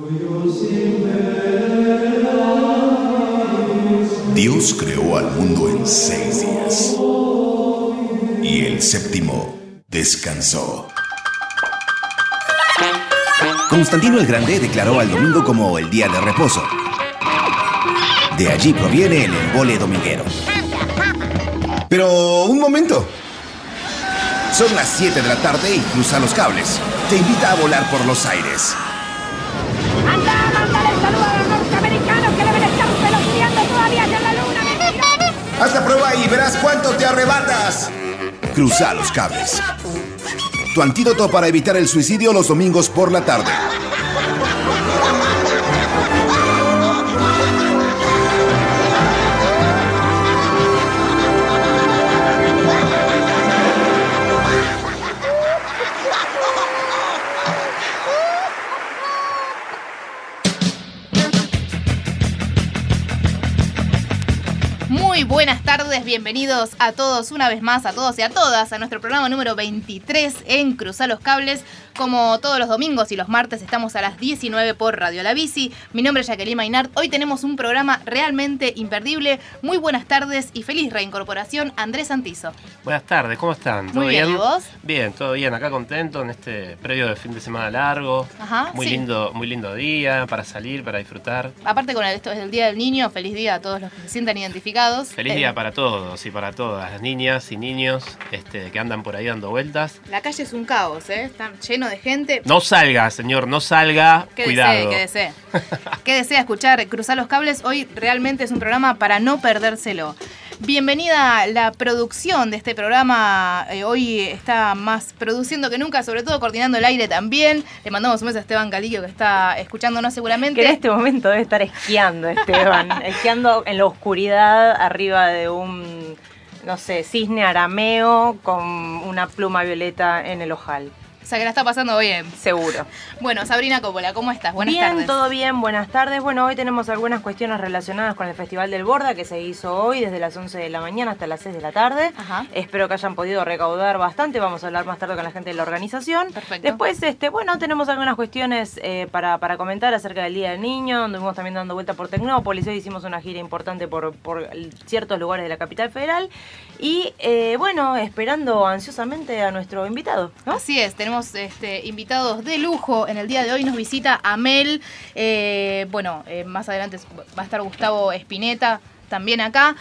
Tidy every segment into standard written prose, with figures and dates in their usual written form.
Dios creó al mundo en 6 días y el séptimo descansó. Constantino el Grande declaró al domingo como el día de reposo. De allí proviene el embole dominguero. Pero un momento. Son las 7 de la tarde y Cruza los Cables te invita a volar por los aires. Mándale el saludo a los norteamericanos que deben estar peloteando todavía en la luna, mentira. Haz la prueba y verás cuánto te arrebatas. Cruza los Cables. Tu antídoto para evitar el suicidio los domingos por la tarde. Muy buenas tardes, bienvenidos a todos una vez más, a todos y a todas, a nuestro programa número 23 en Cruza los Cables. Como todos los domingos y los martes estamos a las 19 por Radio La Bici. Mi nombre es Jacqueline Maynard. Hoy tenemos un programa realmente imperdible. Muy buenas tardes y feliz reincorporación, Andrés Santizo. Buenas tardes, ¿cómo están? Muy bien, ¿y vos? Bien, todo bien, acá contento en este previo de fin de semana largo. Ajá, muy sí. lindo día para salir, para disfrutar. Aparte con esto es el Día del Niño, feliz día a todos los que se sientan identificados. Feliz día para todos y para todas las niñas y niños que andan por ahí dando vueltas. La calle es un caos, está lleno de gente. No salga, señor, no salga. Cuidado. ¿Qué desea escuchar? Cruzar los Cables. Hoy realmente es un programa para no perdérselo. Bienvenida a la producción de este programa. Hoy está más produciendo que nunca, sobre todo coordinando el aire también. Le mandamos un beso a Esteban Calillo, que está escuchándonos seguramente. Que en este momento debe estar esquiando, Esteban. Esquiando en la oscuridad arriba de un, no sé, cisne arameo con una pluma violeta en el ojal. O sea que la está pasando bien. Seguro. Bueno, Sabrina Coppola, ¿cómo estás? Buenas tardes. Bien, todo bien, buenas tardes. Bueno, hoy tenemos algunas cuestiones relacionadas con el Festival del Borda que se hizo hoy desde las 11 de la mañana hasta las 6 de la tarde. Ajá. Espero que hayan podido recaudar bastante. Vamos a hablar más tarde con la gente de la organización. Perfecto. Después, bueno, tenemos algunas cuestiones para comentar acerca del Día del Niño. Anduvimos también dando vuelta por Tecnópolis. Hoy hicimos una gira importante por ciertos lugares de la capital federal. Y, bueno, esperando ansiosamente a nuestro invitado, ¿no? Así es, tenemos invitados de lujo. En el día de hoy nos visita Amel. Más adelante va a estar Gustavo Spinetta también acá.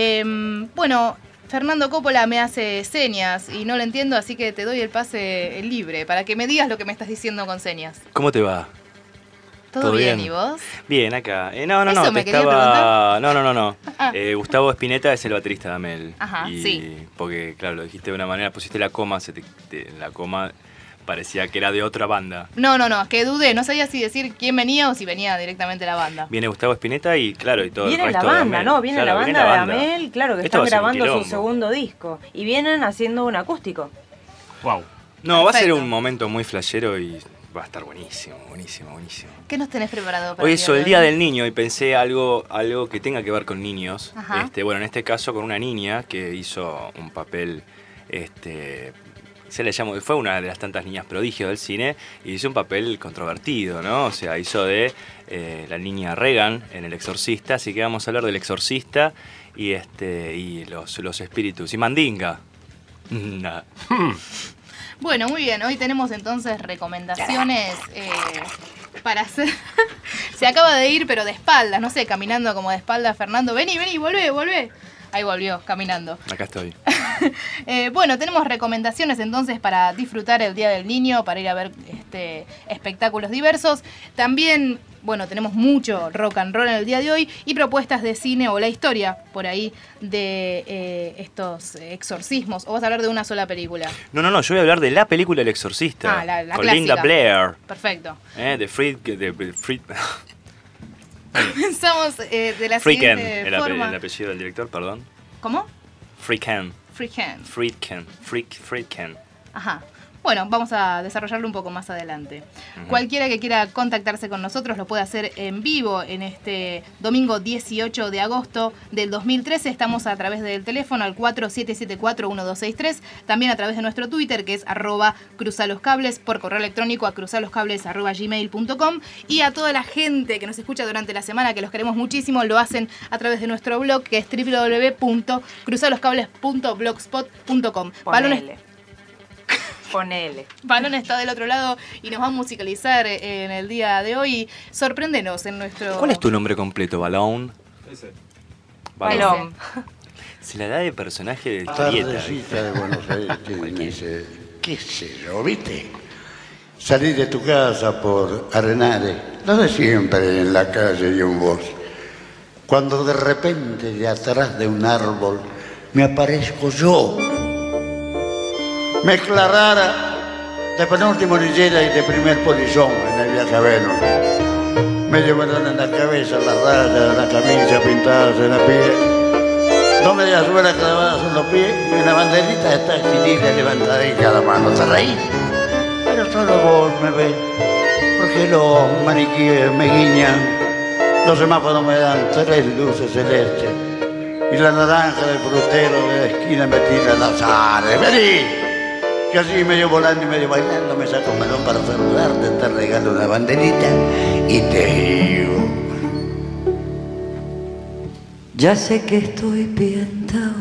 Fernando Coppola me hace señas y no lo entiendo, así que te doy el pase libre para que me digas lo que me estás diciendo con señas. ¿Cómo te va? ¿Todo bien? ¿Y vos? Bien, acá. ¿Eso No. me querías preguntar? No. Ah. Gustavo Spinetta es el baterista de Amel. Ajá, sí. Porque, claro, lo dijiste de una manera, pusiste la coma, la coma parecía que era de otra banda. No, es que dudé, no sabía si decir quién venía o si venía directamente la banda. Viene Gustavo Spinetta y, claro, y todo Viene el la resto de banda, Amel. ¿no? Viene Claro, la banda de Amel, claro, que Esto va están a ser un grabando su quilombo. segundo disco. Y vienen haciendo un acústico. Wow. No, va a ser Perfecto. un momento muy flashero y va a estar buenísimo. ¿Qué nos tenés preparado para Hoy el es día de el Día del Niño y pensé algo que tenga que ver con niños. Ajá. En este caso con una niña que hizo un papel, se le llamó, fue una de las tantas niñas prodigios del cine y hizo un papel controvertido, ¿no? O sea, hizo de la niña Regan en El Exorcista, así que vamos a hablar del Exorcista y los espíritus. Y Mandinga. Nah. Bueno, muy bien. Hoy tenemos entonces recomendaciones para hacer... Se acaba de ir, pero de espaldas, no sé, caminando como de espaldas. Fernando, vení, volvé. Ahí volvió, caminando. Acá estoy. Tenemos recomendaciones entonces para disfrutar el Día del Niño, para ir a ver espectáculos diversos. También, tenemos mucho rock and roll en el día de hoy y propuestas de cine o la historia por ahí de estos exorcismos. ¿O vas a hablar de una sola película? No, yo voy a hablar de la película El Exorcista. La con clásica. Linda Blair. Perfecto. De Fried Pensamos de la Friedkin, siguiente el forma. apellido del director, perdón. ¿Cómo? Friedkin. Freehand. Friedkin. Ajá. bueno, vamos a desarrollarlo un poco más adelante. Cualquiera que quiera contactarse con nosotros lo puede hacer en vivo en este domingo 18 de agosto del 2013. Estamos a través del teléfono al 4774-1263, también a través de nuestro Twitter, que es @cruzaloscables, por correo electrónico a cruzaloscables@gmail.com, y a toda la gente que nos escucha durante la semana, que los queremos muchísimo, lo hacen a través de nuestro blog, que es www.cruzaloscables.blogspot.com. Ponele. Balón está del otro lado y nos va a musicalizar en el día de hoy. Sorpréndenos en nuestro... ¿Cuál es tu nombre completo, Balón? Balón. Se la da de personaje de historieta. Tardecita de Buenos Aires, dice, qué sé yo, ¿viste? Salí de tu casa por Arenales, lo de siempre en la calle y un bus. Cuando de repente de atrás de un árbol me aparezco yo. Me aclarara de penúltimo lillera y de primer polizón en el viaje a Venus. Me llevaron en la cabeza las rayas, la camisa pintadas en la piel, dos medias suelas clavadas en los pies y una banderita de taxi libre levantada en cada mano. ¿Te reís? Pero solo vos me ves, porque los maniquíes me guiñan, los semáforos me dan 3 luces celestes y la naranja del frutero de la esquina me tira las ares. ¡Vení! Que así medio volando y medio bailando me saco un melón para saludarte, te regalo una banderita y te digo. Ya sé que estoy piantao,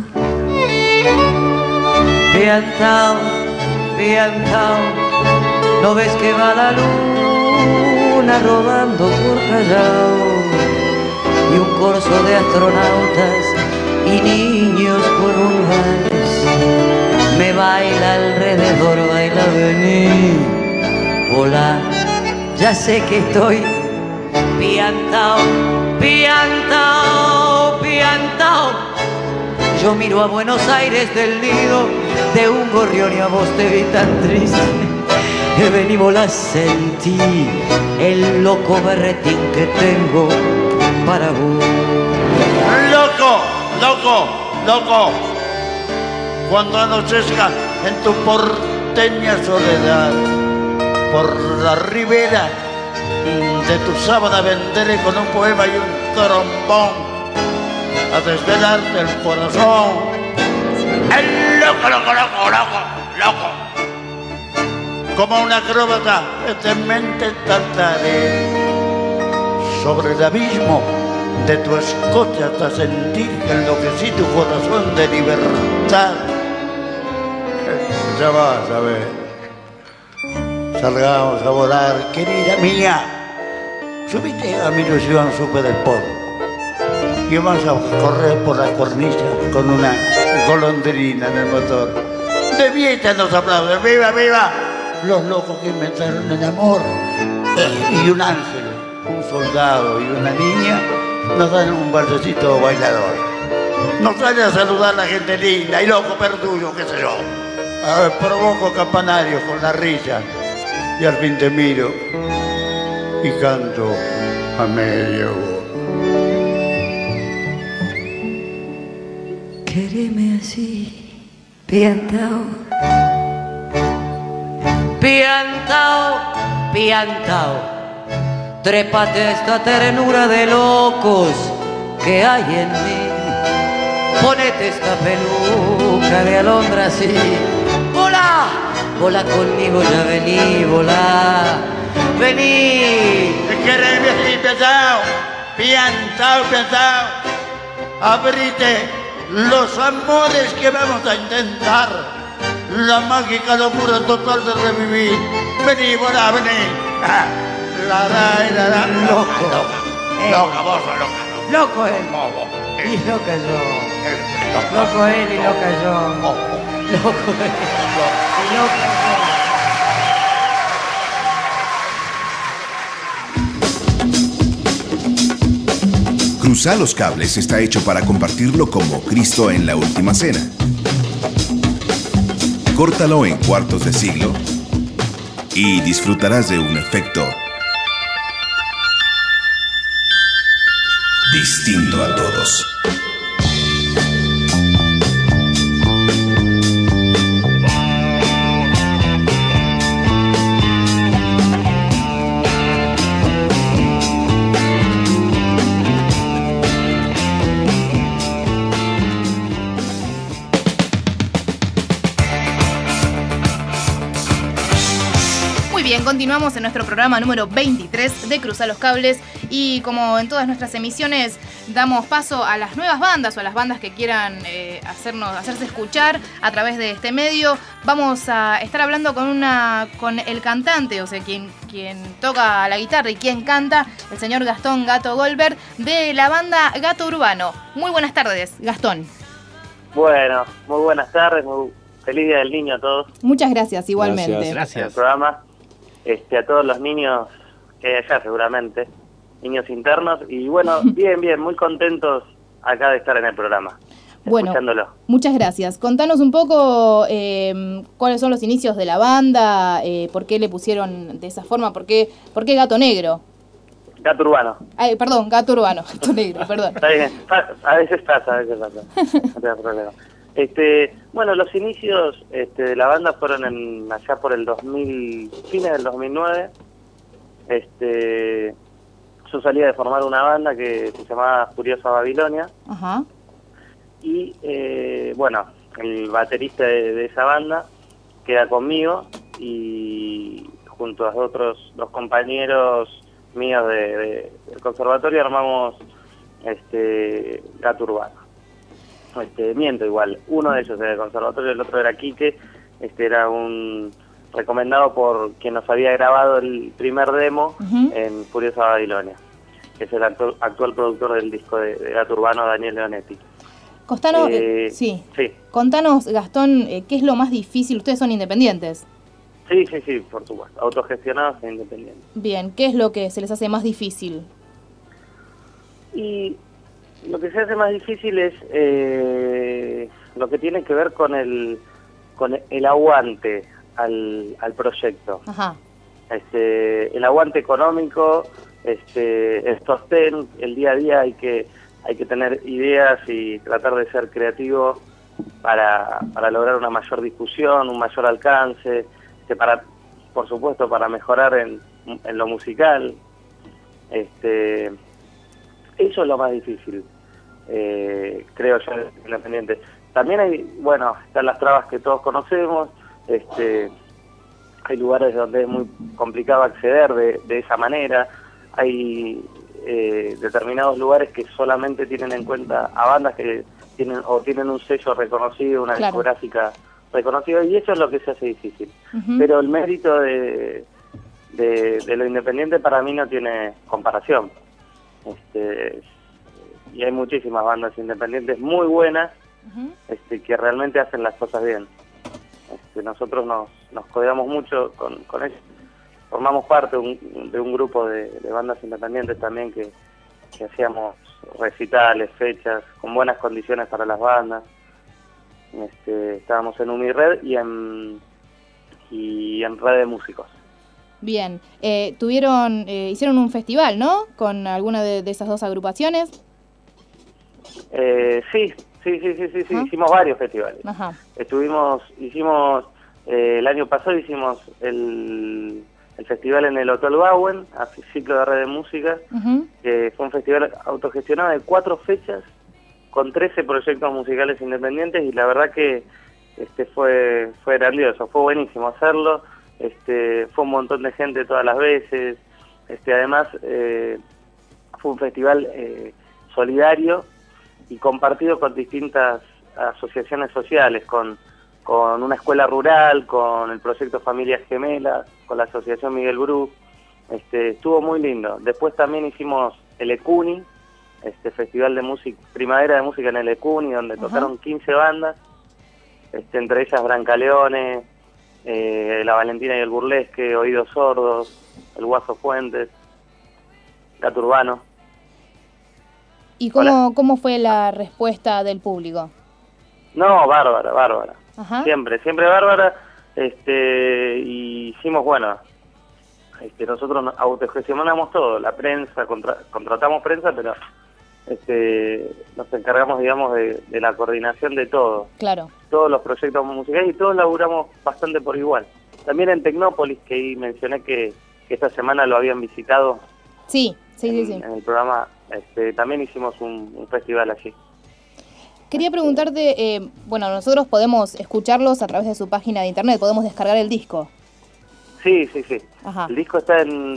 piantao, piantao. ¿No ves que va la luna rodando por Callao? Y un corso de astronautas y niños con un vals me baila alrededor, baila, vení, hola. Ya sé que estoy piantao, piantao, piantao. Yo miro a Buenos Aires del nido de un gorrión y a vos te vi tan triste. Que vení, volá, sentí el loco berretín que tengo para vos. ¡Loco! ¡Loco! ¡Loco! Cuando anochezca en tu porteña soledad, por la ribera de tu sábana vendré con un poema y un trombón a desvelarte el corazón. ¡El loco, loco, loco, loco, loco! Como un acróbata de mente tartaré sobre el abismo de tu escote hasta sentir que enloquecí tu corazón de libertad. Ya vas a ver. Salgamos a volar, querida mía. Subite a mi ilusión Super Sport y vamos a correr por la cornisa con una golondrina en el motor. De fiesta nos aplauden, ¡viva, viva! Los locos que inventaron el amor. Y un ángel, un soldado y una niña nos dan un balsecito bailador. Nos sale a saludar a la gente linda y loco perduyo, qué sé yo. Provoco campanarios con la risa y al fin te miro y canto a medio. Quéreme así, piantao, piantao, piantao. Trépate esta ternura de locos que hay en mí. Ponete esta peluca de alondra así. ¡Volá! Volá conmigo, ya vení, volá. Vení. Quereme así, piantao, piantao, piantao. Abrite los amores que vamos a intentar. La mágica locura total de revivir. Vení, volá, vení. La, loco. Loca, vos sos loca. Loco él. Y loca yo. Loco él y loca yo. Loco él y loca yo. Cruzar los cables está hecho para compartirlo como Cristo en la Última Cena. Córtalo en cuartos de siglo y disfrutarás de un efecto distinto a todos. Continuamos en nuestro programa número 23 de Cruzá los Cables y como en todas nuestras emisiones damos paso a las nuevas bandas o a las bandas que quieran hacerse escuchar a través de este medio. Vamos a estar hablando con el cantante, o sea, quien toca la guitarra y quien canta, el señor Gastón Gato Goldberg de la banda Gato Urbano. Muy buenas tardes, Gastón. Bueno, muy buenas tardes, muy feliz Día del Niño a todos. Muchas gracias, igualmente. Gracias. El programa, a todos los niños que hay allá seguramente, niños internos, y bueno, bien, muy contentos acá de estar en el programa, escuchándolo. Muchas gracias. Contanos un poco cuáles son los inicios de la banda, por qué le pusieron de esa forma, por qué Gato Negro. Gato Urbano. Ay, perdón, Gato Urbano, Gato Negro, perdón. Está bien, a veces pasa, no te da problema. Bueno, los inicios de la banda fueron allá por el fines del 2009. Yo salía de formar una banda que se llamaba Furiosa Babilonia. Ajá. Y bueno, el baterista de esa banda queda conmigo y junto a otros dos compañeros míos del conservatorio armamos Gato Urbano. Miento igual, uno de ellos era del conservatorio, el otro era Quique, era un recomendado por quien nos había grabado el primer demo en Furiosa Babilonia, que es el actual productor del disco de Gato Urbano, Daniel Leonetti. Sí. Contanos, Gastón, ¿qué es lo más difícil? Ustedes son independientes. Sí, por supuesto, autogestionados e independientes. Bien, ¿qué es lo que se les hace más difícil? Y lo que se hace más difícil es lo que tiene que ver con el aguante al proyecto. Ajá. El aguante económico, el sostén, el día a día hay que tener ideas y tratar de ser creativo para lograr una mayor discusión, un mayor alcance, por supuesto para mejorar en lo musical. Eso es lo más difícil, creo yo, independiente. También están las trabas que todos conocemos, hay lugares donde es muy complicado acceder de esa manera, hay determinados lugares que solamente tienen en cuenta a bandas que tienen un sello reconocido, una discográfica reconocida, y eso es lo que se hace difícil. Pero el mérito de lo independiente para mí no tiene comparación. Y hay muchísimas bandas independientes muy buenas que realmente hacen las cosas bien. Nosotros nos codeamos mucho con ellos. Formamos parte de un grupo de bandas independientes también que hacíamos recitales, fechas, con buenas condiciones para las bandas. Estábamos en UmiRed y en Red de Músicos. Bien, hicieron un festival, ¿no? Con alguna de esas dos agrupaciones. Sí, hicimos varios festivales. Ajá. Hicimos el año pasado hicimos el festival en el Hotel Bauen, a ciclo de Red de Música, que fue un festival autogestionado de 4 fechas con 13 proyectos musicales independientes, y la verdad que fue grandioso, fue buenísimo hacerlo. Fue un montón de gente todas las veces. Además fue un festival solidario y compartido con distintas asociaciones sociales, con una escuela rural, con el proyecto Familias Gemelas, con la asociación Miguel Bru. Estuvo muy lindo. Después también hicimos el Ecuni, festival de música, primavera de música en el Ecuni, donde tocaron 15 bandas, entre ellas Brancaleone, La Valentina y el Burlesque, Oídos Sordos, El Guaso Fuentes, Gato Urbano. ¿Y cómo fue la respuesta del público? No, bárbara. Ajá. Siempre bárbara. Y hicimos, nosotros autogestionamos todo, la prensa, contratamos prensa, pero nos encargamos, digamos, de la coordinación de todo. Claro. Todos los proyectos musicales, y todos laburamos bastante por igual. También en Tecnópolis, que ahí mencioné que esta semana lo habían visitado. Sí. En el programa, también hicimos un festival allí. Quería preguntarte, nosotros podemos escucharlos a través de su página de internet, podemos descargar el disco. Sí, sí, sí. Ajá. El disco está en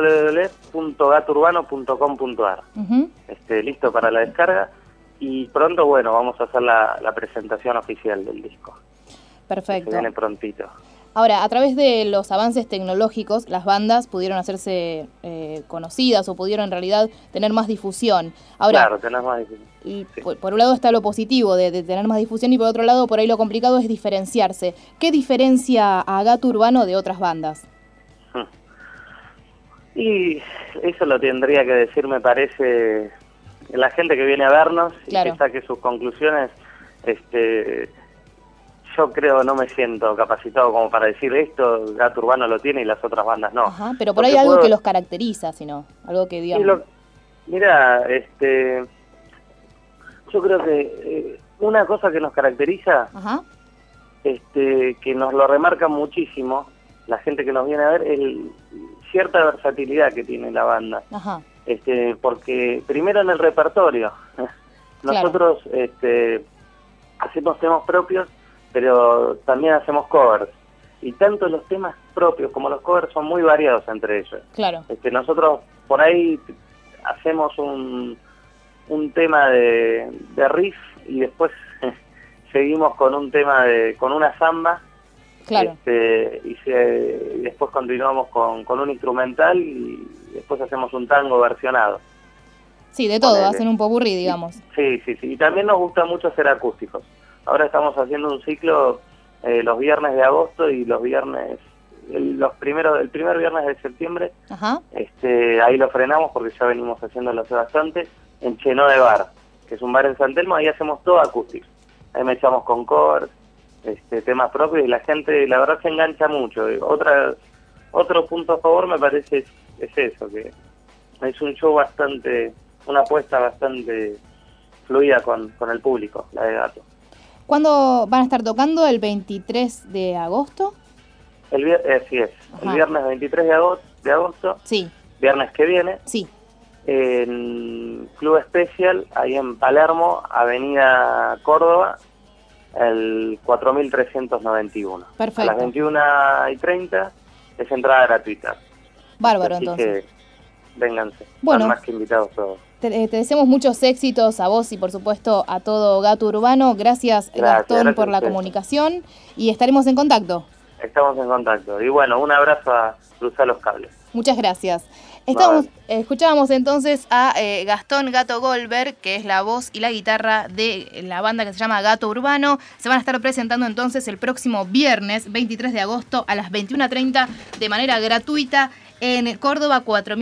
www.gatourbano.com.ar. Listo para la descarga. Y pronto, bueno, vamos a hacer la presentación oficial del disco. Perfecto. Se viene prontito. Ahora, a través de los avances tecnológicos, las bandas pudieron hacerse conocidas o pudieron en realidad tener más difusión. Ahora, Claro, tenés más difusión. Y Sí. por un lado está lo positivo de tener más difusión y por otro lado por ahí lo complicado es diferenciarse. ¿Qué diferencia a Gato Urbano de otras bandas? Y eso lo tendría que decir, me parece, la gente que viene a vernos Claro. y que saque sus conclusiones. Yo creo, no me siento capacitado como para decir esto, Gato Urbano lo tiene y las otras bandas no. Ajá, pero por ahí Porque algo puedo- que los caracteriza, sino algo que digamos... Mira, yo creo que una cosa que nos caracteriza, Ajá, que nos lo remarca muchísimo la gente que nos viene a ver, es cierta versatilidad que tiene la banda. ajá, Porque primero en el repertorio, nosotros hacemos temas propios, pero también hacemos covers. Y tanto los temas propios como los covers son muy variados entre ellos. claro, Nosotros por ahí hacemos un tema de riff y después seguimos con un tema con una samba, claro. y después continuamos con un instrumental y después hacemos un tango versionado. Sí, de todo, ponele. hacen un popurrí, digamos. Sí, sí, sí. Y también nos gusta mucho hacer acústicos. Ahora estamos haciendo un ciclo los viernes de agosto y los viernes, el primer viernes de septiembre. Ajá, Ahí lo frenamos porque ya venimos haciéndolo hace bastante, en Chenó de Bar, que es un bar en San Telmo, ahí hacemos todo acústico. Ahí me echamos con covers, temas propios y la gente, la verdad, se engancha mucho. Otro punto a favor me parece es eso, que es un show una apuesta bastante fluida con el público, la de Gato. ¿Cuándo van a estar tocando? ¿El 23 de agosto? Así es, el Ajá. viernes 23 de agosto, Sí, viernes que viene, sí. en Club Especial, ahí en Palermo, Avenida Córdoba, el 4391. Perfecto. A las 21:30 es entrada gratuita. Bárbaro, Así entonces. que vénganse, Bueno. están más que invitados todos. Te deseamos muchos éxitos a vos y por supuesto a todo Gato Urbano. Gracias, Gastón, gracias por a la ustedes. comunicación y estaremos en contacto. Estamos en contacto. Y bueno, un abrazo a Cruzar los Cables. Muchas gracias. Vale. Escuchábamos entonces a Gastón Gato Goldberg, que es la voz y la guitarra de la banda que se llama Gato Urbano. Se van a estar presentando entonces el próximo viernes 23 de agosto a las 21:30 de manera gratuita en Córdoba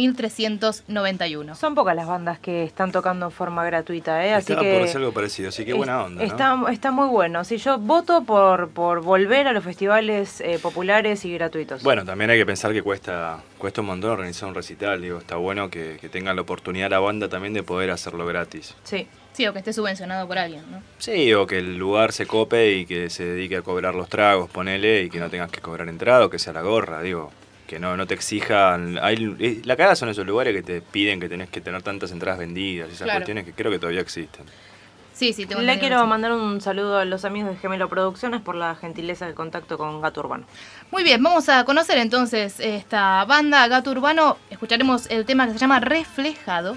4391. Son pocas las bandas que están tocando en forma gratuita, así Estaba que por hacer algo parecido, así que buena onda, ¿no? está muy bueno. Sí, yo voto por volver a los festivales populares y gratuitos. Bueno, también hay que pensar que cuesta un montón organizar un recital, digo, está bueno que tengan la oportunidad la banda también de poder hacerlo gratis. Sí. Sí, o que esté subvencionado por alguien, ¿no? Sí, o que el lugar se cope y que se dedique a cobrar los tragos, ponele, y que no tengas que cobrar entrada, o que sea la gorra, digo, que no te exijan. La cagada son esos lugares que te piden que tenés que tener tantas entradas vendidas, esas Claro. cuestiones que creo que todavía existen. Sí, sí, tengo Le entendido quiero eso. mandar un saludo a los amigos de Gemelo Producciones por la gentileza del contacto con Gato Urbano. Muy bien, vamos a conocer entonces esta banda Gato Urbano. Escucharemos el tema que se llama Reflejado.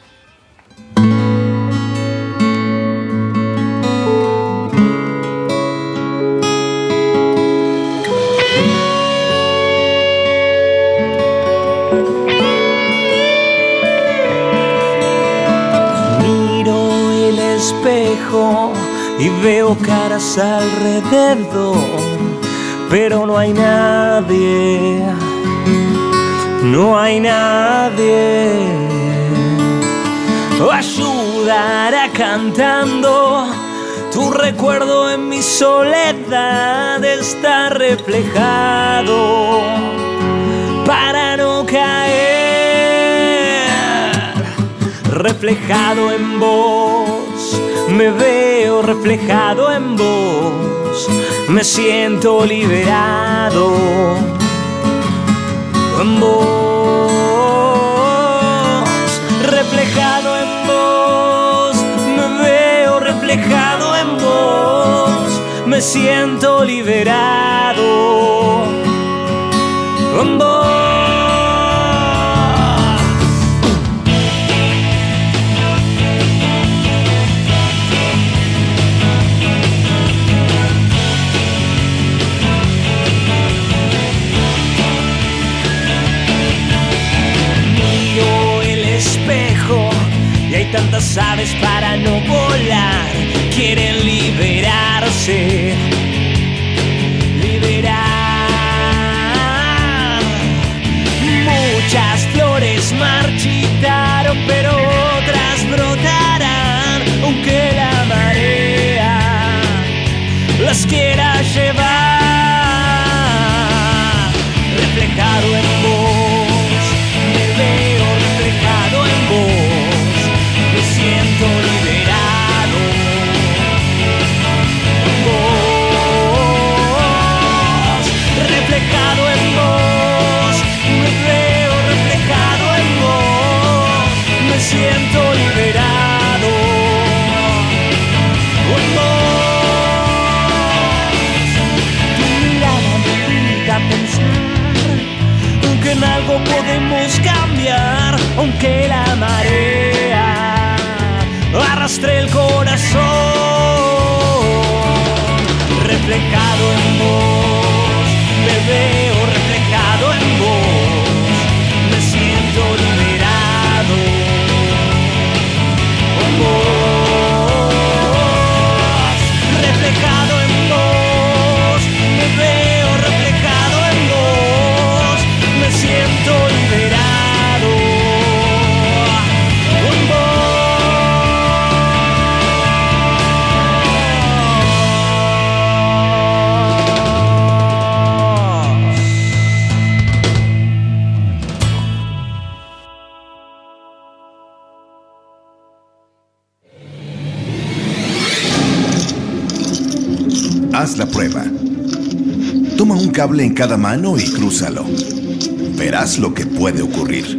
Miro el espejo y veo caras alrededor, pero no hay nadie, no hay nadie. Ayudará cantando, tu recuerdo en mi soledad está reflejado para no caer. Reflejado en vos, me veo reflejado en vos, me siento liberado en vos, reflejado en vos, me veo reflejado en vos, me siento liberado tantas aves para no volar quieren liberarse. Liberar. Muchas flores marchitaron, pero otras brotarán, aunque la marea las quiera llevar. Reflejado en vos, me veo reflejado en vos, me siento liberado en vos. Reflejado en vos, me veo reflejado en vos, me siento liberado en vos. Tu mirada me invita a pensar que en algo podemos cambiar, aunque la marea arrastre el corazón. Reflejado en vos, me veo reflejado en vos, me siento liberado en vos. Reflejado en vos, me veo reflejado en vos, me siento liberado en vos. Haz la prueba. Toma un cable en cada mano y crúzalo. Verás lo que puede ocurrir.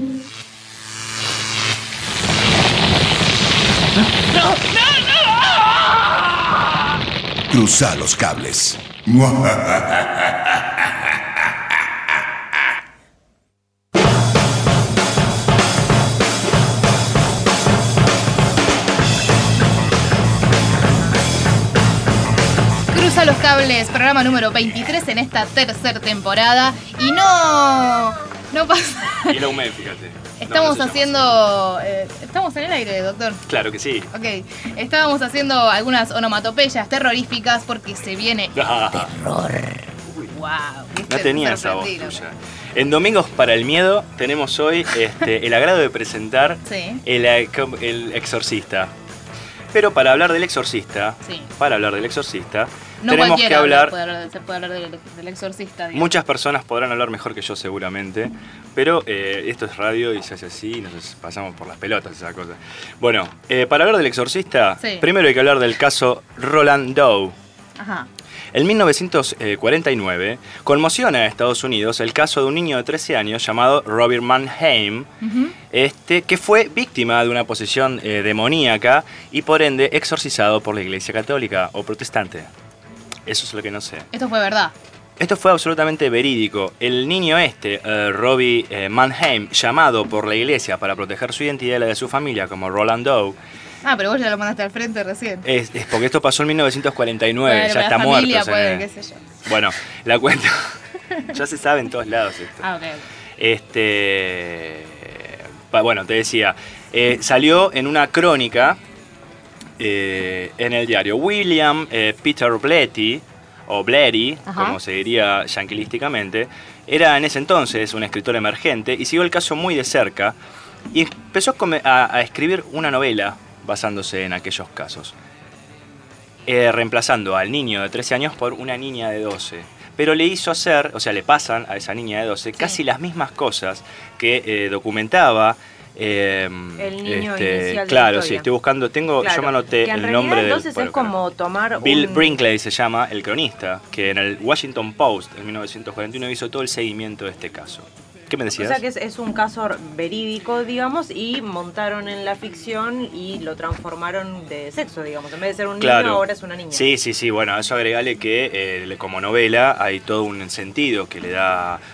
Cruza los cables. Cruza los cables, programa número 23 en esta tercera temporada. Y no pasa. Y la humedad, fíjate. Estamos haciendo. Estamos en el aire, doctor. Claro que sí. Ok. Estábamos haciendo algunas onomatopeyas terroríficas porque se viene terror. Wow. No tenía esa voz tuya. En Domingos para el Miedo tenemos hoy el agrado de presentar Sí. el Exorcista. Pero para hablar del Exorcista, Sí. No tenemos que hablar. se puede hablar del exorcista. Digamos. Muchas personas podrán hablar mejor que yo seguramente, pero esto es radio y se hace así y nos pasamos por las pelotas esa cosa. Bueno, para hablar del Exorcista, Sí. primero hay que hablar del caso Roland Doe. Ajá. En 1949 conmociona a Estados Unidos el caso de un niño de 13 años llamado Robert Mannheim, que fue víctima de una posesión demoníaca y por ende exorcizado por la Iglesia Católica o protestante. Eso es lo que no sé. Esto fue verdad. Esto fue absolutamente verídico. El niño Robbie Mannheim, llamado por la Iglesia para proteger su identidad y la de su familia como Roland Doe. Ah, pero vos ya lo mandaste al frente recién. Es porque esto pasó en 1949, Bueno, ya está muerto. familia o sea, puede, qué sé yo. Bueno, la cuento. Ya se sabe en todos lados esto. Ah, ok. Bueno, te decía, salió en una crónica en el diario. William Peter Blatty, o Blatty, Ajá. como se diría yanquilísticamente, era en ese entonces un escritor emergente y siguió el caso muy de cerca y empezó a escribir una novela basándose en aquellos casos, reemplazando al niño de 13 años por una niña de 12. Pero le hizo hacer, o sea, le pasan a esa niña de 12 casi las mismas cosas que documentaba el niño inicial de claro, la sí, historia. estoy buscando, yo me anoté el nombre del... Entonces es como tomar Bill Brinkley se llama, el cronista, que en el Washington Post en 1941 hizo todo el seguimiento de este caso. ¿Qué me decías? O sea que es un caso verídico, digamos, y montaron en la ficción y lo transformaron de sexo, digamos. En vez de ser un niño, ahora es una niña. Sí, bueno, a eso agregale que como novela hay todo un sentido que le da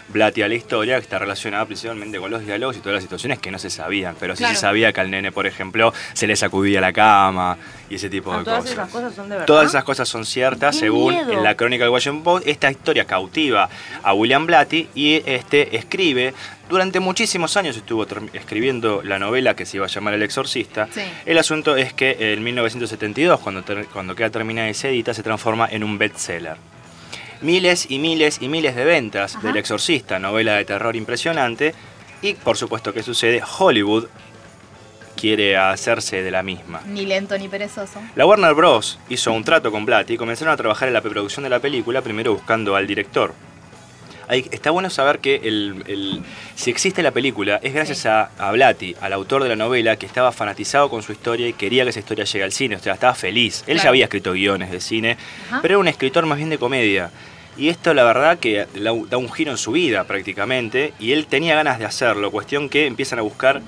Blatty a la historia, que está relacionada principalmente con los diálogos y todas las situaciones que no se sabían, pero sí Claro. se sabía que al nene, por ejemplo, se le sacudía la cama y ese tipo de Todas cosas. esas cosas son de verdad. Todas esas cosas son ciertas, ¡Qué según miedo! en la crónica del Washington Post. Esta historia cautiva a William Blatty y escribe. Durante muchísimos años estuvo escribiendo la novela que se iba a llamar El Exorcista. Sí. El asunto es que en 1972, cuando queda terminada y se edita, se transforma en un bestseller. Miles y miles y miles de ventas Ajá. del Exorcista, novela de terror impresionante. Y por supuesto, ¿qué sucede? Hollywood quiere hacerse de la misma. Ni lento ni perezoso. La Warner Bros. Hizo un trato con Blatty y comenzaron a trabajar en la preproducción de la película, primero buscando al director. Ahí está bueno saber que si existe la película es gracias a Blatty, al autor de la novela, que estaba fanatizado con su historia y quería que esa historia llegue al cine. O sea, estaba feliz. Él ya Claro. había escrito guiones de cine, Ajá. pero era un escritor más bien de comedia. Y esto, la verdad, que da un giro en su vida prácticamente. Y él tenía ganas de hacerlo. Cuestión que empiezan a buscar.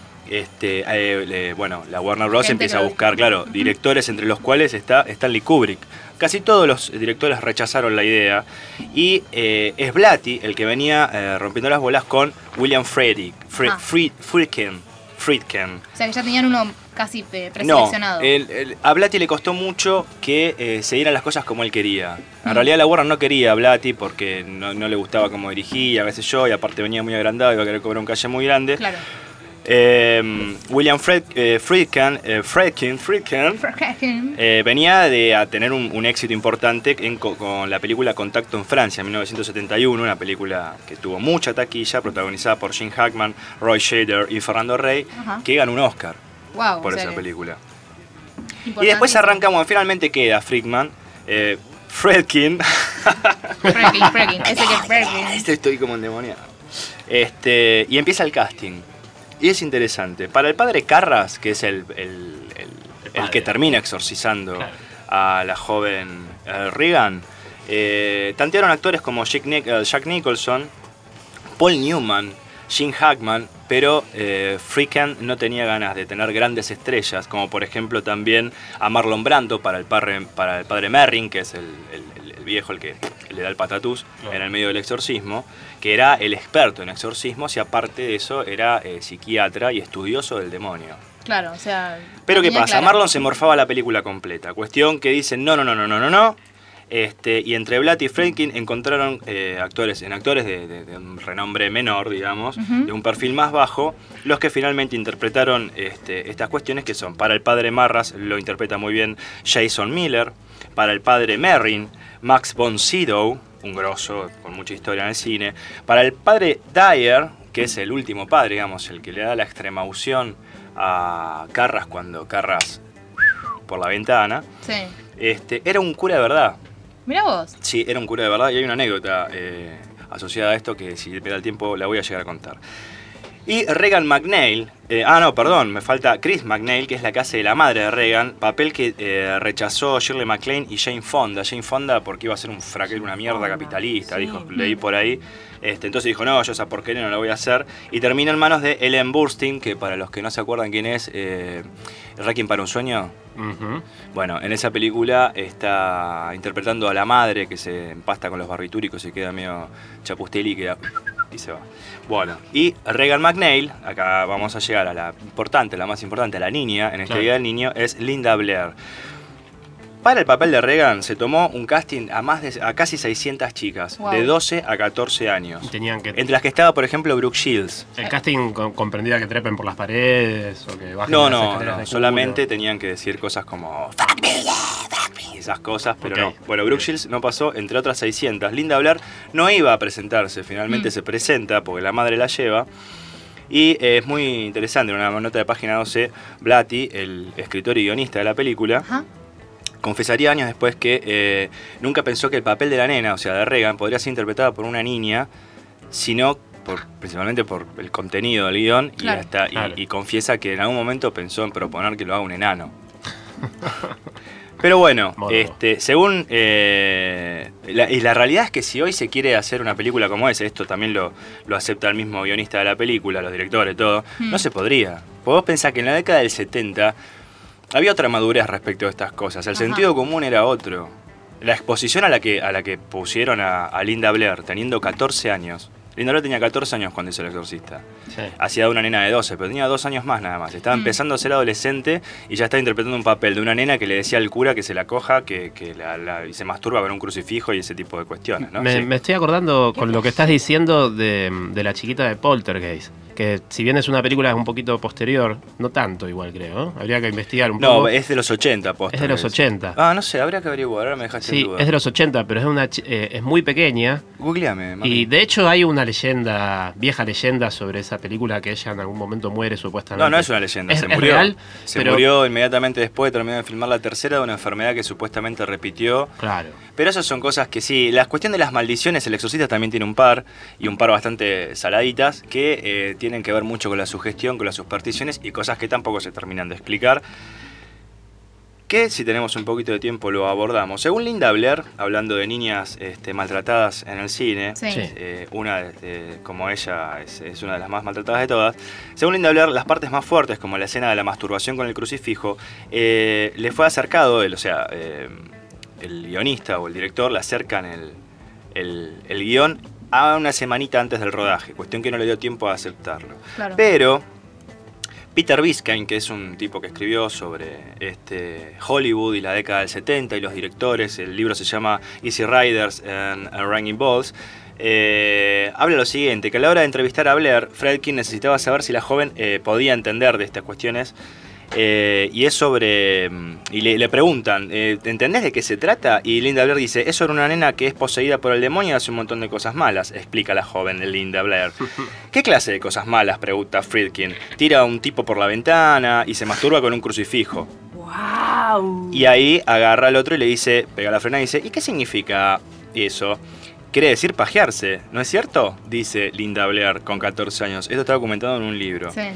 La Warner Bros. Gente Empieza a que- buscar, claro, directores, entre los cuales está Stanley Kubrick. Casi todos los directores rechazaron la idea. Y es Blatty el que venía rompiendo las bolas con William Friedkin. O sea que ya tenían uno casi No, preseleccionado. a Blatty le costó mucho que se dieran las cosas como él quería. En realidad la Warner no quería a Blatty porque no le gustaba cómo dirigía, qué sé yo, y aparte venía muy agrandado, iba a querer cobrar un calle muy grande. Claro. William Friedkin venía a tener un éxito importante con la película Contacto en Francia en 1971, una película que tuvo mucha taquilla, protagonizada por Gene Hackman, Roy Scheider y Fernando Rey, Ajá. que ganó un Oscar Wow, por o sea esa que película. Y importante. después arrancamos, finalmente queda Friedkin. Fracking, ese que es fracking. Estoy como endemoniado. Y empieza el casting. Y es interesante. Para el padre Carras, que es el que termina exorcizando a la joven Regan, tantearon actores como Jack Nicholson, Paul Newman, Gene Hackman, pero Friedkin no tenía ganas de tener grandes estrellas, como por ejemplo también a Marlon Brando para el padre Merrin, que es el viejo, el que le da el patatús en el medio del exorcismo, que era el experto en exorcismos y aparte de eso era psiquiatra y estudioso del demonio. Claro, o sea. Pero ¿qué tenía pasa? clara. Marlon se morfaba la película completa. Cuestión que dicen no. Y entre Blatty y Friedkin encontraron actores de un renombre menor, digamos, de un perfil más bajo, los que finalmente interpretaron estas cuestiones, que son, para el padre Marras lo interpreta muy bien Jason Miller, para el padre Merrin, Max von Sydow, un grosso con mucha historia en el cine, para el padre Dyer, que es el último padre, digamos, el que le da la extremaunción a Carras cuando Carras por la ventana, Sí. era un cura de verdad. Mira vos. Sí, era un cura de verdad y hay una anécdota asociada a esto que si me da el tiempo la voy a llegar a contar. Y Regan McNeil, me falta Chris McNeil, que es la que hace de la madre de Regan, papel que rechazó Shirley MacLaine y Jane Fonda. Jane Fonda porque iba a ser un fraquel, una mierda capitalista, sí. dijo, leí por ahí. Entonces dijo, no, yo esa porquería no la voy a hacer. Y termina en manos de Ellen Burstyn, que para los que no se acuerdan quién es, Requiem para un sueño. Ujú. Bueno, en esa película está interpretando a la madre que se empasta con los barbitúricos y queda medio chapusteli y se va. Bueno, y Regan McNeil, acá vamos a llegar a la más importante, a la niña, en esta Claro. Día del Niño, es Linda Blair. Para el papel de Regan se tomó un casting a casi 600 chicas, Wow. de 12 a 14 años. Tenían que. Entre las que estaba, por ejemplo, Brooke Shields. El casting comprendía que trepen por las paredes o que bajen No, las escaleras de culo. solamente tenían que decir cosas como fuck me, esas cosas, pero Ok. no. Bueno, Brooke Shields no pasó, entre otras 600. Linda Blair no iba a presentarse, finalmente se presenta porque la madre la lleva. Y es muy interesante, en una nota de página 12, Blatty, el escritor y guionista de la película, Ajá. confesaría años después que nunca pensó que el papel de la nena, o sea, de Regan, podría ser interpretada por una niña, sino principalmente por el contenido del guión, Claro. y confiesa que en algún momento pensó en proponer que lo haga un enano. Pero bueno, Morbo. según... y la realidad es que si hoy se quiere hacer una película como esa, esto también lo acepta el mismo guionista de la película, los directores, todo, no se podría. Vos pensás que en la década del 70 había otra madurez respecto a estas cosas, el Ajá. sentido común era otro. La exposición a la que pusieron a Linda Blair, teniendo 14 años, Linda Blair tenía 14 años cuando hizo El Exorcista. Sí. Hacía de una nena de 12, pero tenía 2 años más nada más. Estaba empezando a ser adolescente y ya estaba interpretando un papel de una nena que le decía al cura que se la coja, que y se masturba con un crucifijo y ese tipo de cuestiones, ¿no? Sí. Me estoy acordando con lo que estás diciendo de la chiquita de Poltergeist. Que si bien es una película un poquito posterior, no tanto igual creo, ¿no? Habría que investigar un poco. No, es de los 80, posta. Es de los 80. Ah, no sé, habría que averiguar, ahora me dejaste en duda. Sí, es de los 80, pero es muy pequeña. Googleame, mami. Y de hecho hay una vieja leyenda sobre esa película que ella en algún momento muere supuestamente. No es una leyenda, se murió. Es real, se murió inmediatamente después de terminar de filmar la tercera de una enfermedad que supuestamente repitió. Claro. Pero esas son cosas que sí, la cuestión de las maldiciones, El Exorcista también tiene un par, y un par bastante saladitas, que tienen que ver mucho con la sugestión, con las supersticiones y cosas que tampoco se terminan de explicar. Que si tenemos un poquito de tiempo lo abordamos. Según Linda Blair, hablando de niñas maltratadas en el cine, Sí. una como ella es una de las más maltratadas de todas, según Linda Blair, las partes más fuertes, como la escena de la masturbación con el crucifijo, le fue acercado, el guionista o el director le acercan el guión a una semanita antes del rodaje, cuestión que no le dio tiempo a aceptarlo. Claro. Pero Peter Biskind, que es un tipo que escribió sobre Hollywood y la década del 70 y los directores, el libro se llama Easy Riders and Wrecking Balls, habla lo siguiente, que a la hora de entrevistar a Blair, Friedkin necesitaba saber si la joven podía entender de estas cuestiones. Y es sobre... Y le preguntan, ¿entendés de qué se trata? Y Linda Blair dice, es sobre una nena que es poseída por el demonio y hace un montón de cosas malas, explica la joven de Linda Blair. ¿Qué clase de cosas malas? Pregunta Friedkin. Tira a un tipo por la ventana y se masturba con un crucifijo. ¡Wow! Y ahí agarra al otro y le dice, pega la frena y dice, ¿y qué significa eso? Quiere decir pajearse, ¿no es cierto? Dice Linda Blair con 14 años. Esto está documentado en un libro. Sí.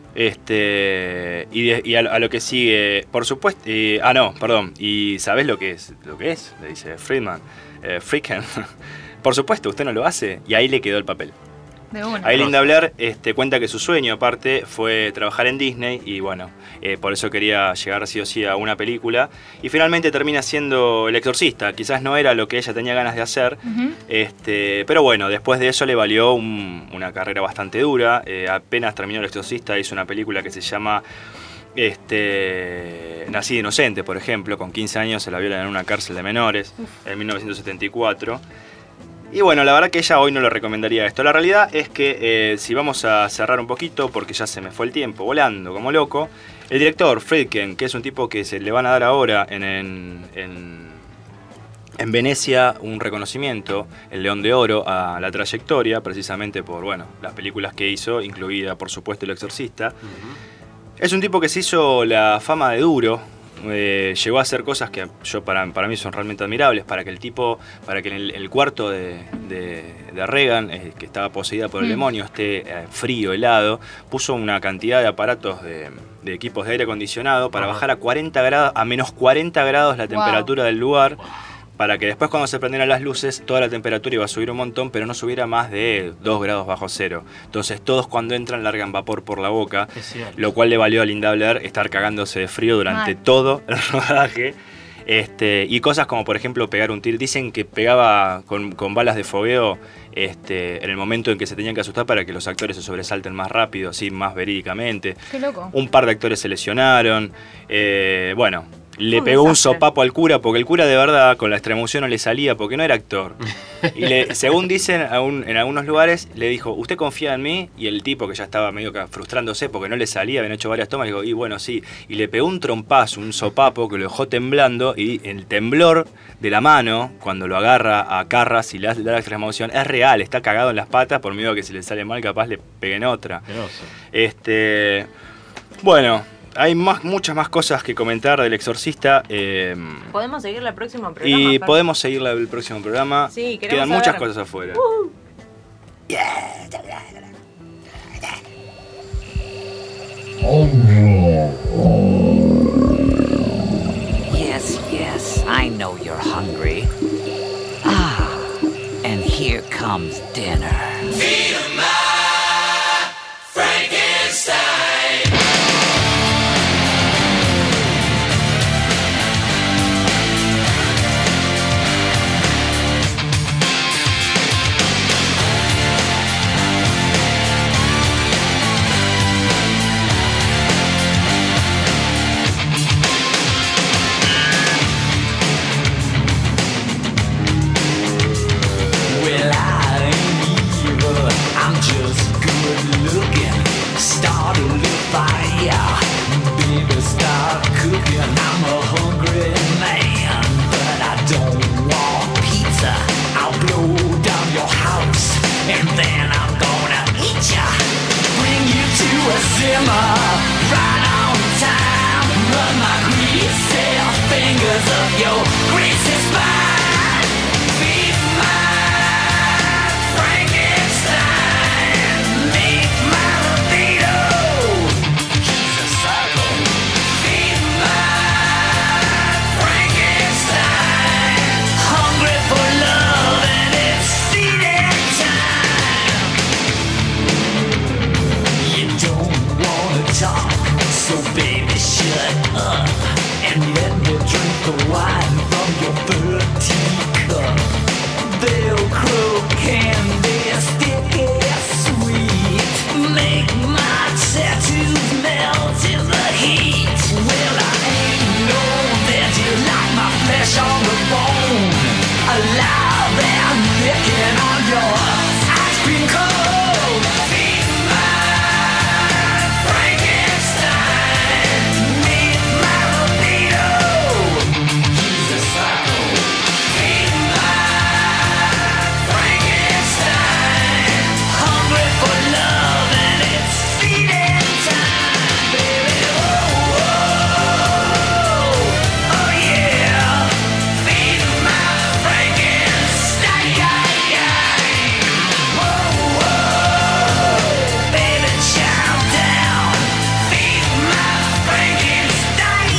Y a lo que sigue, por supuesto, ¿y sabés lo que es? Le dice Friedkin. Por supuesto, usted no lo hace. Y ahí le quedó el papel. De una. Ahí Linda Blair cuenta que su sueño, aparte, fue trabajar en Disney y bueno, por eso quería llegar sí o sí a una película. Y finalmente termina siendo El Exorcista. Quizás no era lo que ella tenía ganas de hacer, pero bueno, después de eso le valió una carrera bastante dura. Apenas terminó El Exorcista, hizo una película que se llama Nacida Inocente, por ejemplo. Con 15 años se la violan en una cárcel de menores, en 1974. Y bueno, la verdad que ella hoy no le recomendaría esto. La realidad es que si vamos a cerrar un poquito, porque ya se me fue el tiempo volando como loco, el director Friedkin, que es un tipo que se le van a dar ahora en Venecia un reconocimiento, el León de Oro, a la trayectoria, precisamente por las películas que hizo, incluida por supuesto El Exorcista. Es un tipo que se hizo la fama de duro. Llegó a hacer cosas que para mí son realmente admirables, para que en el cuarto de Regan, que estaba poseída por el demonio, esté frío, helado, puso una cantidad de aparatos de equipos de aire acondicionado para bajar a menos 40 grados la temperatura del lugar, para que después cuando se prendieran las luces toda la temperatura iba a subir un montón, pero no subiera más de 2 grados bajo cero. Entonces todos cuando entran largan vapor por la boca, lo cual le valió a Linda Blair estar cagándose de frío durante todo el rodaje. Y cosas como por ejemplo pegar un tiro. Dicen que pegaba con balas de fogueo en el momento en que se tenían que asustar para que los actores se sobresalten más rápido, así más verídicamente. Qué loco. Un par de actores se lesionaron. Le pegó un sopapo al cura, porque el cura de verdad con la extremoción no le salía, porque no era actor. Y según dicen en algunos lugares, le dijo, ¿usted confía en mí? Y el tipo, que ya estaba medio frustrándose porque no le salía, habían hecho varias tomas, dijo, y bueno, sí. Y le pegó un trompazo, un sopapo, que lo dejó temblando, y el temblor de la mano, cuando lo agarra a Carras y le da la extremoción, es real, está cagado en las patas, por miedo a que si le sale mal, capaz le peguen otra. Bueno... Hay muchas más cosas que comentar del Exorcista. ¿Podemos seguir el próximo programa? Y podemos seguir el próximo programa. Sí, quedan muchas cosas afuera. Yes, I know you're hungry. And here comes dinner. Feed 'em my Frankenstein. Fingers of your greasy spine. Feed my Frankenstein. Make my libido. She's a psycho. Feed my Frankenstein. Hungry for love and it's feeding time. You don't wanna talk, so baby shut up. And let me drink the wine from your bird teacup. Velcro candy, sticky sweet. Make my tattoos melt in the heat. Well, I ain't know that you like my flesh on the bone. Alive and licking on your ice cream cone. Feed my Frankenstein. Meet my libido. He's a psycho. Feed my Frankenstein. Hungry for love and it's feeding time, baby. Oh, oh, oh yeah. Feed my Frankenstein. Whoa, whoa, baby, chow down. Feed my Frankenstein.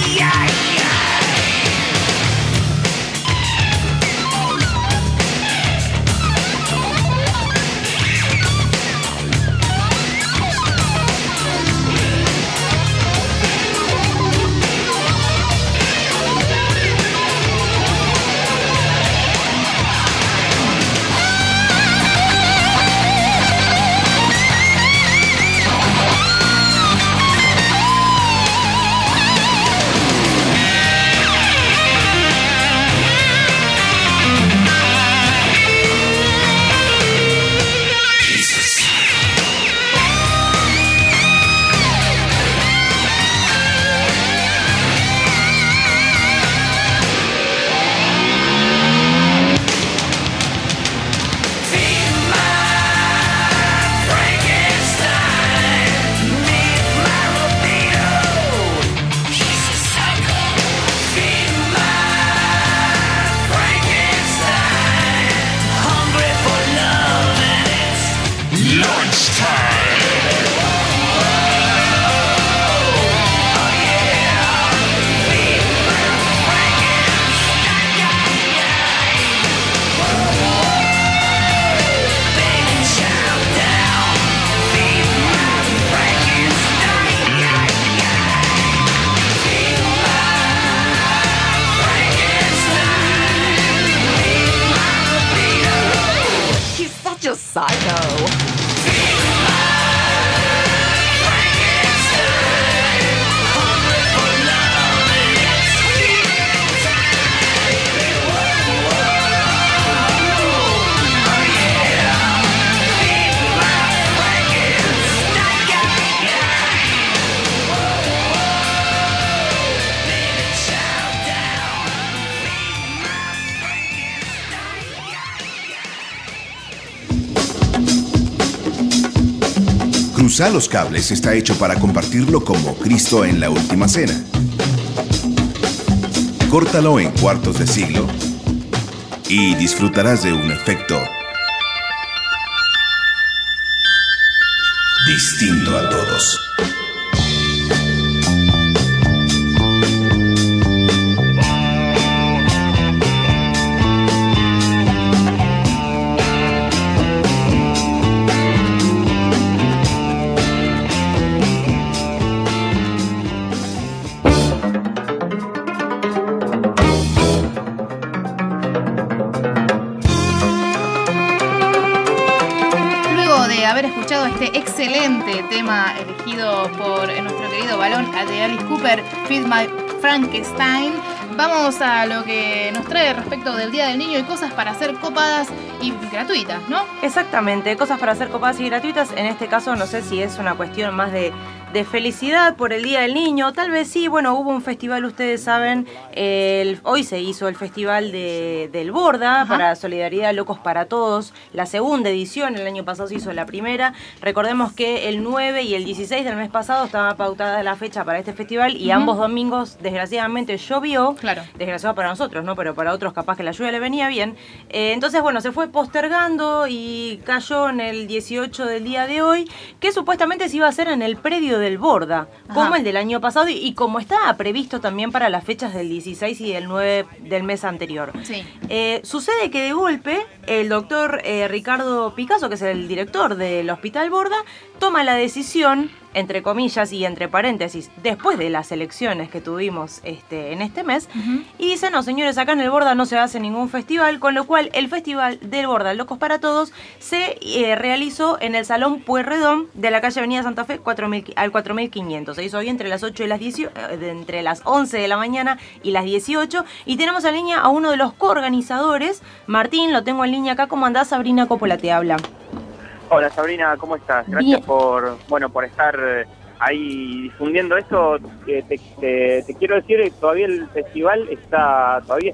Feed my Frankenstein. Meet my libido. He's a psycho. Feed my Frankenstein. Hungry for love and it's lunchtime. Oh yeah. Feed my Frankenstein. Baby, chow down. Feed my Frankenstein. Feed my Frankenstein. Meet my libido. He's such a psycho. Feed my Frankenstein. Hungry for love and it's feeding time, baby. Whoa, whoa, oh yeah. Feed my Frankenstein. Whoa, baby, chow down. Feed my Frankenstein. Cruzá los cables está hecho para compartirlo como Cristo en la Última Cena. Córtalo en cuartos de siglo y disfrutarás de un efecto distinto a todos. Luego de haber escuchado este excelente tema elegido por nuestro querido balón de Alice Cooper, Feed My Frankenstein, vamos a lo que nos trae respecto del Día del Niño y cosas para hacer copadas y gratuitas, ¿no? Exactamente, cosas para hacer copadas y gratuitas. En este caso no sé si es una cuestión más de de felicidad por el Día del Niño. Tal vez sí, bueno, hubo un festival, ustedes saben, hoy se hizo el festival del Borda. Ajá. Para Solidaridad Locos para Todos, la segunda edición. El año pasado se hizo la primera. Recordemos que el 9 y el 16 del mes pasado estaba pautada la fecha para este festival y ambos domingos desgraciadamente llovió. Claro. Desgraciado para nosotros, ¿no? Pero para otros capaz que la lluvia le venía bien. Entonces, bueno, se fue postergando y cayó en el 18 del día de hoy, que supuestamente se iba a hacer en el predio del Borda, como el del año pasado y como estaba previsto también para las fechas del 16 y del 9 del mes anterior. Sí. Sucede que de golpe el doctor Ricardo Picasso, que es el director del Hospital Borda, toma la decisión, entre comillas y entre paréntesis, después de las elecciones que tuvimos en este mes, y dice, no señores, acá en el Borda no se hace ningún festival, con lo cual el Festival del Borda Locos para Todos se realizó en el Salón Pueyrredón de la calle Avenida Santa Fe al 4500. Se hizo hoy entre las 8 y las 10, entre las 11 de la mañana y las 18, y tenemos en línea a uno de los coorganizadores, Martín, lo tengo en línea acá. ¿Cómo andás? Sabrina Coppola te habla. Hola Sabrina, ¿cómo estás? Gracias por estar ahí difundiendo esto. Te quiero decir que todavía el festival ¿Todavía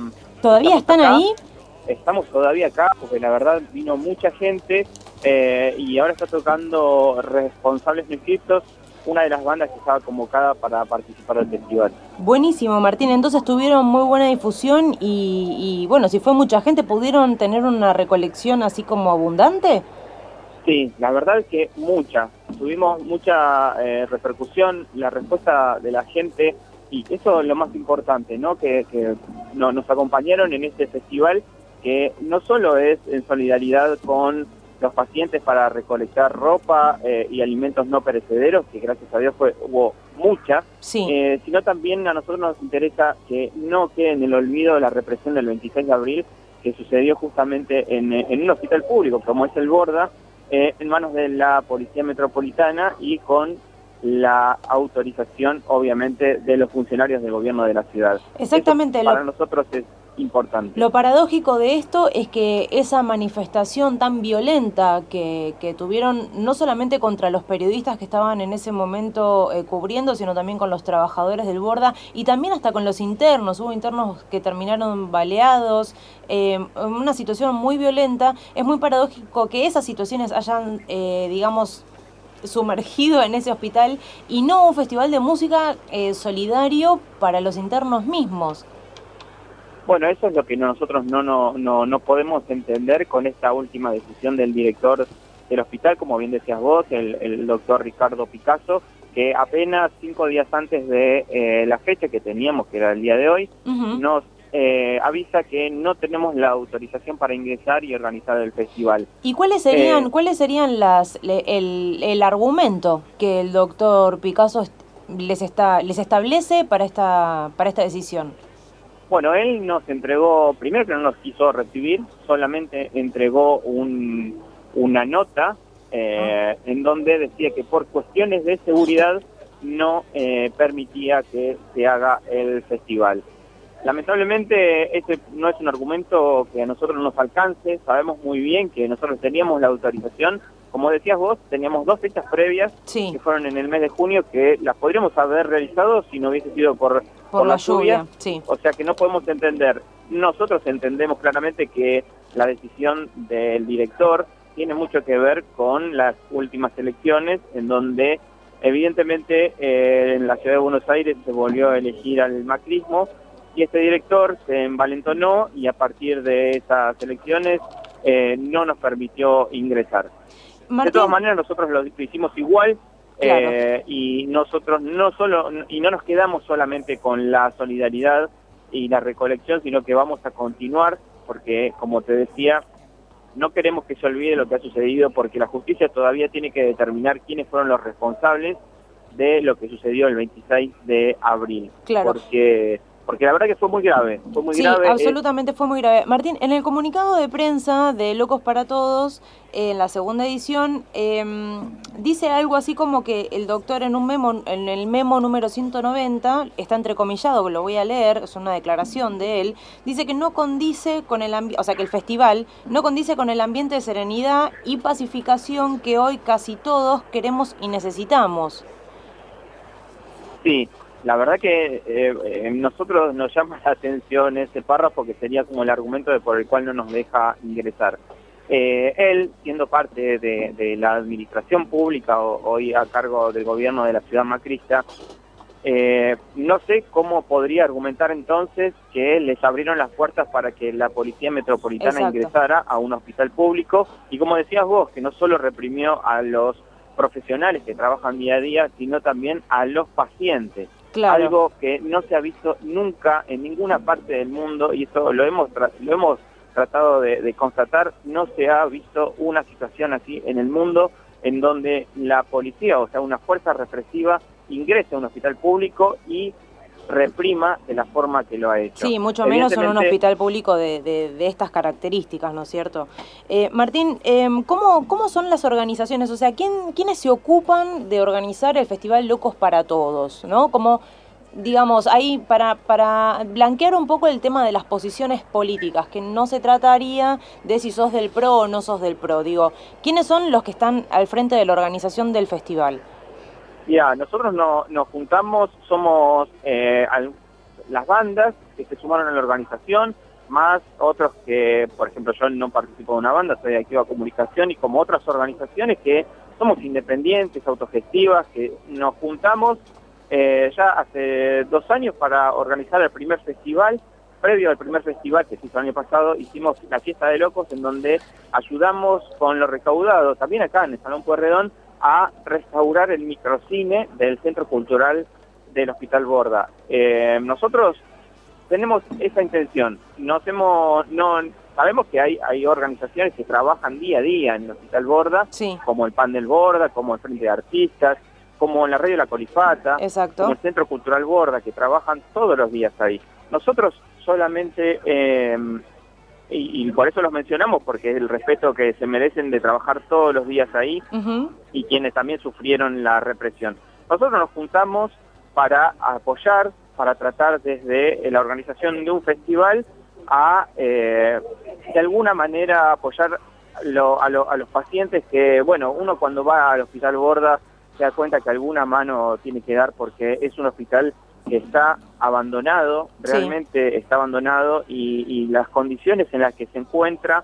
están acá. ahí? Estamos todavía acá porque la verdad vino mucha gente y ahora está tocando Responsables No Inscriptos, una de las bandas que estaba convocada para participar del festival. Buenísimo, Martín. Entonces tuvieron muy buena difusión y bueno, si fue mucha gente, ¿pudieron tener una recolección así como abundante? Sí, la verdad es que tuvimos mucha repercusión, la respuesta de la gente, y eso es lo más importante, ¿no? Que nos acompañaron en este festival, que no solo es en solidaridad con los pacientes para recolectar ropa y alimentos no perecederos, que gracias a Dios hubo mucha, sí. Sino también a nosotros nos interesa que no quede en el olvido la represión del 26 de abril, que sucedió justamente en un hospital público, como es el Borda, en manos de la Policía Metropolitana y con la autorización, obviamente, de los funcionarios del gobierno de la ciudad. Exactamente. Eso para nosotros es importante. Lo paradójico de esto es que esa manifestación tan violenta que tuvieron, no solamente contra los periodistas que estaban en ese momento cubriendo, sino también con los trabajadores del Borda y también hasta con los internos. Hubo internos que terminaron baleados, una situación muy violenta. Es muy paradójico que esas situaciones hayan, digamos, sumergido en ese hospital y no un festival de música solidario para los internos mismos. Bueno, eso es lo que nosotros no podemos entender con esta última decisión del director del hospital, como bien decías vos, el doctor Ricardo Picasso, que apenas 5 días antes de la fecha que teníamos, que era el día de hoy, nos avisa que no tenemos la autorización para ingresar y organizar el festival. ¿Y cuáles serían el argumento que el doctor Picasso les establece para esta decisión? Bueno, él nos entregó, primero que no nos quiso recibir, solamente entregó una nota en donde decía que por cuestiones de seguridad no permitía que se haga el festival. Lamentablemente este no es un argumento que a nosotros nos alcance. Sabemos muy bien que nosotros teníamos la autorización. Como decías vos, teníamos 2 fechas previas que fueron en el mes de junio, que las podríamos haber realizado si no hubiese sido por la lluvia. Sí. O sea que no podemos entender. Nosotros entendemos claramente que la decisión del director tiene mucho que ver con las últimas elecciones, en donde evidentemente en la ciudad de Buenos Aires se volvió a elegir al macrismo, y este director se envalentonó y a partir de esas elecciones no nos permitió ingresar. Martín. De todas maneras nosotros lo hicimos igual, claro. Y nosotros no nos quedamos solamente con la solidaridad y la recolección, sino que vamos a continuar porque, como te decía, no queremos que se olvide lo que ha sucedido, porque la justicia todavía tiene que determinar quiénes fueron los responsables de lo que sucedió el 26 de abril. Claro. Porque la verdad que fue muy grave. Sí, absolutamente fue muy grave. Martín, en el comunicado de prensa de Locos para Todos, en la segunda edición, dice algo así como que el doctor en el memo número 190, está entrecomillado, lo voy a leer, es una declaración de él, dice que no condice con el ambiente, o sea que el festival no condice con el ambiente de serenidad y pacificación que hoy casi todos queremos y necesitamos. Sí, la verdad que nosotros nos llama la atención ese párrafo que sería como el argumento por el cual no nos deja ingresar. Él, siendo parte de la administración pública, hoy a cargo del gobierno de la ciudad macrista, no sé cómo podría argumentar entonces que les abrieron las puertas para que la Policía Metropolitana ingresara a un hospital público, y como decías vos, que no solo reprimió a los profesionales que trabajan día a día, sino también a los pacientes. Claro. Algo que no se ha visto nunca en ninguna parte del mundo, y eso lo hemos tratado de constatar. No se ha visto una situación así en el mundo, en donde la policía, o sea, una fuerza represiva, ingrese a un hospital público y reprima de la forma que lo ha hecho. Sí, mucho menos en un hospital público de estas características, ¿no es cierto? Martín, ¿cómo son las organizaciones? O sea, ¿quiénes se ocupan de organizar el Festival Locos para Todos? ¿No? Como, digamos, ahí para blanquear un poco el tema de las posiciones políticas, que no se trataría de si sos del PRO o no sos del PRO. Digo, ¿quiénes son los que están al frente de la organización del festival? Ya, nosotros nos juntamos, somos las bandas que se sumaron a la organización, más otros que, por ejemplo, yo no participo de una banda, soy de Activa Comunicación, y como otras organizaciones que somos independientes, autogestivas, que nos juntamos ya hace 2 años para organizar el primer festival. Previo al primer festival que se hizo el año pasado, hicimos la Fiesta de Locos, en donde ayudamos con lo recaudado, también acá en el Salón Pueyrredón, a restaurar el microcine del Centro Cultural del Hospital Borda. Nosotros tenemos esa intención. Sabemos que hay organizaciones que trabajan día a día en el Hospital Borda, sí, como el PAN del Borda, como el Frente de Artistas, como en la Radio La Colifata, exacto, como el Centro Cultural Borda, que trabajan todos los días ahí. Nosotros solamente, y por eso los mencionamos, porque es el respeto que se merecen de trabajar todos los días ahí, y quienes también sufrieron la represión. Nosotros nos juntamos para apoyar, para tratar desde la organización de un festival a, de alguna manera, apoyar a los pacientes que, bueno, uno cuando va al Hospital Borda se da cuenta que alguna mano tiene que dar, porque es un hospital que está abandonado, realmente está abandonado, y las condiciones en las que se encuentra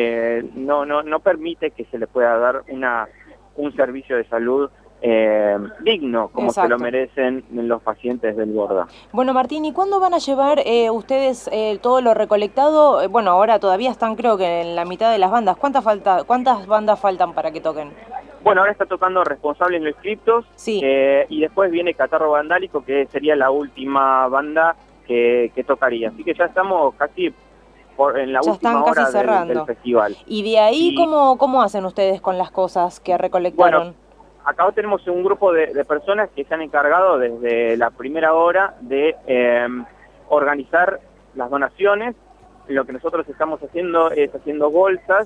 no permite que se le pueda dar un servicio de salud digno, como se lo merecen los pacientes del Borda. Bueno, Martín, ¿y cuándo van a llevar ustedes todo lo recolectado? Bueno, ahora todavía están, creo que en la mitad de las bandas. ¿Cuántas bandas faltan para que toquen? Bueno, ahora está tocando Responsables No Inscriptos, sí, y después viene Catarro Vandálico, que sería la última banda que tocaría. Así que ya estamos casi en la última hora del festival. ¿Y de ahí cómo hacen ustedes con las cosas que recolectaron? Bueno, acá tenemos un grupo de personas que se han encargado desde la primera hora de organizar las donaciones. Lo que nosotros estamos haciendo es haciendo bolsas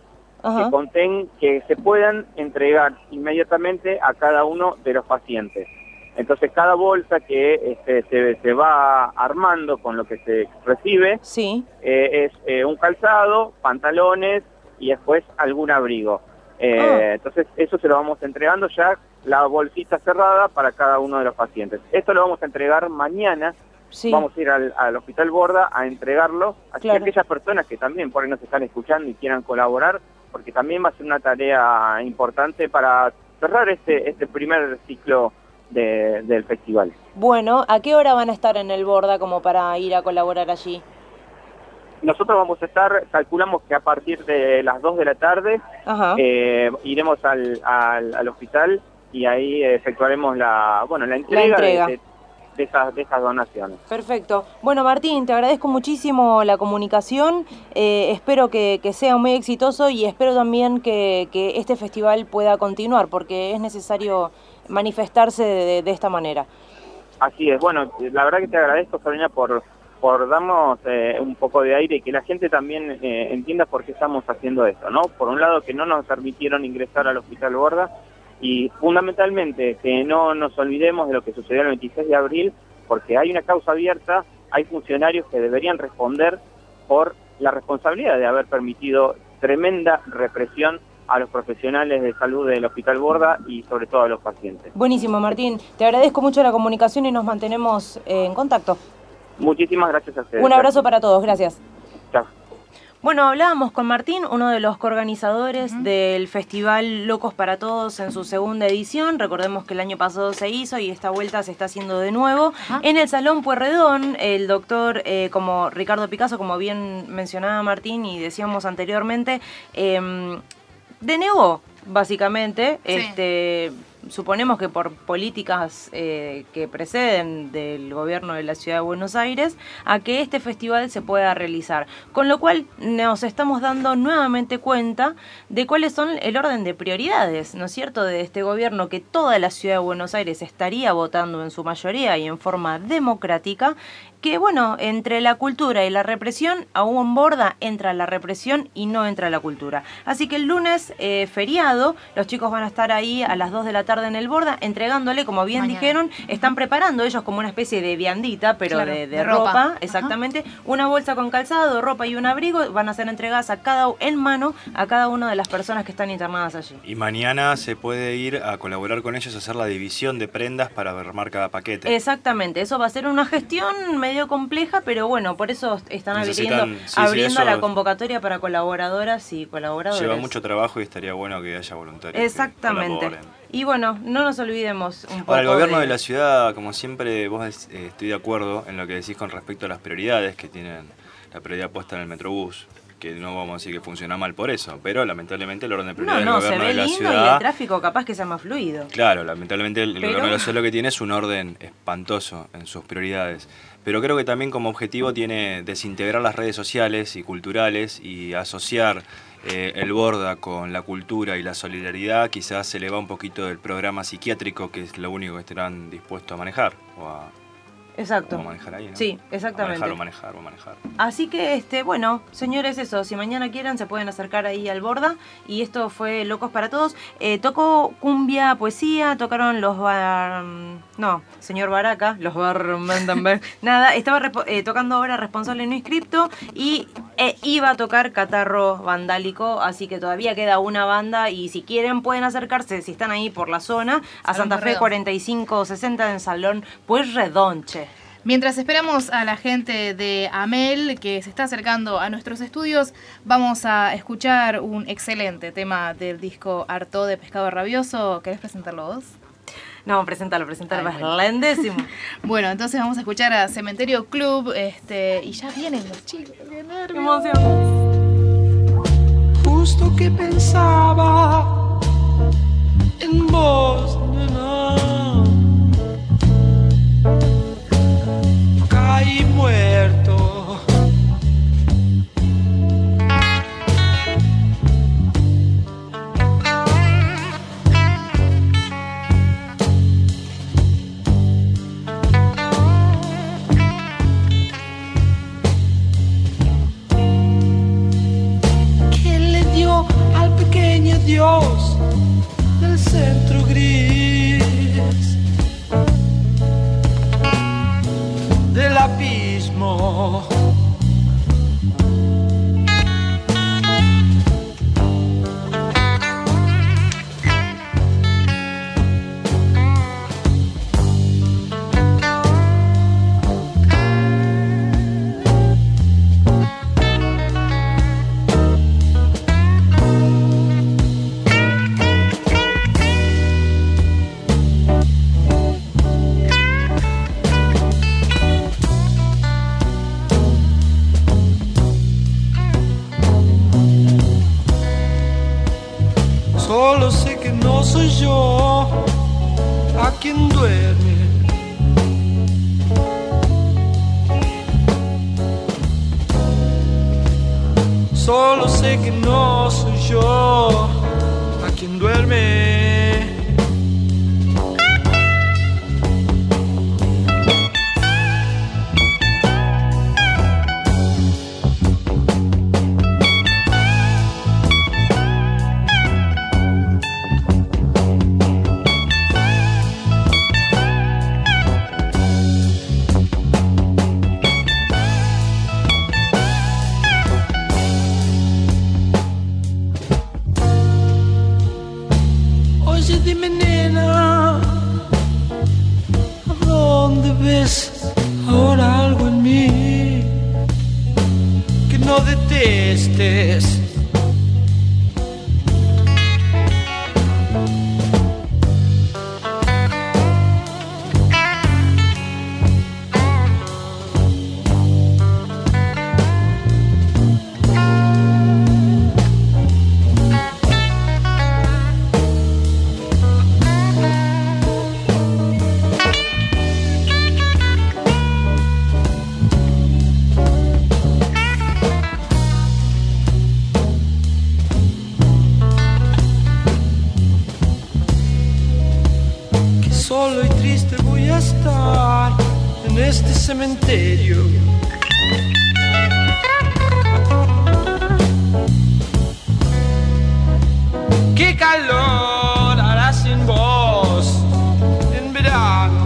que se puedan entregar inmediatamente a cada uno de los pacientes. Entonces cada bolsa que se va armando con lo que se recibe, sí, es un calzado, pantalones y después algún abrigo. Entonces eso se lo vamos entregando ya, la bolsita cerrada para cada uno de los pacientes. Esto lo vamos a entregar mañana. Sí. Vamos a ir al Hospital Borda a entregarlo, así que aquellas personas que también por ahí nos están escuchando y quieran colaborar, porque también va a ser una tarea importante para cerrar este primer ciclo del festival. Bueno, ¿a qué hora van a estar en el Borda como para ir a colaborar allí? Nosotros vamos a estar, calculamos que a partir de las 2 de la tarde iremos al hospital y ahí efectuaremos la entrega. De esas donaciones. Perfecto. Bueno, Martín, te agradezco muchísimo la comunicación, espero que sea muy exitoso y espero también que este festival pueda continuar, porque es necesario manifestarse de esta manera. Así es. Bueno, la verdad que te agradezco, Sabrina, por darnos un poco de aire y que la gente también entienda por qué estamos haciendo esto, ¿no? Por un lado, que no nos permitieron ingresar al Hospital Borda, y fundamentalmente que no nos olvidemos de lo que sucedió el 26 de abril, porque hay una causa abierta, hay funcionarios que deberían responder por la responsabilidad de haber permitido tremenda represión a los profesionales de salud del Hospital Borda y sobre todo a los pacientes. Buenísimo, Martín. Te agradezco mucho la comunicación y nos mantenemos en contacto. Muchísimas gracias a ustedes. Un abrazo para todos, gracias. Chao. Bueno, hablábamos con Martín, uno de los coorganizadores del Festival Locos para Todos en su segunda edición. Recordemos que el año pasado se hizo y esta vuelta se está haciendo de nuevo. En el Salón Pueyrredón, el doctor, como Ricardo Picasso, como bien mencionaba Martín y decíamos anteriormente, denegó básicamente, suponemos que por políticas que preceden del gobierno de la Ciudad de Buenos Aires, a que este festival se pueda realizar. Con lo cual nos estamos dando nuevamente cuenta de cuáles son el orden de prioridades, ¿no es cierto?, de este gobierno, que toda la Ciudad de Buenos Aires estaría votando en su mayoría y en forma democrática, que bueno, entre la cultura y la represión, aún Borda entra la represión y no entra la cultura. Así que el lunes, feriado, los chicos van a estar ahí a las 2 de la tarde en el Borda, entregándole, como bien dijeron, están preparando ellos como una especie de viandita, pero claro, de ropa, exactamente, una bolsa con calzado, ropa y un abrigo, van a ser entregadas en mano a cada una de las personas que están internadas allí. Y mañana se puede ir a colaborar con ellos a hacer la división de prendas para armar cada paquete. Exactamente, eso va a ser una gestión medio compleja, pero bueno, por eso están abriendo la convocatoria para colaboradoras y colaboradores. Lleva mucho trabajo y estaría bueno que haya voluntarios. Exactamente. Y bueno, no nos olvidemos un poco. Ahora, el gobierno de la ciudad, como siempre, estoy de acuerdo en lo que decís con respecto a las prioridades que tienen la prioridad puesta en el Metrobús, que no vamos a decir que funciona mal por eso, pero lamentablemente el orden de prioridades del gobierno de la ciudad... y el tráfico capaz que sea más fluido. Claro, lamentablemente el gobierno de la ciudad lo que tiene es un orden espantoso en sus prioridades. Pero creo que también como objetivo tiene desintegrar las redes sociales y culturales y asociar el Borda con la cultura y la solidaridad. Quizás se le va un poquito del programa psiquiátrico, que es lo único que estarán dispuestos a manejar o a... Exacto. O manejar ahí, ¿no? Sí, exactamente. O manejar. Así que, bueno, señores, eso, si mañana quieren se pueden acercar ahí al Borda. Y esto fue Locos para Todos. Tocó cumbia, poesía, tocaron los señor Baraca, los Mandenberg. Nada, estaba tocando ahora Responsable No Inscripto y iba a tocar Catarro Vandálico, así que todavía queda una banda y si quieren pueden acercarse, si están ahí por la zona, a Santa Fe 4560 en Salón Pueyrredonche. Mientras esperamos a la gente de Amel que se está acercando a nuestros estudios, vamos a escuchar un excelente tema del disco Harto de Pescado Rabioso. ¿Querés presentarlo vos? No, preséntalo, es lindísimo. Bueno, entonces vamos a escuchar a Cementerio Club, y ya vienen los chicos. ¡Qué emoción! Justo que pensaba en vos, nena. Caí muerto. Al pequeño Dios del centro gris del abismo. Solo sé que no soy yo a quien duerme. Solo sé que no soy yo a quien duerme. ves ahora algo en mí que no detestes. Solo y triste voy a estar en este cementerio. Qué calor hará sin vos en verano.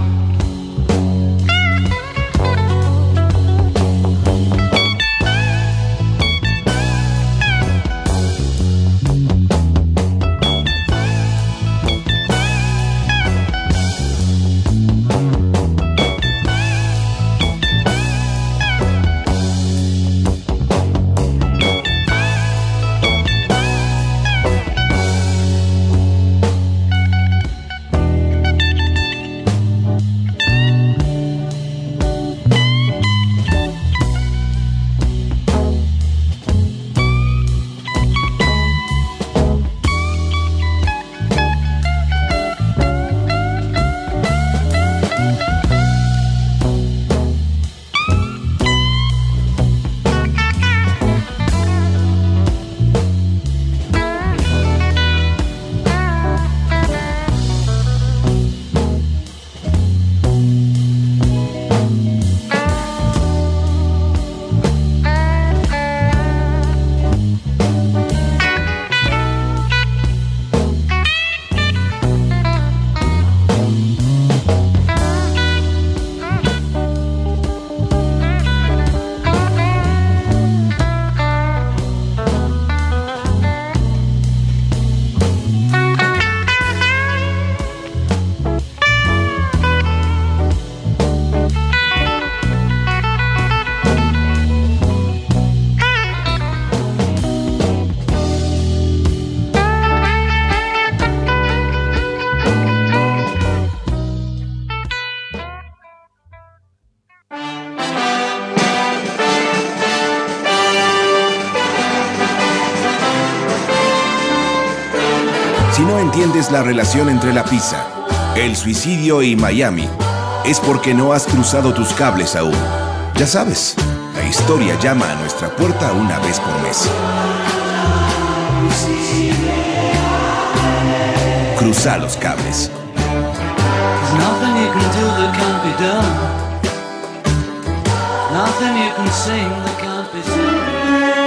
Si no entiendes la relación entre la pizza, el suicidio y Miami, es porque no has cruzado tus cables aún. Ya sabes, la historia llama a nuestra puerta una vez por mes. Cruza los cables. Nothing you can do that can't be done. Nothing you can sing that can't be sung.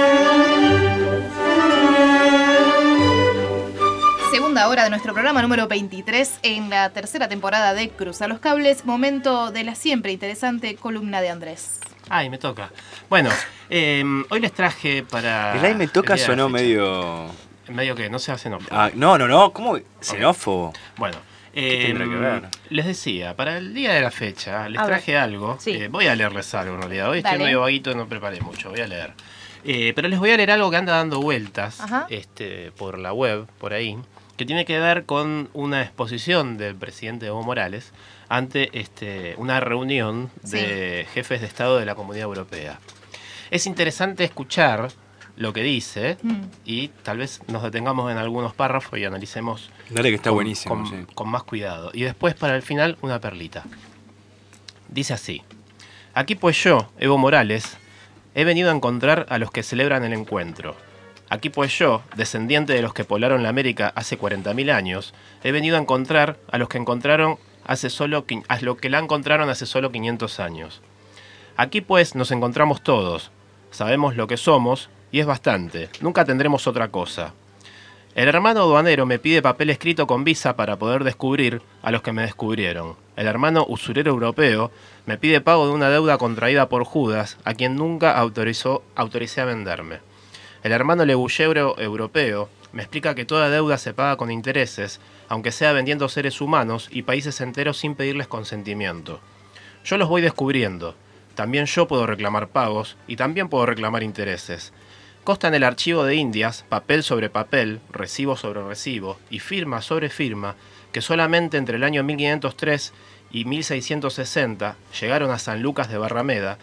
Segunda hora de nuestro programa número 23 en la tercera temporada de Cruza los Cables. Momento de la siempre interesante columna de Andrés. Ay, me toca. Bueno, hoy les traje para... El ay me toca sonó medio... Medio que no se hace xenófobo. Ah, no, ¿cómo? Xenófobo. Bueno, ¿qué tendrá que ver? Les decía, para el día de la fecha, les traje algo. Sí. Voy a leerles algo en realidad. Hoy estoy Dale. medio vaguito, no preparé mucho, voy a leer. Pero les voy a leer algo que anda dando vueltas por la web, por ahí, que tiene que ver con una exposición del presidente Evo Morales ante una reunión de jefes de Estado de la Comunidad Europea. Es interesante escuchar lo que dice y tal vez nos detengamos en algunos párrafos y analicemos Dale, que está buenísimo, sí. con más cuidado. Y después, para el final, una perlita. Dice así: aquí pues yo, Evo Morales, he venido a encontrar a los que celebran el encuentro. Aquí pues yo, descendiente de los que poblaron la América hace 40.000 años, he venido a encontrar a los que encontraron a lo que la encontraron hace solo 500 años. Aquí pues nos encontramos todos, sabemos lo que somos y es bastante, nunca tendremos otra cosa. El hermano aduanero me pide papel escrito con visa para poder descubrir a los que me descubrieron. El hermano usurero europeo me pide pago de una deuda contraída por Judas, a quien nunca autoricé a venderme. El hermano legullero europeo me explica que toda deuda se paga con intereses, aunque sea vendiendo seres humanos y países enteros sin pedirles consentimiento. Yo los voy descubriendo. También yo puedo reclamar pagos y también puedo reclamar intereses. Consta en el archivo de Indias, papel sobre papel, recibo sobre recibo y firma sobre firma, que solamente entre el año 1503 y 1660 llegaron a San Lucas de Barrameda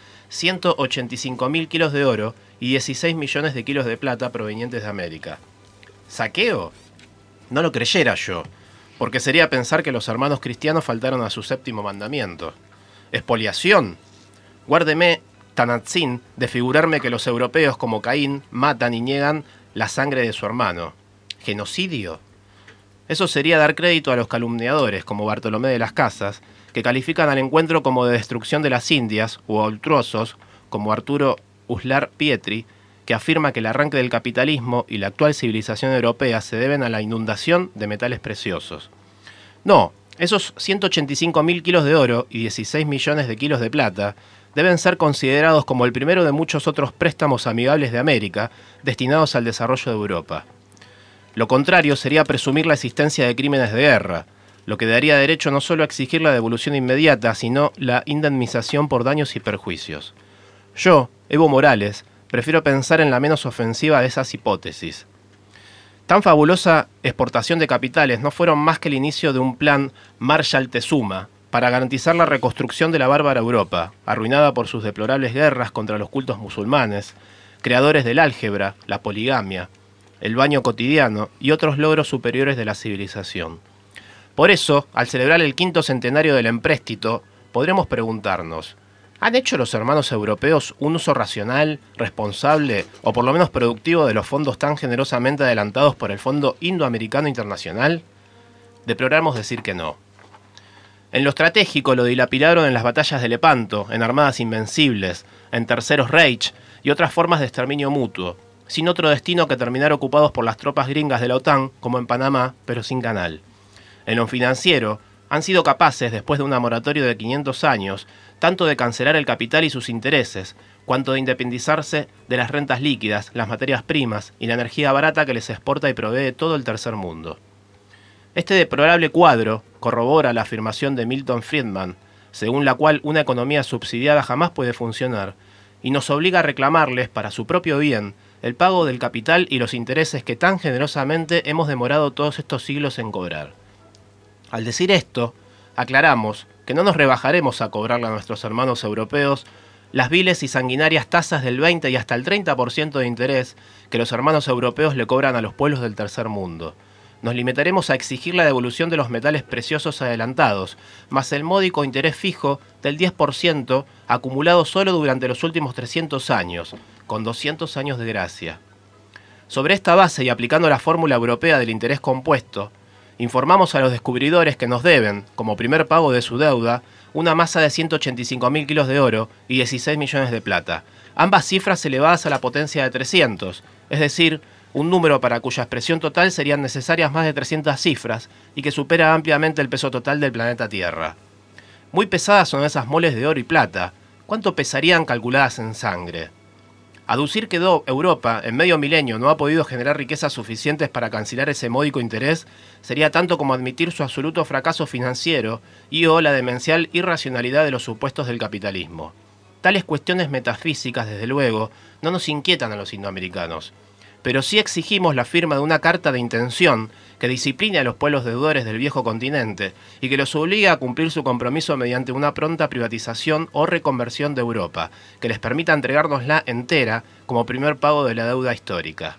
185.000 kilos de oro y 16 millones de kilos de plata provenientes de América. ¿Saqueo? No lo creyera yo, porque sería pensar que los hermanos cristianos faltaron a su séptimo mandamiento. ¿Expoliación? Guárdeme, Tanatzin, de figurarme que los europeos como Caín matan y niegan la sangre de su hermano. ¿Genocidio? Eso sería dar crédito a los calumniadores, como Bartolomé de las Casas, que califican al encuentro como de destrucción de las Indias, o a ultruosos, como Arturo Uslar Pietri, que afirma que el arranque del capitalismo y la actual civilización europea se deben a la inundación de metales preciosos. No, esos 185.000 kilos de oro y 16 millones de kilos de plata deben ser considerados como el primero de muchos otros préstamos amigables de América destinados al desarrollo de Europa. Lo contrario sería presumir la existencia de crímenes de guerra, lo que daría derecho no solo a exigir la devolución inmediata, sino la indemnización por daños y perjuicios. Yo, Evo Morales, prefiero pensar en la menos ofensiva de esas hipótesis. Tan fabulosa exportación de capitales no fueron más que el inicio de un plan Marshall-Tezuma para garantizar la reconstrucción de la bárbara Europa, arruinada por sus deplorables guerras contra los cultos musulmanes, creadores del álgebra, la poligamia, el baño cotidiano y otros logros superiores de la civilización. Por eso, al celebrar el 5º centenario del empréstito, podremos preguntarnos: ¿han hecho los hermanos europeos un uso racional, responsable o por lo menos productivo de los fondos tan generosamente adelantados por el Fondo Indoamericano Internacional? Deploramos decir que no. En lo estratégico lo dilapidaron en las batallas de Lepanto, en armadas invencibles, en terceros Reich y otras formas de exterminio mutuo, sin otro destino que terminar ocupados por las tropas gringas de la OTAN, como en Panamá, pero sin canal. En lo financiero, han sido capaces, después de una moratoria de 500 años, tanto de cancelar el capital y sus intereses, cuanto de independizarse de las rentas líquidas, las materias primas y la energía barata que les exporta y provee todo el tercer mundo. Este deplorable cuadro corrobora la afirmación de Milton Friedman, según la cual una economía subsidiada jamás puede funcionar, y nos obliga a reclamarles, para su propio bien, el pago del capital y los intereses que tan generosamente hemos demorado todos estos siglos en cobrar. Al decir esto, aclaramos que no nos rebajaremos a cobrarle a nuestros hermanos europeos las viles y sanguinarias tasas del 20 y hasta el 30% de interés que los hermanos europeos le cobran a los pueblos del tercer mundo. Nos limitaremos a exigir la devolución de los metales preciosos adelantados, más el módico interés fijo del 10% acumulado solo durante los últimos 300 años, con 200 años de gracia. Sobre esta base y aplicando la fórmula europea del interés compuesto, informamos a los descubridores que nos deben, como primer pago de su deuda, una masa de 185.000 kilos de oro y 16 millones de plata, ambas cifras elevadas a la potencia de 300, es decir, un número para cuya expresión total serían necesarias más de 300 cifras y que supera ampliamente el peso total del planeta Tierra. Muy pesadas son esas moles de oro y plata. ¿Cuánto pesarían calculadas en sangre? Aducir que Europa en medio milenio no ha podido generar riquezas suficientes para cancelar ese módico interés sería tanto como admitir su absoluto fracaso financiero y o la demencial irracionalidad de los supuestos del capitalismo. Tales cuestiones metafísicas, desde luego, no nos inquietan a los indoamericanos, pero sí exigimos la firma de una carta de intención que discipline a los pueblos deudores del viejo continente y que los obligue a cumplir su compromiso mediante una pronta privatización o reconversión de Europa, que les permita entregárnosla entera como primer pago de la deuda histórica.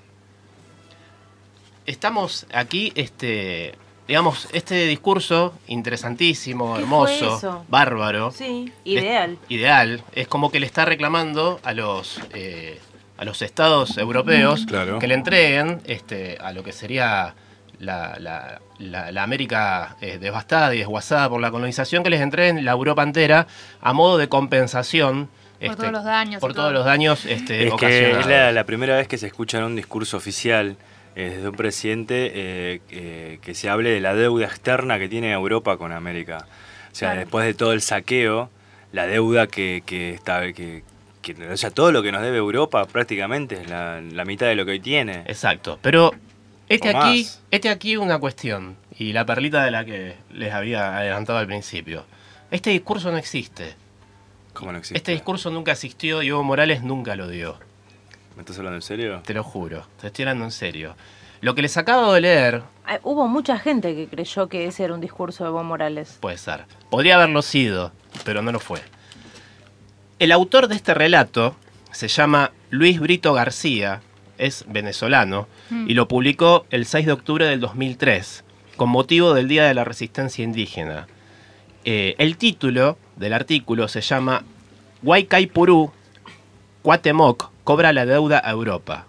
Estamos aquí, este discurso interesantísimo, hermoso, bárbaro. Sí, ideal. Ideal, es como que le está reclamando a los estados europeos que le entreguen a lo que sería la América devastada y desguazada por la colonización, que les entreguen la Europa entera a modo de compensación por todos los daños. Por todos los daños es ocasionados. que es la primera vez que se escucha en un discurso oficial desde un presidente que se hable de la deuda externa que tiene Europa con América. O sea, después de todo el saqueo, la deuda o sea, todo lo que nos debe Europa prácticamente es la mitad de lo que hoy tiene. Exacto, pero aquí una cuestión, y la perlita de la que les había adelantado al principio. Este discurso no existe. ¿Cómo no existe? Este discurso nunca existió y Evo Morales nunca lo dio. ¿Me estás hablando en serio? Te lo juro, te estoy hablando en serio. Lo que les acabo de leer... Hubo mucha gente que creyó que ese era un discurso de Evo Morales. Puede ser. Podría haberlo sido, pero no lo fue. El autor de este relato se llama Luis Brito García, es venezolano, y lo publicó el 6 de octubre del 2003, con motivo del Día de la Resistencia Indígena. El título del artículo se llama Guaycaipurú, Cuauhtémoc cobra la deuda a Europa.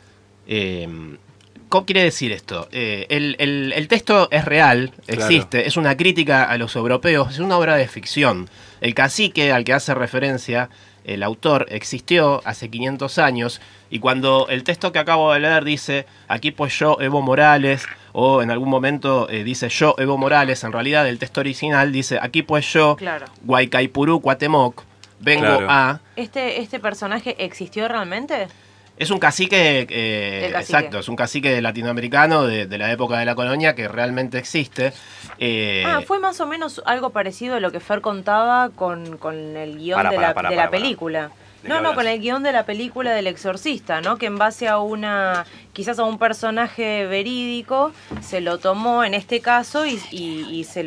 ¿Cómo quiere decir esto? El texto es real, existe, claro. Es una crítica a los europeos, es una obra de ficción. El cacique al que hace referencia el autor existió hace 500 años y cuando el texto que acabo de leer dice aquí pues yo, Evo Morales, o en algún momento dice yo, Evo Morales, en realidad el texto original dice aquí pues yo, claro. Guaycaipurú, Cuauhtémoc, vengo claro. a... ¿Este personaje existió realmente? Es un cacique, exacto, es un cacique latinoamericano de la época de la colonia que realmente existe. Fue más o menos algo parecido a lo que Fer contaba con el guión de la película. Con el guión de la película del Exorcista, ¿no? Que en base a quizás a un personaje verídico, se lo tomó en este caso y se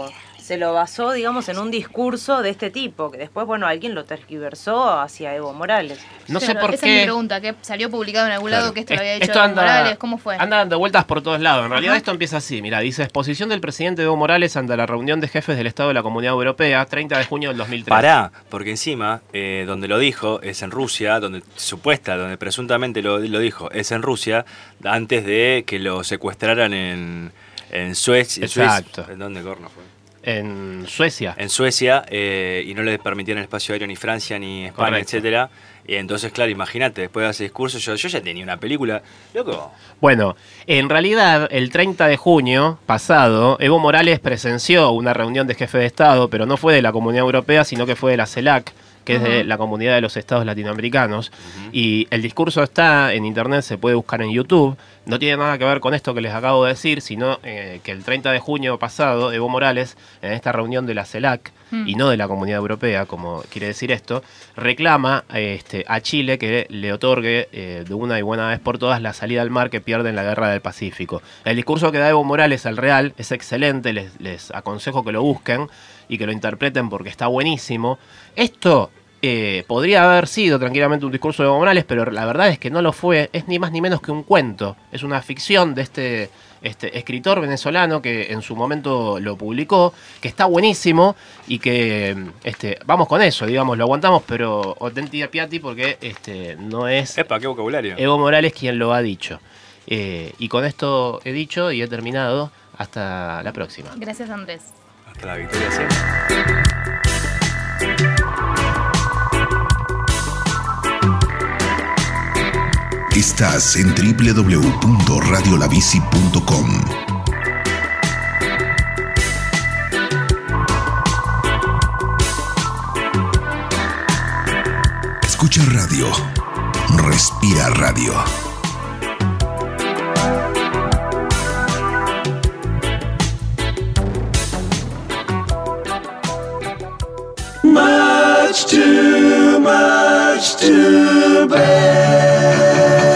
lo basó, digamos, en un discurso de este tipo, que después, alguien lo tergiversó hacia Evo Morales. No sé por qué. Esa es mi pregunta, que salió publicado en algún lado que esto lo había dicho Evo Morales, ¿cómo fue? Anda dando vueltas por todos lados. En realidad esto empieza así, mira, dice exposición del presidente Evo Morales ante la reunión de jefes del Estado de la Comunidad Europea, 30 de junio del 2003. Pará, porque encima, donde lo dijo es en Rusia, donde presuntamente lo dijo es en Rusia, antes de que lo secuestraran en Suecia. Exacto. ¿En dónde corno fue? En Suecia. En Suecia, y no le permitían el espacio aéreo ni Francia, ni España, correcto. Etcétera. Y entonces, claro, imagínate, después de ese discurso, yo ya tenía una película, loco. Bueno, en realidad, el 30 de junio pasado, Evo Morales presenció una reunión de jefe de Estado, pero no fue de la Comunidad Europea, sino que fue de la CELAC, que es de la Comunidad de los Estados Latinoamericanos. Y el discurso está en internet, se puede buscar en YouTube. No tiene nada que ver con esto que les acabo de decir, sino que el 30 de junio pasado, Evo Morales, en esta reunión de la CELAC, y no de la Comunidad Europea, como quiere decir esto, reclama a Chile que le otorgue de una y buena vez por todas la salida al mar que pierde en la Guerra del Pacífico. El discurso que da Evo Morales al Real es excelente, les aconsejo que lo busquen y que lo interpreten porque está buenísimo. Esto podría haber sido tranquilamente un discurso de Evo Morales, pero la verdad es que no lo fue, es ni más ni menos que un cuento, es una ficción de este escritor venezolano que en su momento lo publicó, que está buenísimo y que vamos con eso, digamos, lo aguantamos, pero Authentic Piatti porque no es Epa, qué vocabulario. Evo Morales quien lo ha dicho. Y con esto he dicho y he terminado. Hasta la próxima. Gracias, Andrés. Hasta la victoria siempre. Estás en www.radiolabici.com. Escucha radio. Respira radio. Much too bad.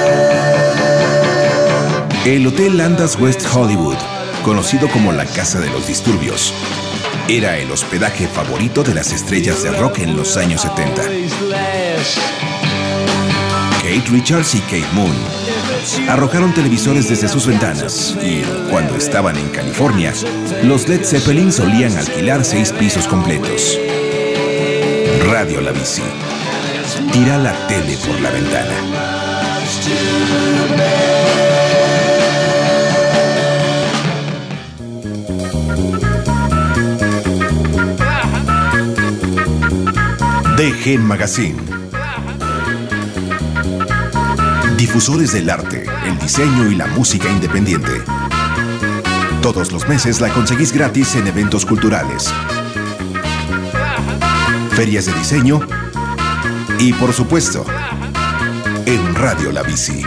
El Hotel Andaz West Hollywood, conocido como la Casa de los Disturbios, era el hospedaje favorito de las estrellas de rock en los años 70. Kate Richards y Kate Moon arrojaron televisores desde sus ventanas y, cuando estaban en California, los Led Zeppelin solían alquilar 6 pisos completos. Radio La Bici. Tira la tele por la ventana. DG Magazine. Difusores del arte, el diseño y la música independiente. Todos los meses la conseguís gratis en eventos culturales, ferias de diseño y, por supuesto, en Radio La Bici.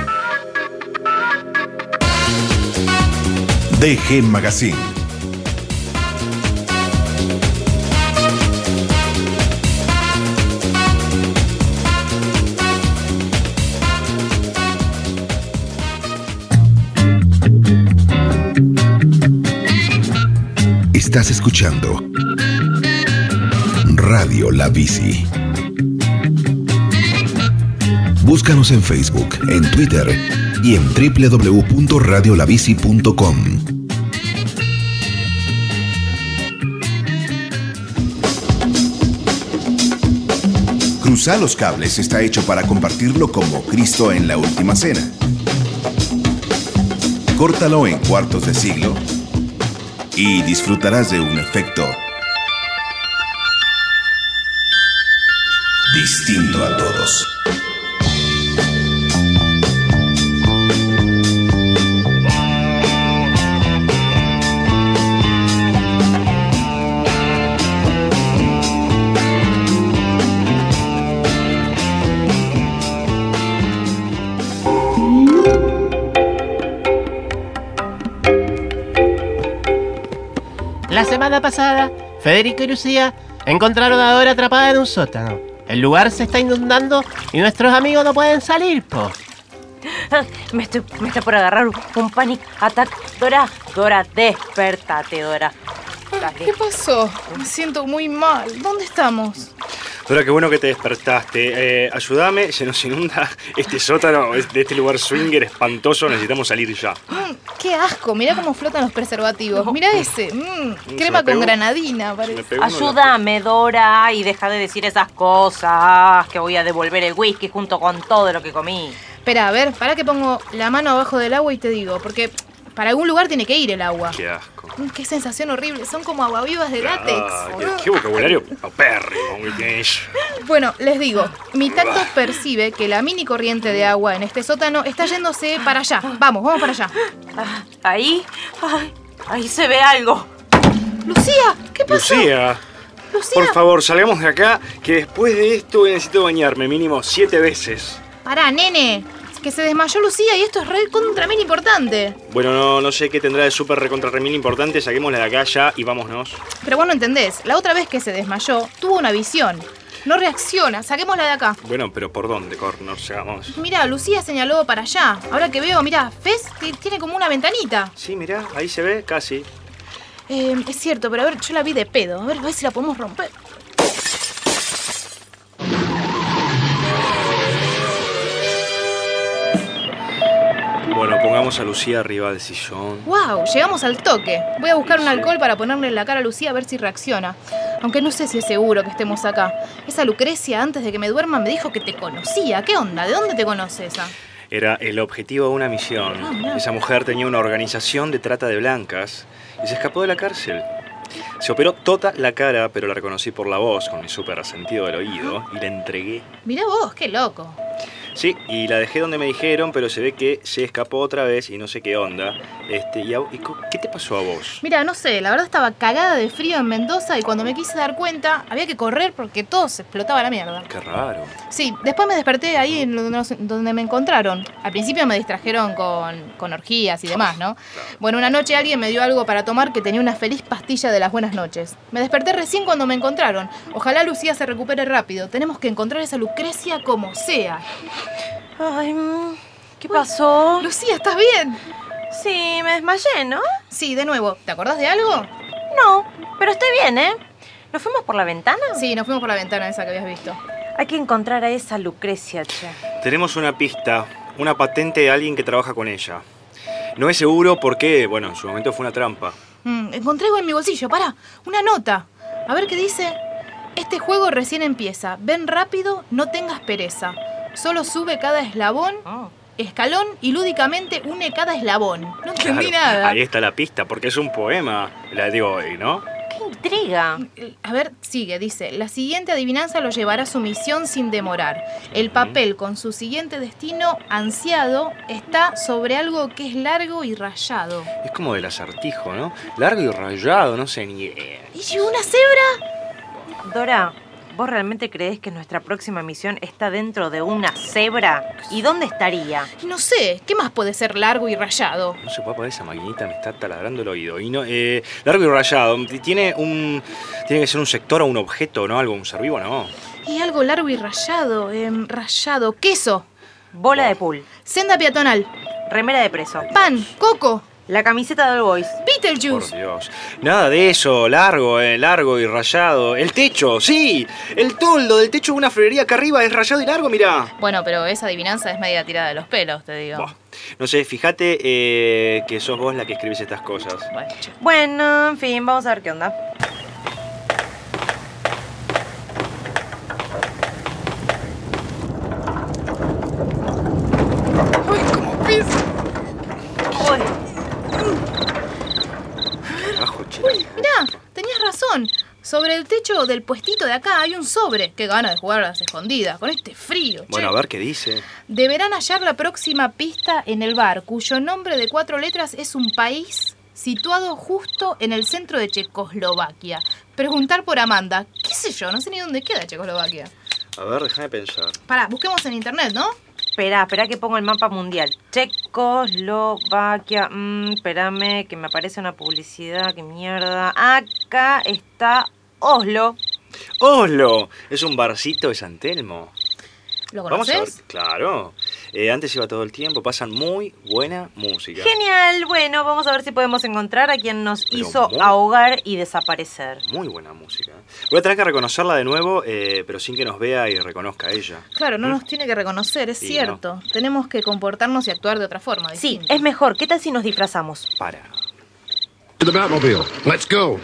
DG Magazine. Estás escuchando Radio La Bici. Búscanos en Facebook, en Twitter y en www.radiolabici.com. Cruzá los Cables está hecho para compartirlo como Cristo en la Última Cena. Córtalo en cuartos de siglo y disfrutarás de un efecto distinto a todos. La semana pasada, Federico y Lucía encontraron a Dora atrapada en un sótano. El lugar se está inundando y nuestros amigos no pueden salir, po. Me está por agarrar un panic attack. Dora, despertate, Dora. Dale. ¿Qué pasó? Me siento muy mal. ¿Dónde estamos? Dora, qué bueno que te despertaste. Ayúdame, se nos inunda este sótano de este lugar swinger espantoso. Necesitamos salir ya. ¡Qué asco! Mirá cómo flotan los preservativos. Mirá ese. Crema con granadina, parece. Ayúdame, Dora, y deja de decir esas cosas. Que voy a devolver el whisky junto con todo lo que comí. Espera, a ver, para que pongo la mano abajo del agua y te digo. Porque para algún lugar tiene que ir el agua. Qué asco. Qué sensación horrible. Son como aguavivas de látex. Qué vocabulario paupérrimo que tienes. Bueno, les digo, mi tacto percibe que la mini corriente de agua en este sótano está yéndose para allá. Vamos para allá. Ahí se ve algo. Lucía, ¿qué pasó? Lucía, por favor, salgamos de acá, que después de esto necesito bañarme mínimo 7 veces. Pará, nene. Que se desmayó Lucía y esto es re contra mil importante. Bueno, no sé qué tendrá de súper recontra remil importante. Saquémosla de acá ya y vámonos. Pero vos no entendés. La otra vez que se desmayó, tuvo una visión. No reacciona. Saquémosla de acá. Bueno, pero ¿por dónde, Cornor? Sigamos. Mira, Lucía señaló para allá. Ahora que veo, mira, ¿ves? Tiene como una ventanita. Sí, mira, ahí se ve casi. Es cierto, pero a ver, yo la vi de pedo. A ver si la podemos romper. Bueno, pongamos a Lucía arriba del sillón. ¡Wow! Llegamos al toque. Voy a buscar un alcohol para ponerle en la cara a Lucía a ver si reacciona. Aunque no sé si es seguro que estemos acá. Esa Lucrecia, antes de que me duerma, me dijo que te conocía. ¿Qué onda? ¿De dónde te conoce esa? Era el objetivo de una misión. Esa mujer tenía una organización de trata de blancas y se escapó de la cárcel. Se operó toda la cara, pero la reconocí por la voz, con mi súper sentido del oído, y la entregué. Mirá vos, qué loco. Sí, y la dejé donde me dijeron, pero se ve que se escapó otra vez y no sé qué onda. ¿Qué te pasó a vos? Mira, no sé, la verdad estaba cagada de frío en Mendoza y cuando me quise dar cuenta había que correr porque todo se explotaba a la mierda. Qué raro. Sí, después me desperté ahí en donde me encontraron. Al principio me distrajeron con orgías y demás, ¿no? Claro. Bueno, una noche alguien me dio algo para tomar que tenía una feliz pastilla de las buenas noches. Me desperté recién cuando me encontraron. Ojalá Lucía se recupere rápido. Tenemos que encontrar a esa Lucrecia como sea. Ay, ¿qué pasó? Lucía, ¿estás bien? Sí, me desmayé, ¿no? Sí, de nuevo. ¿Te acordás de algo? No, pero estoy bien, ¿eh? ¿Nos fuimos por la ventana? Sí, nos fuimos por la ventana esa que habías visto. Hay que encontrar a esa Lucrecia, che. Tenemos una pista, una patente de alguien que trabaja con ella. No es seguro porque, bueno, en su momento fue una trampa. Encontré algo en mi bolsillo, pará, una nota. A ver qué dice. Este juego recién empieza. Ven rápido, no tengas pereza. Solo sube cada escalón y lúdicamente une cada eslabón. No entendí nada. Ahí está la pista, porque es un poema. La digo, ¿no? ¡Qué intriga! A ver, sigue, dice. La siguiente adivinanza lo llevará a su misión sin demorar. El papel con su siguiente destino ansiado está sobre algo que es largo y rayado. Es como del acertijo, ¿no? Largo y rayado, no sé ni... ¿Y una cebra? Dora, ¿vos realmente creés que nuestra próxima misión está dentro de una cebra? ¿Y dónde estaría? No sé, ¿qué más puede ser largo y rayado? No se puede poner esa maquinita, me está taladrando el oído. Y no, largo y rayado, tiene que ser un sector o un objeto, ¿no? Algo, un ser vivo, ¿no? Y algo largo y rayado, queso. Bola de pool. Senda peatonal. Remera de preso. Pan, coco. La camiseta del Boys. Beetlejuice. Por Dios. Nada de eso, largo y rayado. El techo, sí. El toldo del techo de una florería acá arriba es rayado y largo, mirá. Bueno, pero esa adivinanza es media tirada de los pelos, te digo. Buah. No sé, fíjate que sos vos la que escribís estas cosas. Bueno, en fin, vamos a ver qué onda. ¡Uy, cómo pisa! Uy, mirá, tenías razón. Sobre el techo del puestito de acá hay un sobre. Qué gana de jugar a las escondidas, con este frío. Bueno, che. a ver qué dice. Deberán hallar la próxima pista en el bar, cuyo nombre de 4 letras es un país situado justo en el centro de Checoslovaquia. Preguntar por Amanda. ¿Qué sé yo? No sé ni dónde queda Checoslovaquia. A ver, déjame pensar. Pará, busquemos en internet, ¿no? Esperá que pongo el mapa mundial. Checoslovaquia. Espérame, que me aparece una publicidad. ¡Qué mierda! Acá está Oslo. ¡Oslo! Es un barcito de San Telmo. ¿Lo Vamos a ver, conoces? claro. Antes iba todo el tiempo, pasan muy buena música. Genial. Bueno, vamos a ver si podemos encontrar a quien nos Pero hizo muy- ahogar y desaparecer. Muy buena música. Voy a tener que reconocerla de nuevo, pero sin que nos vea y reconozca a ella. Claro, no nos tiene que reconocer, es Sí, cierto. Tenemos que comportarnos y actuar de otra forma. Sí, distinta. es mejor. ¿Qué tal si nos disfrazamos? Para. To the Batmobile. Let's go.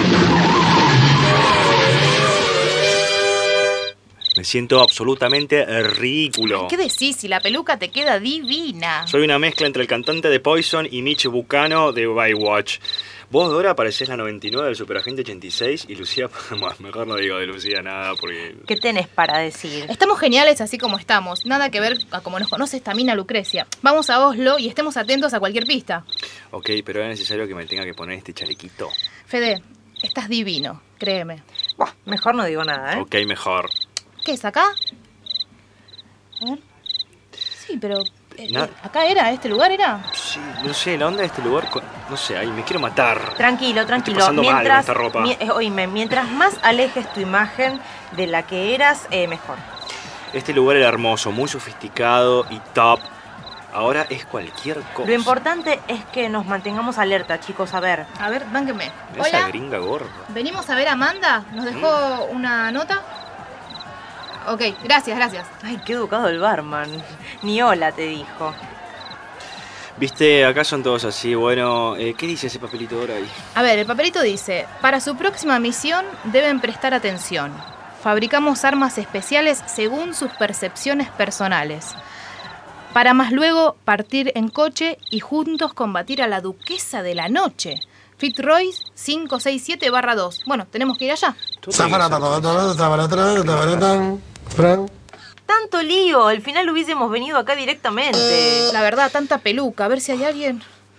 Me siento absolutamente ridículo. ¿Qué decís? Si la peluca te queda divina. Soy una mezcla entre el cantante de Poison y Mitch Bucano de Baywatch. Vos, Dora, parecés la 99 del Superagente 86 y Lucía, bueno, mejor no digo de Lucía nada porque... ¿Qué tenés para decir? Estamos geniales así como estamos. Nada que ver a como nos conoce esta mina Lucrecia. Vamos a Oslo y estemos atentos a cualquier pista. Ok, pero es necesario que me tenga que poner este chalequito. Fede, estás divino, créeme. Buah, mejor no digo nada, ¿eh? Ok, mejor. ¿Qué es acá? A ver. Sí, pero... Nada. ¿Acá era? ¿Este lugar era? Sí, no sé, la onda de este lugar, no sé, ahí me quiero matar. Tranquilo. Estoy pasando mal con esta ropa. Oíme, mientras más alejes tu imagen de la que eras, mejor. Este lugar era hermoso, muy sofisticado y top. Ahora es cualquier cosa. Lo importante es que nos mantengamos alerta, chicos. A ver. A ver, bánquenme. Esa Hola, gringa gorda. venimos a ver a Amanda. ¿Nos dejó una nota? Ok, gracias. Ay, qué educado el barman. Ni hola te dijo. Viste, acá son todos así. Bueno, ¿qué dice ese papelito ahora ahí? A ver, el papelito dice, para su próxima misión deben prestar atención. Fabricamos armas especiales según sus percepciones personales. Para más luego partir en coche y juntos combatir a la Duquesa de la Noche. Fitzroy 567-2. Bueno, tenemos que ir allá. Tanto lío, al final hubiésemos venido acá directamente. La verdad, tanta peluca. A ver si hay alguien.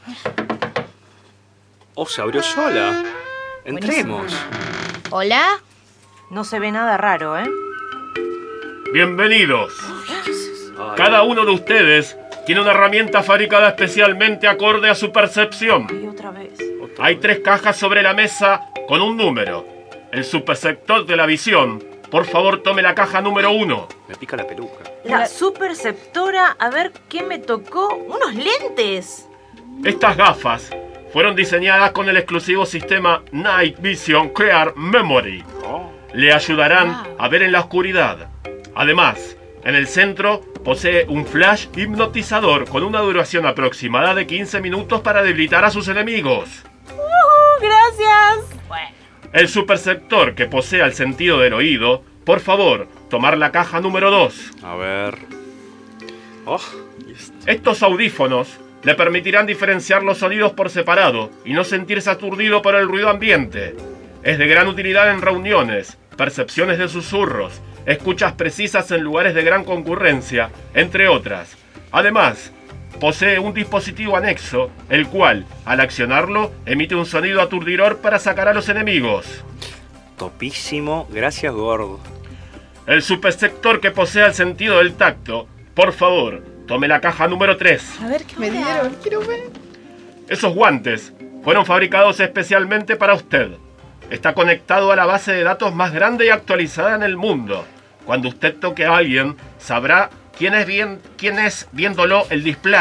Oh, se abrió sola. Entremos. Hola. No se ve nada raro, ¿eh? Bienvenidos. Ay, Cada uno de ustedes tiene una herramienta fabricada especialmente acorde a su percepción. Y otra vez. Hay 3 cajas sobre la mesa con un número. El supersector de la visión. Por favor, tome la caja número 1. Me pica la peluca. La superceptora, a ver qué me tocó. ¡Unos lentes! Estas gafas fueron diseñadas con el exclusivo sistema Night Vision Clear Memory. Oh. Le ayudarán a ver en la oscuridad. Además, en el centro posee un flash hipnotizador con una duración aproximada de 15 minutos para debilitar a sus enemigos. ¡Gracias! El supersector que posea el sentido del oído, por favor, tomar la caja número 2. A ver. Oh, y esto. Estos audífonos le permitirán diferenciar los sonidos por separado y no sentirse aturdido por el ruido ambiente. Es de gran utilidad en reuniones, percepciones de susurros, escuchas precisas en lugares de gran concurrencia, entre otras. Además, posee un dispositivo anexo, el cual, al accionarlo, emite un sonido aturdidor para sacar a los enemigos. Topísimo, gracias gordo. El supersector que posea el sentido del tacto, por favor, tome la caja número 3. A ver qué me dieron. Quiero ver. Esos guantes fueron fabricados especialmente para usted. Está conectado a la base de datos más grande y actualizada en el mundo. Cuando usted toque a alguien, sabrá quién es viéndolo el display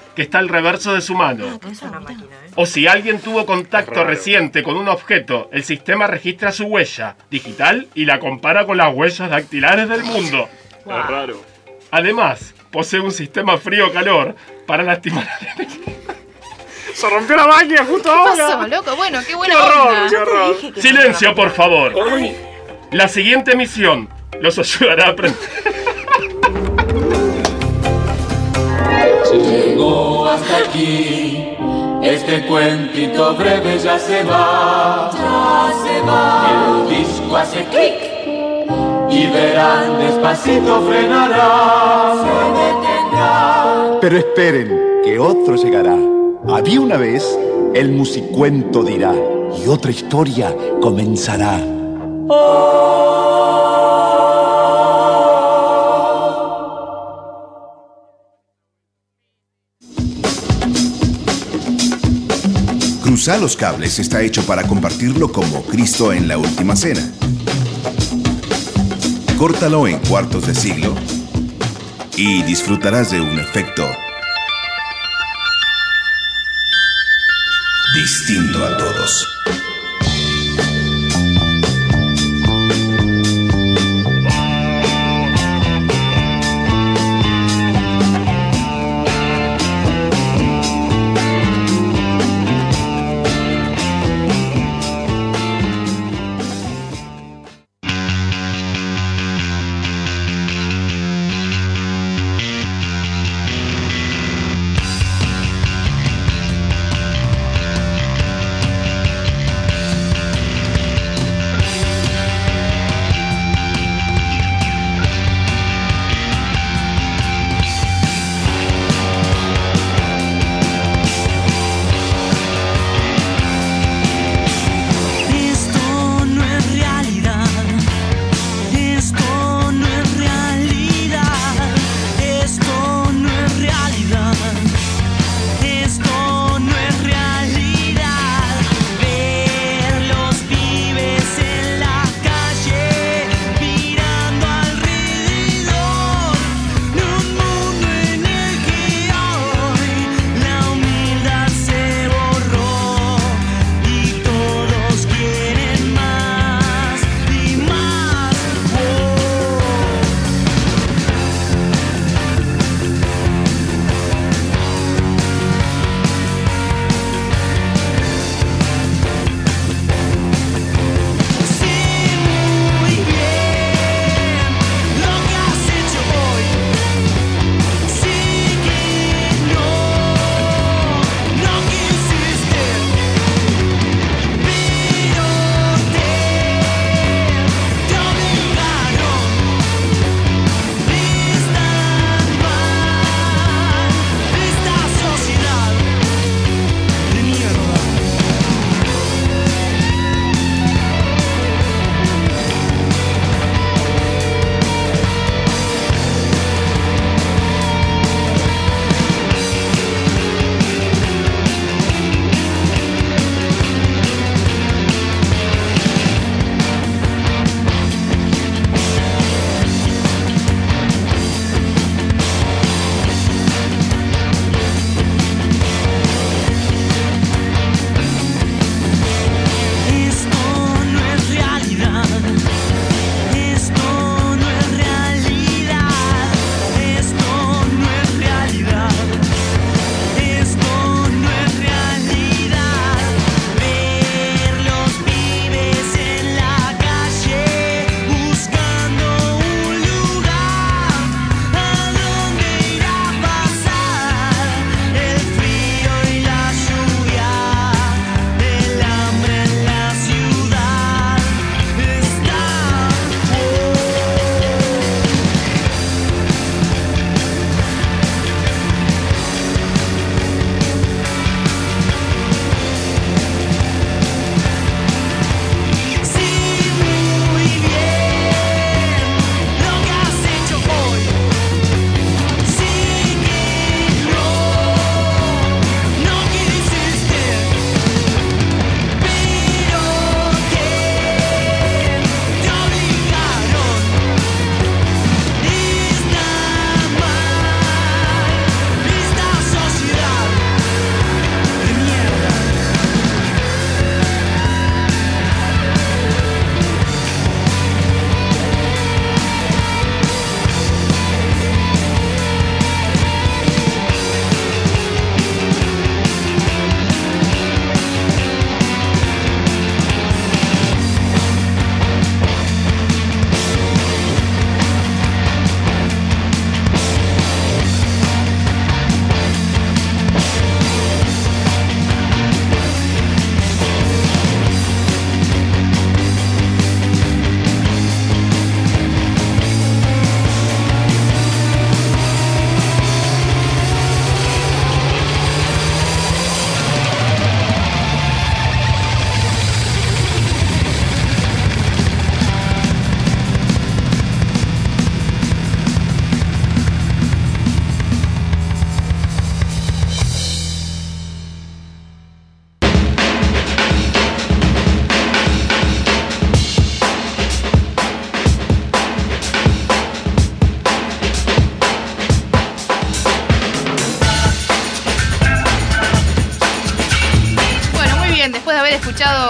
que está al reverso de su mano. Es una máquina, ¿eh? O si alguien tuvo contacto reciente con un objeto, el sistema registra su huella digital y la compara con las huellas dactilares del mundo. Wow. Es raro. Además, posee un sistema frío-calor para lastimar al enemigo. Se rompió la máquina justo ahora. ¿Qué pasó, loco? Bueno, qué buena ¡Qué horror, onda. qué horror! Silencio, por favor. La siguiente misión los ayudará a aprender. Llegó hasta aquí, este cuentito breve ya se va. El disco hace clic y verán despacito frenará. Se detendrá. Pero esperen, que otro llegará. Había una vez, el musicuento dirá, y otra historia comenzará. Cruzar los cables está hecho para compartirlo como Cristo en la Última Cena. Córtalo en cuartos de siglo y disfrutarás de un efecto distinto a todos.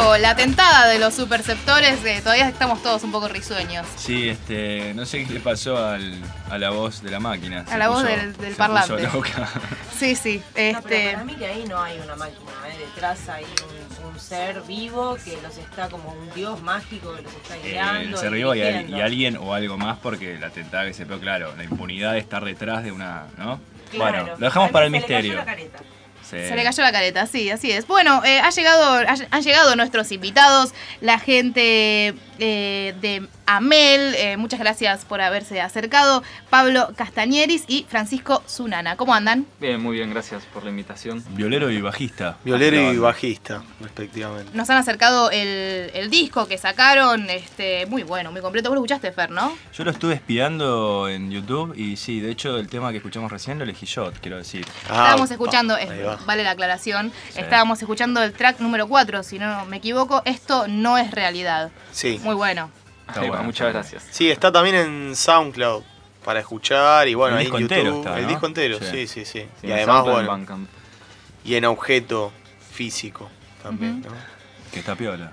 Gustavo, la tentada de los superceptores, todavía estamos todos un poco risueños. Sí, no sé qué le pasó a la voz de la máquina. A la voz del parlante. Puso loca. Sí, sí. No, pero para mí que ahí no hay una máquina, detrás hay un ser vivo que los está como un dios mágico que los está guiando. El ser vivo y alguien o algo más, porque la tentada que se pegó, claro, la impunidad de estar detrás de una, ¿no? Claro, bueno, lo dejamos para el misterio. Se le cayó la careta. Sí. Se le cayó la careta, sí, así es. Bueno, han llegado nuestros invitados, la gente de Amel, muchas gracias por haberse acercado, Pablo Castañeris y Francisco Zunana. ¿Cómo andan? Bien, muy bien, gracias por la invitación. Violero y bajista. Violero y bajista, respectivamente. Nos han acercado el disco que sacaron, muy bueno, muy completo. Vos lo escuchaste, Fer, ¿no? Yo lo estuve espiando en YouTube y sí, de hecho el tema que escuchamos recién lo elegí yo, quiero decir. Estábamos escuchando, vale la aclaración, sí. Estábamos escuchando el track número 4, si no me equivoco, Esto no es realidad. Sí. Muy bueno. Está bueno, muchas gracias. Sí, está también en SoundCloud para escuchar y bueno, el ahí disco en YouTube. Entero está, ¿no? El disco entero, Sí. sí. Y además, bueno, y en objeto físico también, ¿no? Que está piola.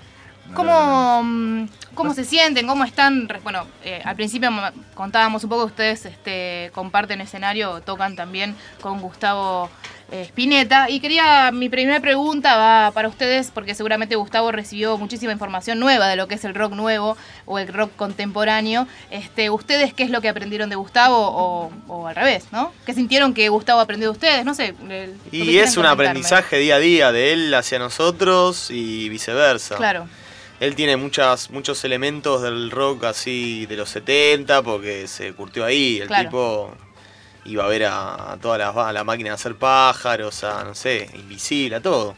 ¿Cómo se sienten? ¿Cómo están? Bueno, al principio contábamos un poco que ustedes comparten escenario, tocan también con Gustavo Spinetta. Y mi primera pregunta va para ustedes, porque seguramente Gustavo recibió muchísima información nueva de lo que es el rock nuevo o el rock contemporáneo. ¿Ustedes qué es lo que aprendieron de Gustavo o al revés, ¿no? ¿Qué sintieron que Gustavo aprendió de ustedes? No sé. Y es un aprendizaje día a día de él hacia nosotros y viceversa. Claro. Él tiene muchos elementos del rock así de los 70 porque se curtió ahí. El tipo iba a ver a todas la máquina de hacer pájaros, a no sé, Invisible, a todo.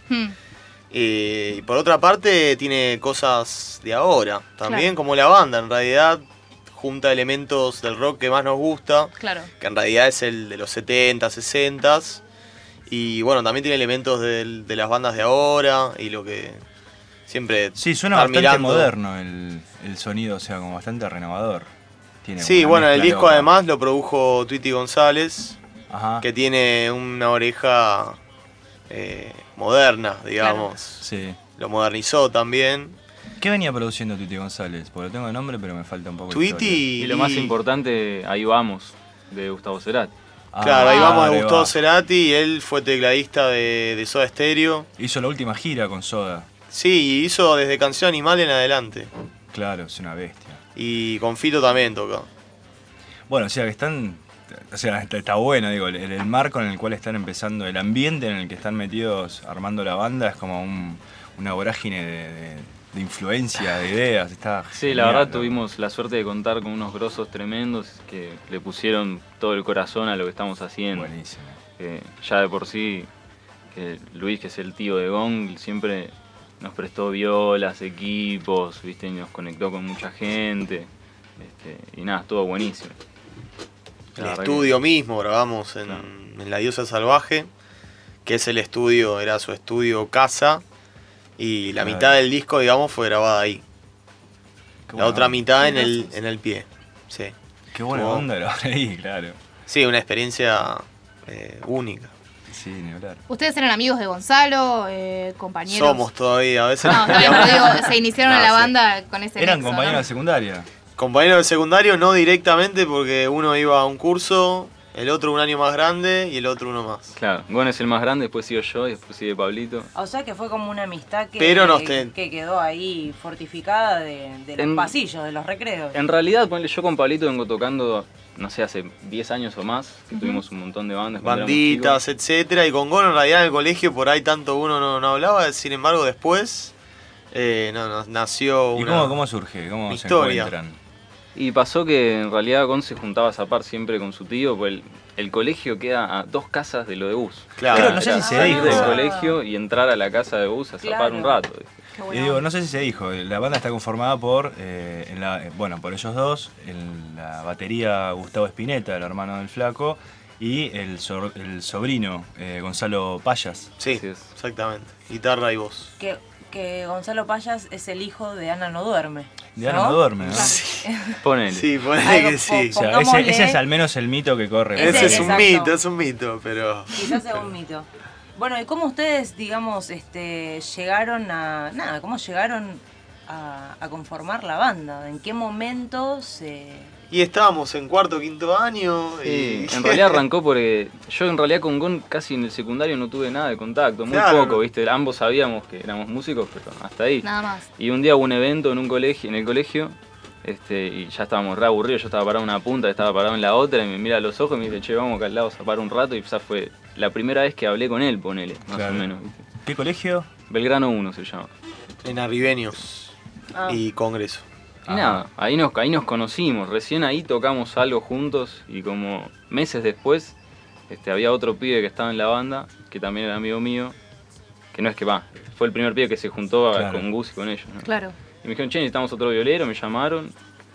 Y por otra parte tiene cosas de ahora, también como la banda, en realidad junta elementos del rock que más nos gusta, que en realidad es el de los 70, 60. Y bueno, también tiene elementos de las bandas de ahora y lo que... Siempre suena bastante moderno el sonido, o sea, como bastante renovador. Sí, bueno, el disco además lo produjo Tweety González, que tiene una oreja moderna, digamos. Sí. Lo modernizó también. ¿Qué venía produciendo Tweety González? Porque lo tengo de nombre, pero me falta un poco de historia. Y lo más importante, Ahí vamos, de Gustavo Cerati. Claro, Ahí vamos de Gustavo Cerati, y él fue tecladista de Soda Stereo. Hizo la última gira con Soda. Sí, hizo desde Canción Animal en adelante. Claro, es una bestia. Y con Fito también toca. Bueno, o sea que están... O sea, está bueno, digo, el marco en el cual están empezando, el ambiente en el que están metidos armando la banda es como una vorágine de influencia, de ideas. Está sí, la verdad tuvimos la suerte de contar con unos grosos tremendos que le pusieron todo el corazón a lo que estamos haciendo. Buenísimo. Ya de por sí, que Luis, que es el tío de Gong, siempre... nos prestó violas, equipos, ¿viste? Y nos conectó con mucha gente. Y nada, estuvo buenísimo. El estudio mismo grabamos en La Diosa Salvaje, que es era su estudio casa, y la mitad del disco, digamos, fue grabada ahí. La otra mitad en el pie. Sí. Qué buena onda grabar ahí, claro. Sí, una experiencia única. Sí, ni hablar. ¿Ustedes eran amigos de Gonzalo, compañeros? Somos todavía, a veces. No, todavía no digo, se iniciaron en la banda con ese ¿Eran nexo, compañeros de secundaria? Compañeros de secundario, no directamente, porque uno iba a un curso, el otro un año más grande y el otro uno más. Claro, Gon es el más grande, después sigo yo y después sigue Pablito. O sea que fue como una amistad que quedó ahí fortificada de los pasillos, de los recreos. En realidad, yo con Pablito vengo tocando... no sé, hace 10 años o más, que tuvimos un montón de bandas. Banditas, etcétera, y con Gon en realidad en el colegio por ahí tanto uno no hablaba, sin embargo después nació una... ¿Y cómo surge? ¿Cómo historia. se encuentran? Y pasó que en realidad Gon se juntaba a zapar siempre con su tío, pues el colegio queda a 2 casas de lo de Bus. Claro, pero no sé si se dijo. Salir del colegio y entrar a la casa de Bus a zapar un rato. Y digo, no sé si se dijo, la banda está conformada por por ellos dos, en la batería Gustavo Spinetta, el hermano del Flaco, y el sobrino Gonzalo Payas. Sí, exactamente, guitarra y voz. Que Gonzalo Payas es el hijo de Ana No Duerme. De Ana No Duerme, ¿no? Sí. Ponele. Sí, ponele que sí. O sea, ese es al menos el mito que corre. Ese es un mito, pero... Quizás sea un mito. Bueno, ¿y cómo ustedes, digamos, llegaron a... Nada, cómo llegaron a conformar la banda? ¿En qué momento se...? Y estábamos en cuarto, quinto año. Sí, en realidad arrancó porque yo en realidad con Gon casi en el secundario no tuve nada de contacto, muy poco, ¿viste? Ambos sabíamos que éramos músicos, pero hasta ahí. Nada más. Y un día hubo un evento en el colegio, y ya estábamos re aburridos, yo estaba parado en una punta, estaba parado en la otra, y me mira a los ojos y me dice, che, vamos acá al lado a zapar un rato, y esa fue la primera vez que hablé con él, ponele, más o menos, ¿viste? ¿Qué colegio? Belgrano 1 se llama. En Arribeños y Congreso. Y nada, ahí nos conocimos, recién ahí tocamos algo juntos y como meses después había otro pibe que estaba en la banda, que también era amigo mío, que no es que fue el primer pibe que se juntó con Gus y con ellos, ¿no? Claro. Y me dijeron, che, necesitamos otro violero, me llamaron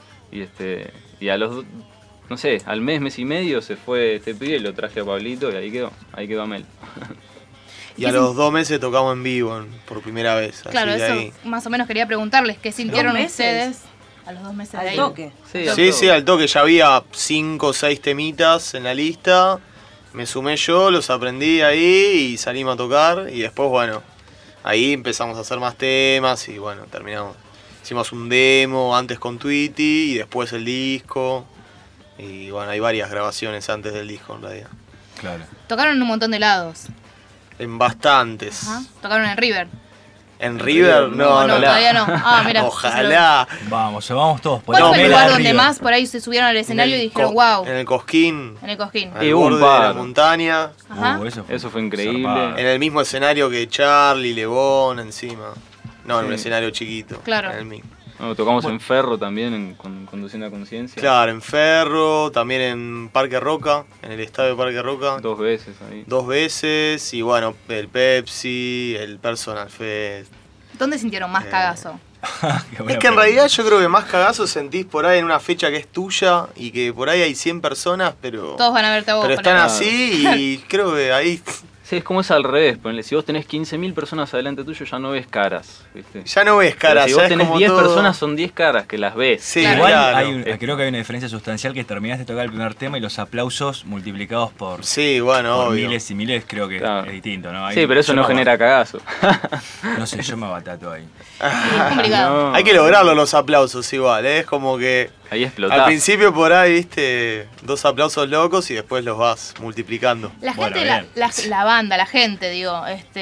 y a los, no sé, al mes y medio se fue este pibe y lo traje a Pablito y ahí quedó Amel. Y a los 2 meses tocamos en vivo por primera vez. Claro, así eso ahí. más o menos quería preguntarles, ¿qué sintieron ustedes a los 2 meses de ahí? ¿Al toque? Sí, al toque. Ya había 5 o 6 temitas en la lista. Me sumé yo, los aprendí ahí y salimos a tocar. Y después, bueno, ahí empezamos a hacer más temas y bueno, terminamos. Hicimos un demo antes con Tweety y después el disco. Y bueno, hay varias grabaciones antes del disco en realidad. Claro. Tocaron en un montón de lados. En bastantes. Ajá. Tocaron en River. ¿En River? No, todavía no. Ah, mira. Ojalá. Vamos todos. ¿Cuál fue el lugar donde más por ahí se subieron al escenario y dijeron, wow? En el Cosquín. En el Cosquín. Al borde de la montaña. Ajá. Eso fue increíble. En el mismo escenario que Charlie, Lebón, encima. No, en un escenario chiquito. Claro. En el mismo. No, tocamos en Ferro también, Conduciendo a Conciencia. Claro, en Ferro, también en Parque Roca, en el estadio Parque Roca. 2 veces ahí. 2 veces, y bueno, el Pepsi, el Personal Fest. ¿Dónde sintieron más cagazo? Es que en realidad yo creo que más cagazo sentís por ahí en una fecha que es tuya y que por ahí hay 100 personas, pero... Todos van a verte a vos. Pero están así y creo que ahí... Sí, es como es al revés. Ponele, si vos tenés 15.000 personas adelante tuyo, ya no ves caras, ¿viste? Ya no ves caras. Pero si vos tenés 10 personas, son 10 caras que las ves. Sí, igual claro. creo que hay una diferencia sustancial que terminaste de tocar el primer tema y los aplausos multiplicados por, bueno, por obvio. miles y miles, creo que es distinto, ¿no? Sí, pero eso no genera cagazo. No sé, yo me batato ahí. Es complicado. No. Hay que lograrlo los aplausos igual, es como que... Ahí explotás. Al principio por ahí, viste, 2 aplausos locos y después los vas multiplicando. La gente, la banda, la gente, digo,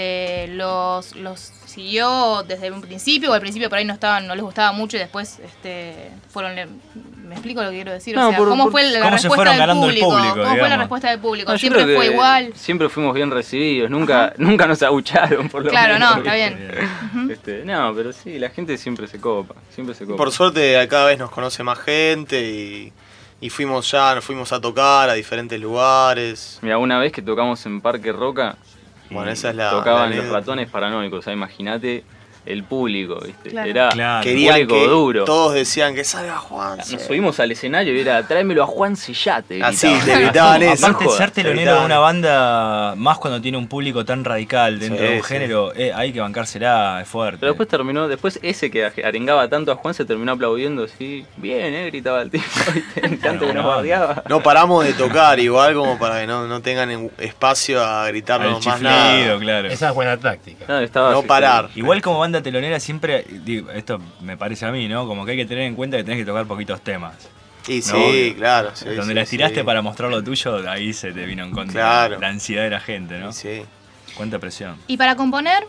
los siguió desde un principio, o al principio por ahí no les gustaba mucho y después fueron... ¿Me explico lo que quiero decir? No, o sea, ¿cómo fue la respuesta del público? ¿Cómo fue la respuesta del público? No, ¿Siempre fue igual? Siempre fuimos bien recibidos, nunca nos abucharon por lo Claro, menos. no, está bien. No, pero sí, la gente siempre se copa, Por suerte cada vez nos conoce más gente y nos fuimos a tocar a diferentes lugares. Mira, una vez que tocamos en Parque Roca, bueno, esa es tocaban los Ratones Paranoicos, o sea, imagínate el público, ¿viste? Claro. Era Querían público que duro. Todos decían que salga Juan. Nos subimos al escenario y era, tráemelo a Juan Sellate. Así, te gritaban eso. Aparte, ser telonero de una banda, más cuando tiene un público tan radical dentro de un género, hay que bancársela, es fuerte. Pero después ese que arengaba tanto a Juan se terminó aplaudiendo así, bien, gritaba el tipo, tanto que nos bardeaba. No paramos de tocar igual como para que no tengan espacio a gritarnos más nada. Claro. Esa es buena táctica. No parar. Igual como banda telonera siempre, digo, esto me parece a mí, ¿no? Como que hay que tener en cuenta que tenés que tocar poquitos temas. Y ¿no? sí, claro. Sí, donde la tiraste para mostrar lo tuyo, ahí se te vino en contra la ansiedad de la gente, ¿no? Sí. Cuánta presión. ¿Y para componer?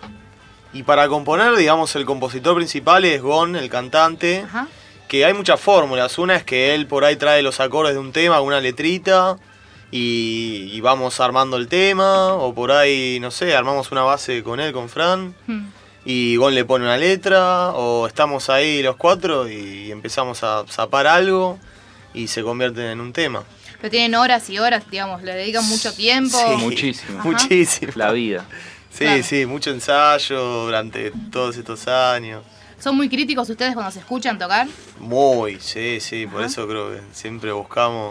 Digamos, el compositor principal es Gon, el cantante. Ajá. Que hay muchas fórmulas. Una es que él por ahí trae los acordes de un tema, una letrita. Y vamos armando el tema. O por ahí, no sé, armamos una base con él, con Fran. Y Gon le pone una letra, o estamos ahí los 4 y empezamos a zapar algo y se convierte en un tema. Pero tienen horas y horas, digamos, le dedican mucho tiempo. Sí, muchísimo. Ajá. Muchísimo. La vida. Sí, Claro. sí, mucho ensayo durante todos estos años. ¿Son muy críticos ustedes cuando se escuchan tocar? Muy, sí, por eso creo que siempre buscamos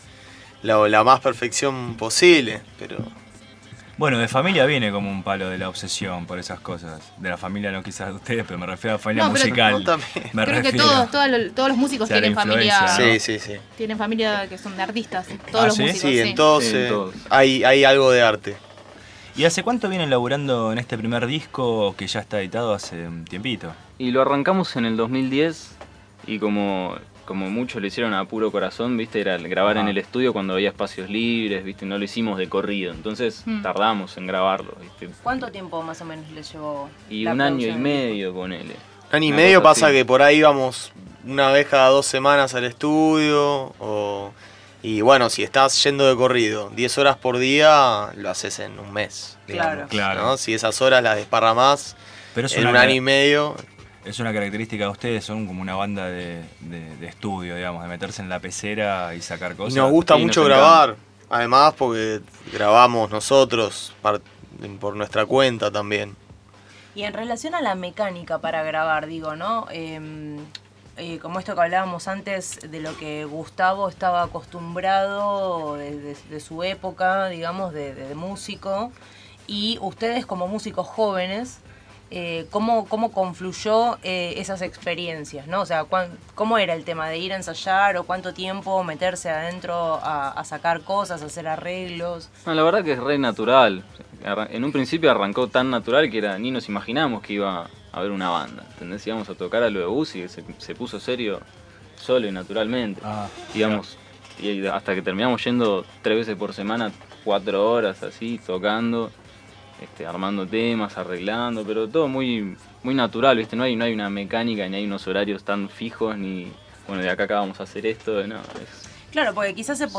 la más perfección posible, pero... Bueno, de familia viene como un palo de la obsesión por esas cosas. De la familia no quizás de ustedes, pero me refiero a familia musical. Me Creo que refiero. todos los músicos O sea, tienen la familia. influencia, Sí. Tienen familia que son de artistas. Todos los músicos. Sí, en todos Sí, en todos. hay algo de arte. ¿Y hace cuánto vienen laburando en este primer disco que ya está editado hace un tiempito? Y lo arrancamos en el 2010 y como muchos lo hicieron a puro corazón, ¿viste? Era grabar en el estudio cuando había espacios libres, ¿viste? No lo hicimos de corrido, entonces tardamos en grabarlo, ¿viste? ¿Cuánto tiempo más o menos le llevó? Y un año y medio, ponele. Un año y medio pasa que por ahí íbamos una vez cada 2 semanas al estudio y bueno, si estás yendo de corrido 10 horas por día, lo haces en un mes. Digamos, ¿no? Si esas horas las desparramás en un año y medio... Es una característica de ustedes, son como una banda de estudio, digamos, de meterse en la pecera y sacar cosas. Y nos gusta mucho grabar, además porque grabamos nosotros por nuestra cuenta también. Y en relación a la mecánica para grabar, digo, ¿no? Como esto que hablábamos antes de lo que Gustavo estaba acostumbrado de su época, digamos, de músico, y ustedes como músicos jóvenes, ¿cómo confluyó esas experiencias, ¿no? O sea, ¿cómo era el tema de ir a ensayar o cuánto tiempo meterse adentro a sacar cosas, a hacer arreglos? No, la verdad que es re natural. En un principio arrancó tan natural que ni nos imaginamos que iba a haber una banda. ¿Entendés? Íbamos a tocar a lo de Bus y se puso serio solo y naturalmente. Digamos, y hasta que terminamos yendo 3 veces por semana, 4 horas así, tocando. Armando temas, arreglando, pero todo muy, muy natural, ¿viste? No hay una mecánica, ni hay unos horarios tan fijos, ni, bueno, de acá vamos a hacer esto, no, Claro, porque quizás se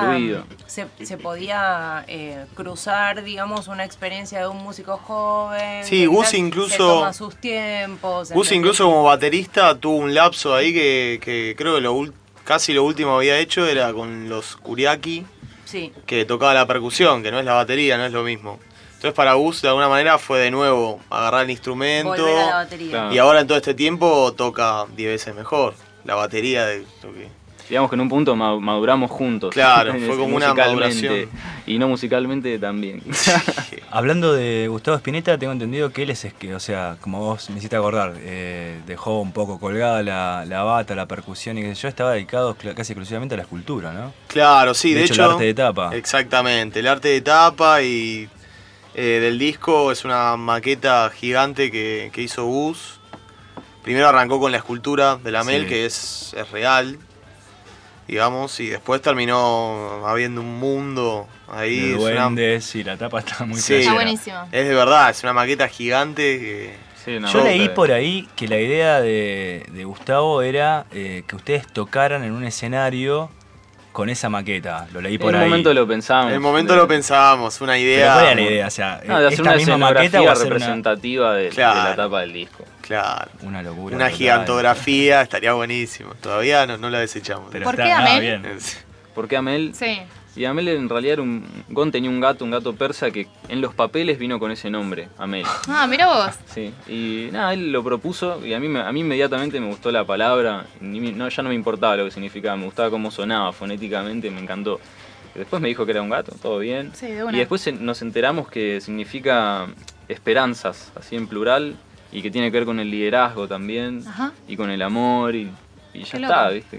podía cruzar, digamos, una experiencia de un músico joven. Sí, Gus incluso... Se toma sus tiempos. Gus incluso como baterista tuvo un lapso ahí que creo que casi lo último había hecho era con los Kuriaki, que tocaba la percusión, que no es la batería, no es lo mismo. Entonces para Gus de alguna manera fue de nuevo agarrar el instrumento. Volver a la batería. Claro. Y ahora en todo este tiempo toca 10 veces mejor la batería de lo que... Digamos que en un punto maduramos juntos. Claro, fue como una maduración. Y no musicalmente también. Hablando de Gustavo Spinetta, tengo entendido que él o sea, como vos me hiciste acordar, dejó un poco colgada la bata, la percusión y que yo estaba dedicado casi exclusivamente a la escultura, ¿no? Claro, sí, de hecho el arte de tapa. Exactamente, el arte de tapa y... del disco es una maqueta gigante que hizo Gus. Primero arrancó con la escultura de la Mel, que es real, digamos, y después terminó habiendo un mundo ahí. De duendes, y la tapa está muy Está buenísima. Es de verdad, es una maqueta gigante que... Yo leí por ahí que la idea de Gustavo era que ustedes tocaran en un escenario con esa maqueta, lo leí por ahí. En el momento lo pensábamos. En el momento lo pensábamos, una idea... ¿Pero cuál era la idea? O sea, de hacer una misma maqueta o hacer representativa de la tapa del disco. Claro. Una locura. Una gigantografía, estaría buenísimo. Todavía no la desechamos. Pero ¿por qué Amel? ¿Por qué Amel? Sí. Y Amel en realidad Gon tenía un gato persa que en los papeles vino con ese nombre, Amel. Ah, mira vos. Sí, y nada, él lo propuso y a mí inmediatamente me gustó la palabra, ya no me importaba lo que significaba, me gustaba cómo sonaba fonéticamente, me encantó. Y después me dijo que era un gato, todo bien. Sí, de una. Y después nos enteramos que significa esperanzas, así en plural, y que tiene que ver con el liderazgo también, y con el amor y ya está, ¿viste?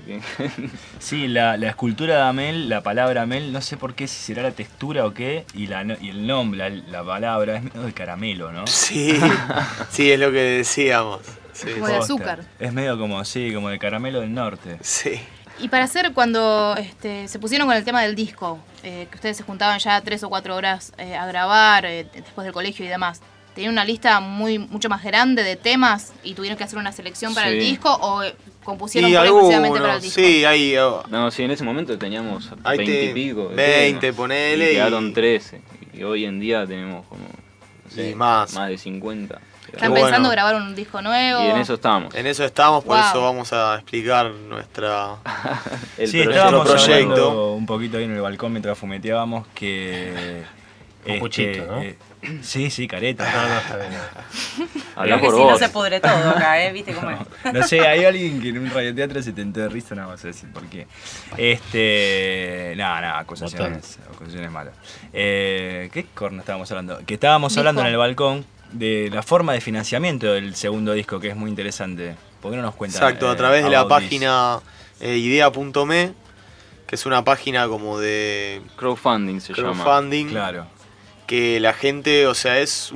Sí, la escultura de Amel, la palabra Amel, no sé por qué, si será la textura o qué, y el nombre, la palabra, es medio de caramelo, ¿no? Sí, sí, es lo que decíamos. Sí. Como de azúcar. Es medio como de caramelo del norte. Sí. Y para hacer, cuando se pusieron con el tema del disco, que ustedes se juntaban ya 3 o 4 horas a grabar, después del colegio y demás, ¿tenían una lista mucho más grande de temas y tuvieron que hacer una selección para el disco o compusieron exclusivamente para el disco? Sí, ahí... No, sí, en ese momento teníamos 20 y pico. 20, ponele. Y quedaron 13. Y hoy en día tenemos como... No sé, más de 50. ¿Están pensando grabar un disco nuevo? Y en eso estamos. En eso estamos, por eso vamos a explicar nuestro estábamos proyecto. Hablando un poquito ahí en el balcón mientras fumeteábamos que... Un puchito, ¿no? Sí, careta. No, está bien. Habla por vos. Si no se pudre todo acá, ¿viste cómo es? No sé, hay alguien que en un radioteatro se tentó de risa, no vamos a decir por qué. Acusaciones malas. ¿Qué corno estábamos hablando? Que estábamos hablando en el balcón de la forma de financiamiento del segundo disco, que es muy interesante. ¿Por qué no nos cuentan? Exacto, a través de la página idea.me, que es una página como de... Crowdfunding se llama. Crowdfunding. Claro. que la gente, o sea, es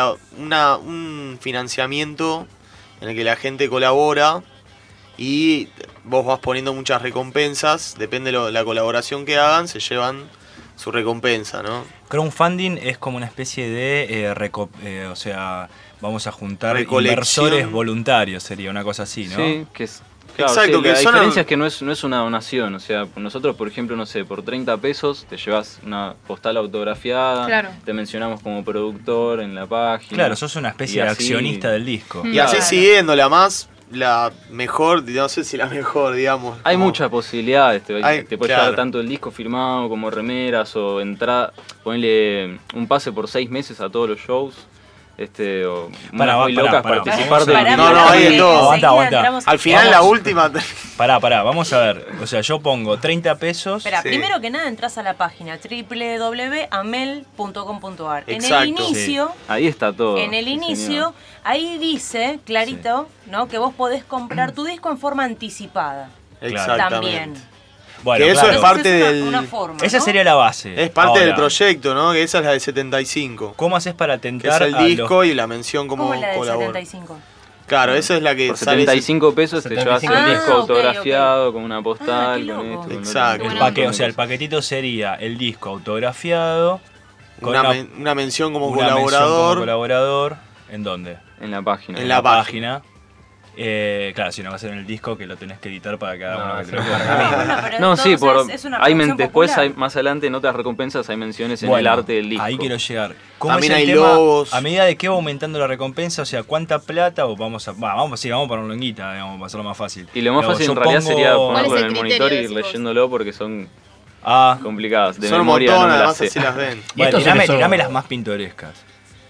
un financiamiento en el que la gente colabora y vos vas poniendo muchas recompensas, depende de la colaboración que hagan, se llevan su recompensa, ¿no? Crowdfunding es como una especie de, o sea, vamos a juntar Recolección. inversores voluntarios, sería una cosa así, ¿no? Sí, que es... Claro, Exacto, sí, que la son- diferencia es que no es una donación, o sea, nosotros por ejemplo, no sé, por 30 pesos te llevas una postal autografiada, Claro. te mencionamos como productor en la página. Claro, sos una especie y de así- accionista del disco. Y así siguiendo, la mejor, no sé si la mejor, digamos. Hay como- muchas posibilidades, te puede claro. llegar tanto el disco firmado como remeras o entrada, ponerle un pase por 6 meses a todos los shows. O Pará, muy pará, locas pará, participar vamos a- del No, hay de todo. Aguanta. Al final la última... Pará, vamos a ver. O sea, yo pongo 30 pesos. Espera, primero que nada entras a la página www.amel.com.ar. En el Exacto. inicio, Sí. Ahí está todo. en el sí, inicio, señor. ahí dice clarito, ¿no? Que vos podés comprar tu disco en forma anticipada. Exactamente. También. Bueno, que eso claro. es parte Esa es del... una forma, Esa ¿no? sería la base. Es parte Ahora, del proyecto, ¿no? Que esa es la de 75. ¿Cómo haces para Que tentar es el a disco los- y la mención como ¿Cómo la del colabora. 75? Claro, esa es la que Por sale... 75 pesos te llevas el 75. disco Ah, ok, autografiado con una postal, qué con loco. esto, con Exacto. lo otro. O sea, el paquetito sería el disco autografiado con Una mención como una mención colaborador. como colaborador. ¿En dónde? En la página. En la página. Claro, si no va a ser en el disco que lo tenés que editar para cada uno que te lo carga. No, sí, es una producción después popular. hay, más adelante en otras recompensas hay menciones en el Bueno, arte del disco. Ahí quiero llegar. ¿Cómo También es el hay tema? logos. A medida de que va aumentando la recompensa, o sea, ¿cuánta plata? O vamos a ponerlo en guita, digamos, para hacerlo más fácil. Y lo más Pero fácil yo en realidad pongo- sería ¿Cuál es ponerlo el en el criterio, monitor y decís vos? leyéndolo porque son Ah, complicadas. De Son un memoria montón, no me las además sé. así las ven. bueno, estos son- tirame las más pintorescas.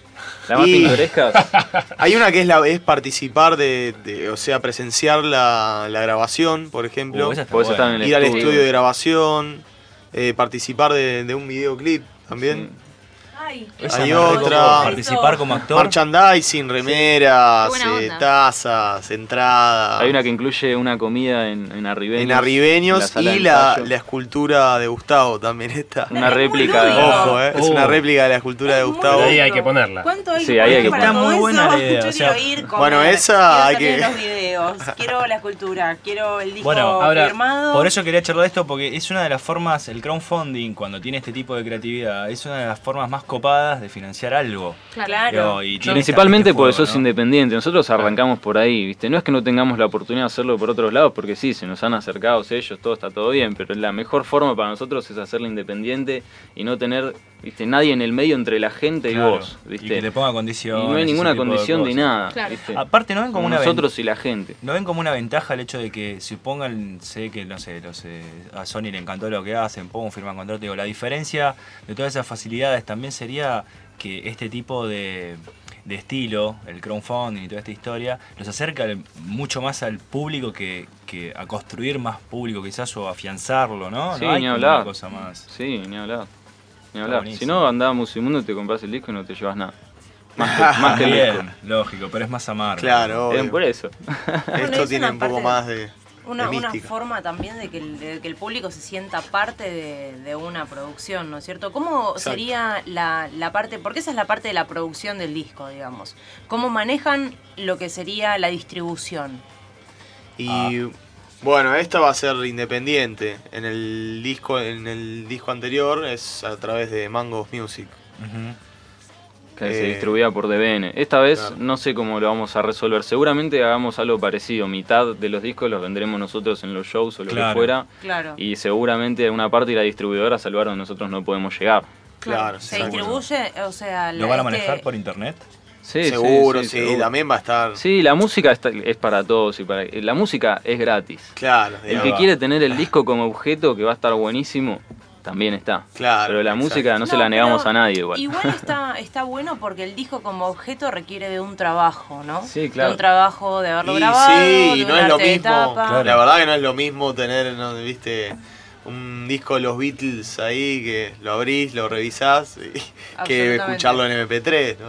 La más Y- pintoresca. Hay una que es participar o sea, presenciar la grabación, por ejemplo. Esa está Podés buena. estar en el Ir al estudio. estudio de grabación, participar de un videoclip también. Ay, Esa Hay me otra. recopa. Participar como actor. Merchandising, remeras, Qué buena onda. tazas, entradas. Hay una que incluye una comida en Arribeños. en Arribeños sala y de la ensayo. escultura de Gustavo también está. Una Es muy réplica. lúdico. Ojo, es una réplica de la escultura de Es muy Gustavo. Pero ahí hay lúdico. que ponerla. ¿Cuánto hay Sí, que ahí hay poner que para ponerla. todo Está muy buena eso? la idea, Yo o sea, quiero ir, comer, bueno, esa quiero hay salir que- en los videos, quiero la escultura, quiero el disco Bueno, ahora, firmado. por eso quería charlar de esto, porque es una de las formas, el crowdfunding, cuando tiene este tipo de creatividad, es una de las formas más copadas de financiar algo. Claro. Y tiene Principalmente este porque fuego, sos ¿no? independiente. Nosotros arrancamos por ahí, ¿viste? No es que no tengamos la oportunidad de hacerlo por otros lados, porque sí, se nos han acercado ellos, todo está todo bien, pero la mejor forma para nosotros es hacerla independiente y no tener, ¿viste? Nadie en el medio entre la gente Claro, y vos, ¿viste? y que te ponga condiciones. Y no hay ese ninguna tipo de condición de cosas. nada, Claro. ¿viste? Aparte, ¿no ven como una nosotros y la gente. ¿No ven como una ventaja el hecho de que si pongan, sé que, no sé, a Sony le encantó lo que hacen, pongan firman contrato? Digo, la diferencia de todas esas facilidades también sería que este tipo de estilo, el crowdfunding y toda esta historia, los acerca mucho más al público que a construir más público quizás o afianzarlo, ¿no? Sí, no hay ni como hablar. una cosa más. Sí, ni hablar. Ni Está hablar. buenísimo. Si no, andás a Musimundo, te compras el disco y no te llevas nada. Más que el disco. Bien, lógico, pero es más amargo. Claro, Bien, obvio. por eso. Esto es tiene una un poco parte- más de Una mística. forma también de que el público se sienta parte de una producción, ¿no es cierto? ¿Cómo Exacto. sería la parte, porque esa es la parte de la producción del disco, digamos? ¿Cómo manejan lo que sería la distribución? Y bueno, esta va a ser independiente. En el disco anterior es a través de Mangos Music. Que se distribuía por DBN. Esta vez claro. no sé cómo lo vamos a resolver. Seguramente hagamos algo parecido. Mitad de los discos los vendremos nosotros en los shows o lo Claro. que fuera. Claro. Y seguramente una parte y la distribuidora salvar donde nosotros no podemos llegar. Claro, ¿Se seguro. distribuye? O sea, ¿Lo van a manejar por internet? Sí, Seguro, sí, seguro. también va a estar. Sí, la música es para todos. La música es gratis. Claro, El digamos. que quiere tener el disco como objeto que va a estar buenísimo, también está. Claro, Pero la exacto. música no se No, la negamos pero a nadie igual. Igual está bueno porque el disco como objeto requiere de un trabajo, ¿no? Sí, claro. De un trabajo de haberlo Y grabado, sí, de no un es lo arte de mismo. tapa. Claro. La verdad que no es lo mismo tener, ¿no? ¿Viste? Un disco de los Beatles ahí que lo abrís, lo revisás y que Absolutamente. escucharlo en MP3, ¿no?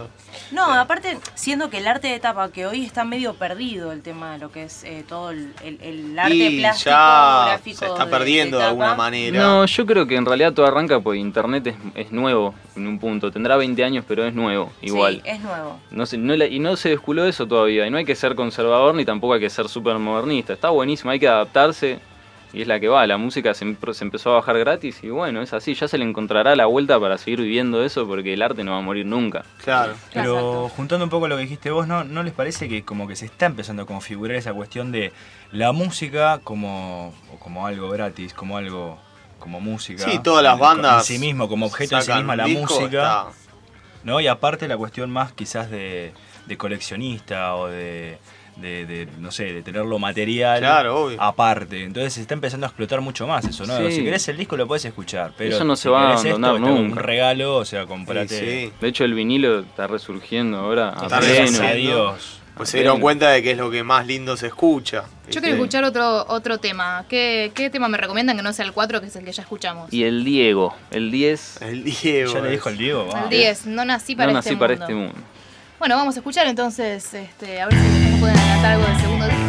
No, aparte, siendo que el arte de tapa, que hoy está medio perdido el tema de lo que es todo el arte Y plástico, ya gráfico. se está perdiendo de alguna manera. No, yo creo que en realidad todo arranca porque Internet es nuevo en un punto. Tendrá 20 años, pero es nuevo, igual. Sí, es nuevo. Y no se desculó eso todavía. Y no hay que ser conservador ni tampoco hay que ser súper modernista. Está buenísimo, hay que adaptarse. Y es la que va, la música se empezó a bajar gratis y bueno, es así, ya se le encontrará la vuelta para seguir viviendo eso porque el arte no va a morir nunca. Claro. Pero juntando un poco lo que dijiste vos, ¿no les parece que como que se está empezando a configurar esa cuestión de la música como algo gratis, como algo como música? Sí, todas las bandas en sí mismo, como objeto en sí sacan misma la un disco, música. está. ¿No? Y aparte la cuestión más quizás de coleccionista o de no sé, de tenerlo material, claro, obvio, aparte. Entonces se está empezando a explotar mucho más eso, ¿no? Sí. Si querés el disco lo podés escuchar, pero eso no si se va a querés abandonar esto, nunca. un regalo, o sea, comprate. Sí. De hecho el vinilo está resurgiendo ahora a Está pleno. resurgiendo. Pues se dieron cuenta de que es lo que más lindo se escucha. Yo quiero escuchar otro tema. ¿Qué tema me recomiendan que no sea el 4, que es el que ya escuchamos? Y el Diego, el 10. El Diego. Ya le dijo el Diego, El 10, no nací para este mundo. este mundo. Bueno, vamos a escuchar entonces, a ver si nos pueden adelantar algo del segundo disco.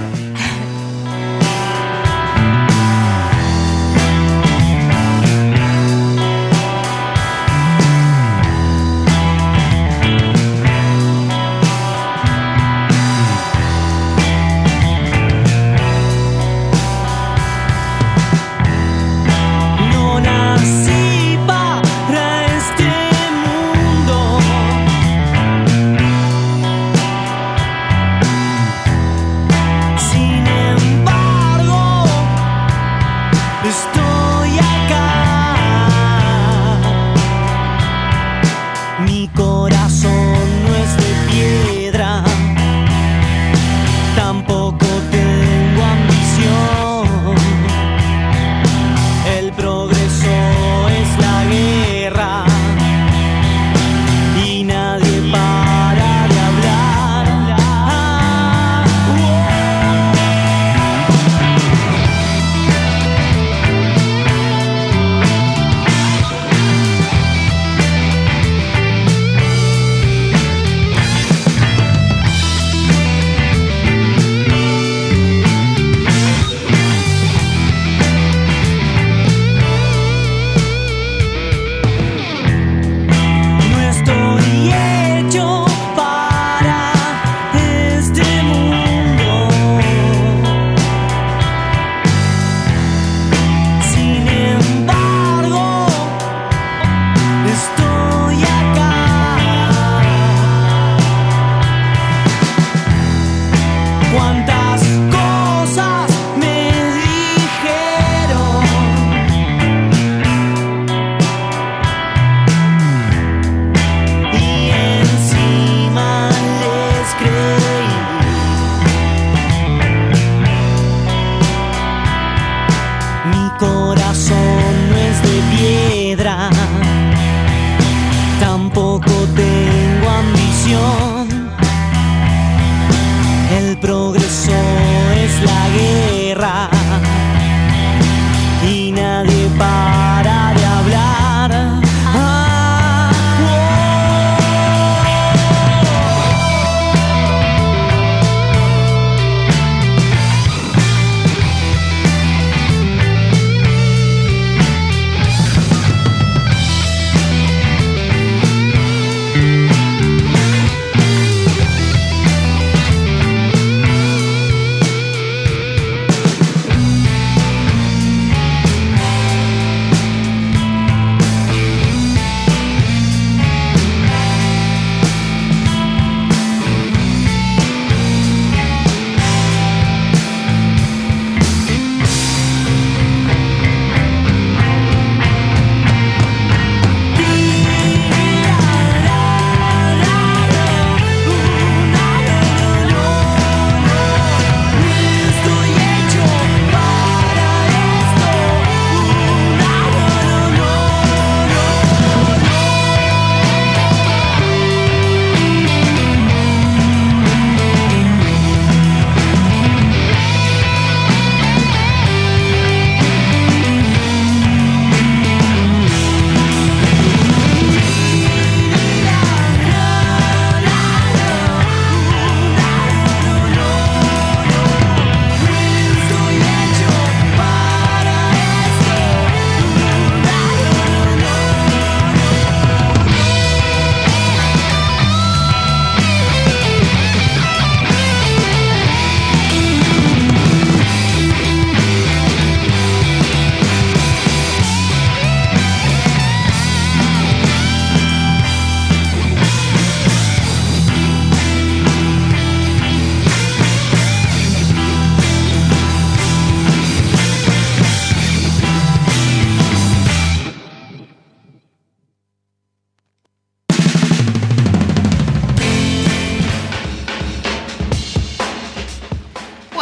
No nací para este mundo.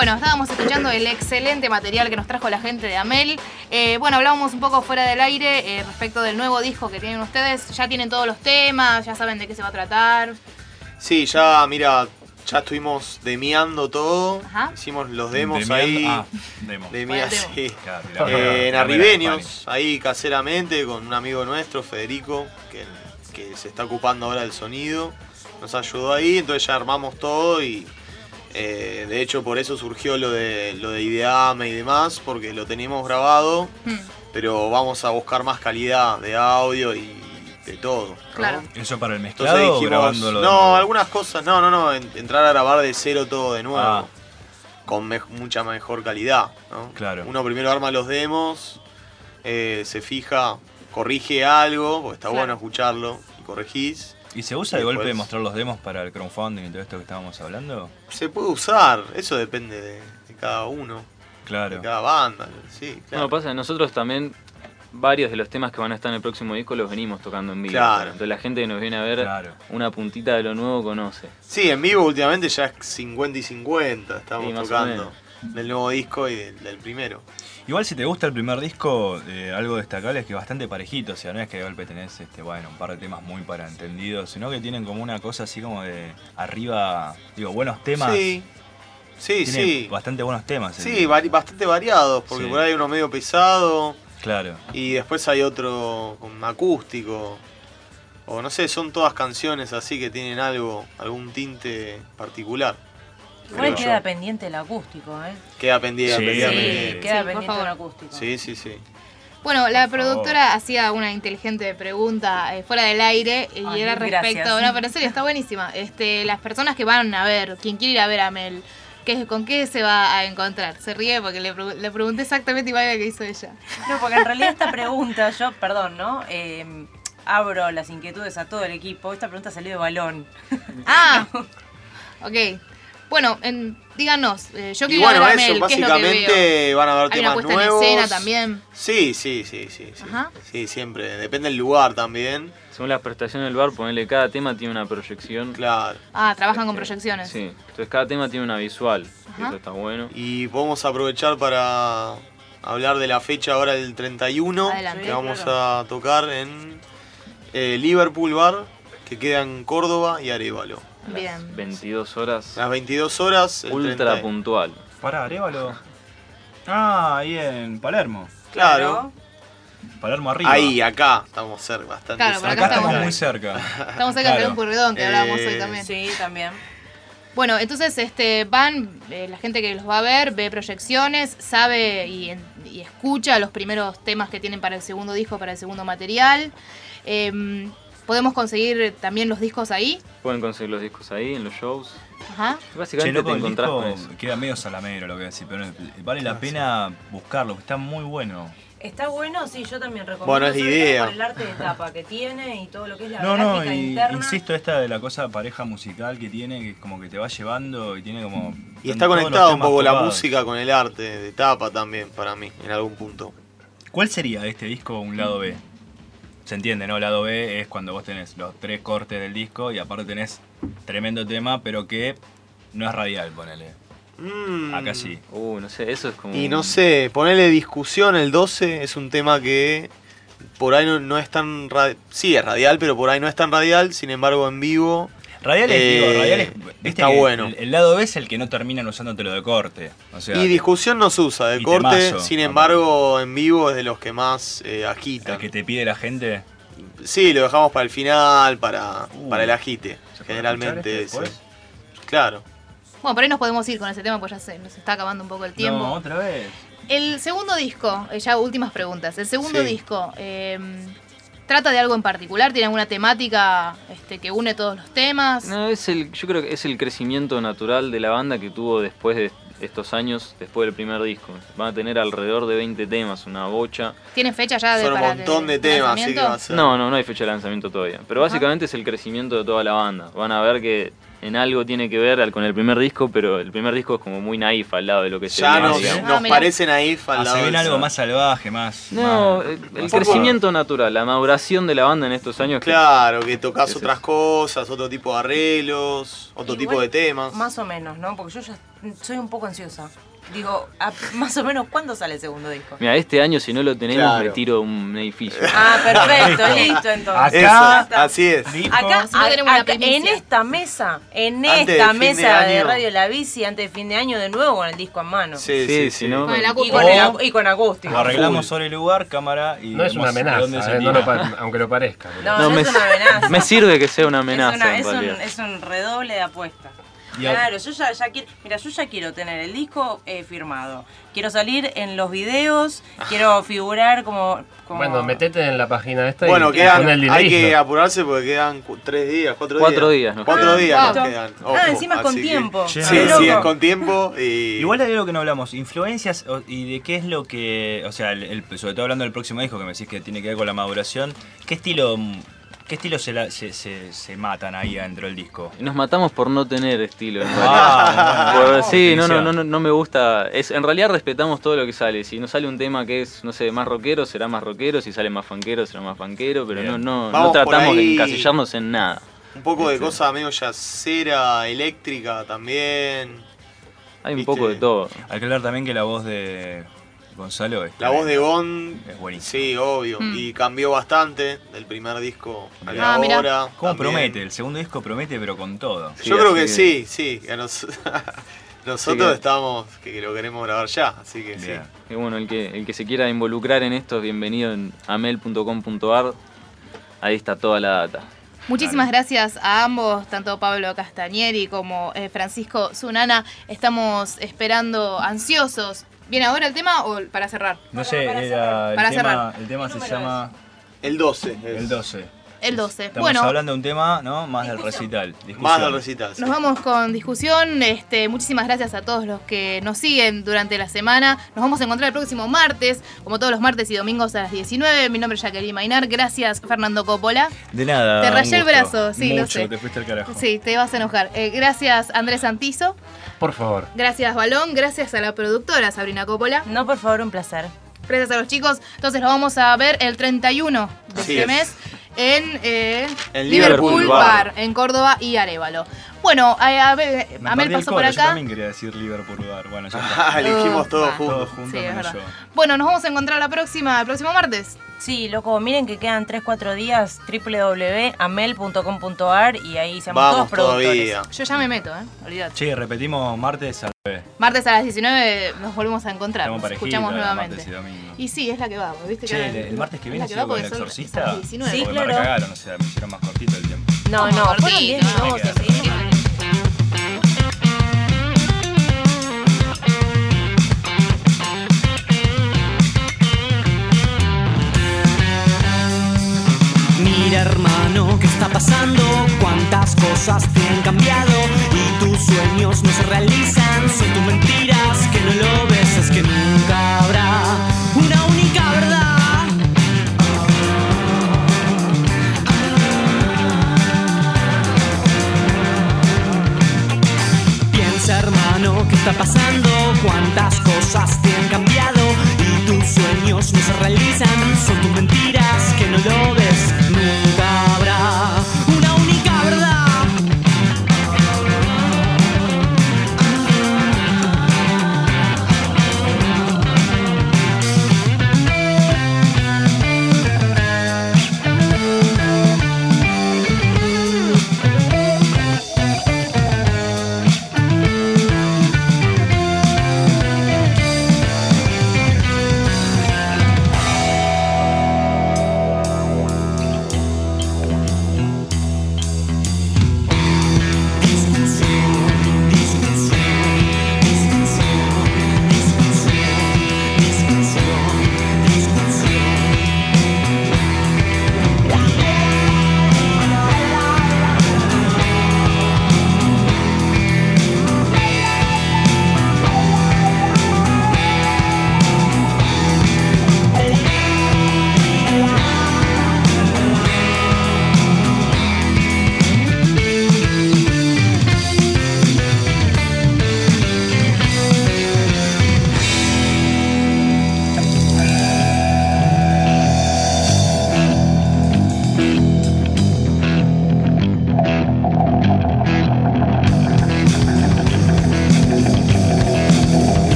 Bueno, estábamos escuchando el excelente material que nos trajo la gente de Amel. Bueno, hablábamos un poco fuera del aire respecto del nuevo disco que tienen ustedes. Ya tienen todos los temas, ya saben de qué se va a tratar. Sí, ya, mira, ya estuvimos demiando todo. Ajá. Hicimos los demos ahí. Demos. Sí. Claro, En Arribeños, ahí caseramente, con un amigo nuestro, Federico, que se está ocupando ahora del sonido. Nos ayudó ahí, entonces ya armamos todo y de hecho por eso surgió lo de Ideame y demás, porque lo teníamos grabado, pero vamos a buscar más calidad de audio y de todo, ¿no? Claro. ¿Eso para el mezclado Entonces o dijimos, grabándolo de no, nuevo? algunas cosas, no, entrar a grabar de cero todo de nuevo, con mucha mejor calidad, ¿no? Claro. Uno primero arma los demos, se fija, corrige algo, porque está bueno escucharlo, y corregís. ¿Y se usa de golpe mostrar los demos para el crowdfunding y todo esto que estábamos hablando? Se puede usar, eso depende de cada uno, Claro. de cada banda, sí, claro. Bueno, pasa, nosotros también, varios de los temas que van a estar en el próximo disco los venimos tocando en vivo. Claro. Entonces la gente que nos viene a ver una puntita de lo nuevo conoce. Sí, en vivo últimamente ya es 50 y 50, estamos Sí, más o tocando menos. del nuevo disco y del primero. Igual si te gusta el primer disco, algo destacable es que es bastante parejito, o sea, no es que de golpe tenés un par de temas muy para entendidos, sino que tienen como una cosa así como de arriba, buenos temas. Sí, Tiene bastante buenos temas. Sí, bastante variados, porque por ahí hay uno medio pesado. Claro. Y después hay otro con acústico. O no sé, son todas canciones así que tienen algún tinte particular. Igual queda pendiente el acústico, ¿eh? Queda pendiente. Sí, pendiente. queda pendiente el acústico. Sí. Bueno, la productora hacía una inteligente pregunta fuera del aire y era respecto... gracias. No, pero en serio, está buenísima. Las personas que van a ver, quien quiere ir a ver a Mel, ¿con qué se va a encontrar? Se ríe porque le pregunté exactamente igual a lo que hizo ella. No, porque en realidad esta pregunta, yo, perdón, ¿no? Abro las inquietudes a todo el equipo. Esta pregunta salió de balón. Ah, ok. Bueno, díganos, yo quiero bueno, ver a eso, Mel, ¿qué es lo que básicamente veo? van a ver ¿Hay una temas puesta nuevos. en escena también? Sí. Ajá. Sí, siempre. Depende del lugar también. Según las prestaciones del bar, ponerle cada tema tiene una proyección. Claro. Ah, trabajan con proyecciones. Sí, entonces cada tema tiene una visual. Ajá. Eso está bueno. Y podemos aprovechar para hablar de la fecha ahora del 31, Adelante. que vamos a tocar en Liverpool Bar, que queda en Córdoba y Arévalo. Bien. 22 horas. Las 22 horas. el Ultra 30. puntual. Pará, Arévalo. Ah, ahí en Palermo. Claro. Palermo arriba. Ahí, acá, estamos cerca, bastante Claro, por cerca. acá estamos muy cerca. Estamos cerca de un Purredón, que hablábamos hoy también. Sí, también. Bueno, entonces van, la gente que los va a ver, ve proyecciones, sabe y escucha los primeros temas que tienen para el segundo disco, para el segundo material. Podemos conseguir también los discos ahí. Pueden conseguir los discos ahí, en los shows. Ajá. Básicamente Che, loco, te el encontrás disco con eso. queda medio salamero lo que voy a decir, pero vale la pena buscarlo, está muy bueno. Está bueno, sí, yo también recomiendo. Bueno, es la sobre todo idea. por el arte de tapa que tiene y todo lo que es la No, gráfica y interna. insisto, esta de la cosa pareja musical que tiene, que como que te va llevando y tiene como... Y está todos los conectado un temas poco la tocados. música con el arte de tapa también, para mí, en algún punto. ¿Cuál sería de este disco un lado B? Se entiende, ¿no? Lado B es cuando vos tenés los 3 cortes del disco y aparte tenés tremendo tema, pero que no es radial, ponele. Acá sí. No sé, eso es como... Y no sé, ponerle discusión, el 12 es un tema que por ahí no es tan radial. Sí, es radial, pero por ahí no es tan radial, sin embargo en vivo... Radial es, está bueno. El lado B es el que no terminan usándotelo de corte. O sea, Y discusión no se usa de y corte, temazo, sin embargo en vivo es de los que más agitan. el que te pide la gente. Sí, lo dejamos para el final, para el agite, ¿Se puede generalmente escuchar ese. este Claro. Bueno, por ahí nos podemos ir con ese tema, pues ya nos está acabando un poco el tiempo. No, otra vez. El segundo disco, ya últimas preguntas. El segundo Sí. disco, ¿trata de algo en particular? ¿Tiene alguna temática que une todos los temas? No, yo creo que es el crecimiento natural de la banda que tuvo después de estos años, después del primer disco. Van a tener alrededor de 20 temas, una bocha. ¿Tiene fecha ya de Son un para montón de temas, así que va a ser. No hay fecha de lanzamiento todavía. Pero básicamente es el crecimiento de toda la banda. Van a ver que en algo tiene que ver con el primer disco, pero el primer disco es como muy naif al lado de lo que se Ya viene, nos, digamos. nos parece naif al lado se viene del algo sol. más salvaje, más... No, más- el más- crecimiento natural, la maduración de la banda en estos años. Claro, que tocas es otras cosas, otro tipo de arreglos, otro Igual, tipo de temas. Más o menos, ¿no? Porque yo ya soy un poco ansiosa. Digo, más o menos, ¿cuándo sale el segundo disco? Mira, este año si no lo tenemos Claro. me tiro un edificio. Ah, perfecto, listo entonces. Acá, así es. Acá, Si no tenemos la acá, primicia. en esta mesa, Antes del fin de de año. Radio La Bici, antes de fin de año, de nuevo con el disco en mano. Sí, si no... Con el Y acústico. con acústico. Arreglamos sobre el lugar, cámara y No es una vemos de amenaza, dónde se no tira. aunque lo parezca. No me, es una amenaza. me sirve que sea una amenaza en Es realidad. un redoble de apuesta. Y Claro, yo ya quiero, mira, yo ya quiero tener el disco firmado. Quiero salir en los videos, quiero figurar como Bueno, metete en la página esta Bueno, y quedan, pon el hay delay. que apurarse porque quedan 3 días, 4 días. 4 días, ¿no? 4 días Ah, nos quedan. Ojo, encima es con así que- tiempo. Che, Sí, loco. sí, es con tiempo y... Igual hay algo que no hablamos, influencias y de qué es lo que, o sea, sobre todo hablando del próximo disco que me decís que tiene que ver con la maduración, ¿qué estilo se matan ahí adentro del disco? Nos matamos por no tener estilo. En Ah, realidad. bueno, Sí, definición. no me gusta. En realidad respetamos todo lo que sale. Si nos sale un tema que es, no sé, más rockero, será más rockero. Si sale más funkero, será más funkero. Pero Bien. no Vamos por tratamos de ahí. encasillarnos en nada. Un poco de cosa medio yacera, eléctrica también. Hay un ¿Viste? poco de todo. Hay que hablar también que la voz de Gonzalo La voz de Gon, es buenísima. sí, obvio. Y cambió bastante del primer disco a Ah, mirá. ahora. ¿Cómo también. promete? El segundo disco promete, pero con todo. Yo creo que así sí. Que nosotros que- estamos, que lo queremos grabar ya, así que Bien. Y bueno, el que se quiera involucrar en esto, bienvenido en amel.com.ar. Ahí está toda la data. Muchísimas gracias a ambos, tanto Pablo Castañeri como Francisco Zunana. Estamos esperando ansiosos. ¿Viene ahora el tema o para cerrar? No sé, era Para el tema, cerrar. el tema se llama El 12. El 12. El 12. Estamos Bueno, hablando de un tema, ¿no? Más del recital. Discusión. Más del recital. sí. nos vamos con discusión. Muchísimas gracias a todos los que nos siguen durante la semana. Nos vamos a encontrar el próximo martes, como todos los martes y domingos a las 19. Mi nombre es Jacqueline Mainar. Gracias, Fernando Coppola. De nada. Te un rayé el gusto. brazo, sí, lo Mucho, sé. te fuiste al carajo. Sí, te vas a enojar. Gracias, Andrés Santizo. Por favor. Gracias, Balón. Gracias a la productora, Sabrina Coppola. No, por favor, un placer. Gracias a los chicos. Entonces lo vamos a ver el 31 de Así este es. mes en Liverpool Liverpool Bar. Bar, en Córdoba y Arévalo. Bueno, Eh, Me Amel perdí el pasó por coro, yo acá. también quería decir Liverpool Bar. Bueno, ya está. Elegimos todos Ah. juntos. Todos juntos Sí, es menos verdad. yo. Bueno, nos vamos a encontrar el próximo martes. Sí, loco, miren que quedan 3-4 días, www.amel.com.ar y ahí seamos Vamos todos productores. todavía. Yo ya me meto, olvídate. Che, repetimos martes al Martes a las 19 nos volvemos a encontrar. Estamos Nos parejitos, escuchamos nuevamente. martes y domingo. Y sí, es la que va, ¿viste? Che, que el martes que viene es la sigo con va el porque son exorcista. las 19. Sí, Porque claro. me recagaron, o sea, me hicieron más cortito el tiempo. No, Como no, fueron cortito, 10 ¿no? minutos. Me queda. sí. Mira hermano, ¿qué está pasando? ¿Cuántas cosas te han cambiado? Y tus sueños no se realizan. Son tus mentiras que no lo ves. Es que nunca habrá una única verdad. Piensa hermano, ¿qué está pasando? ¿Cuántas cosas te han cambiado? Y tus sueños no se realizan. Son tus mentiras que no lo ves. Nunca habrá una única verdad.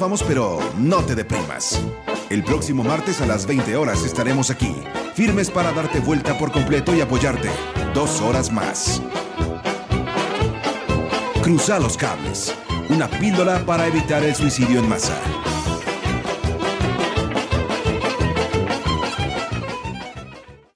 zafamos, pero no te deprimas. El próximo martes a las 20 horas estaremos aquí, firmes para darte vuelta por completo y apoyarte 2 horas más. Cruza los cables, una píldora para evitar el suicidio en masa.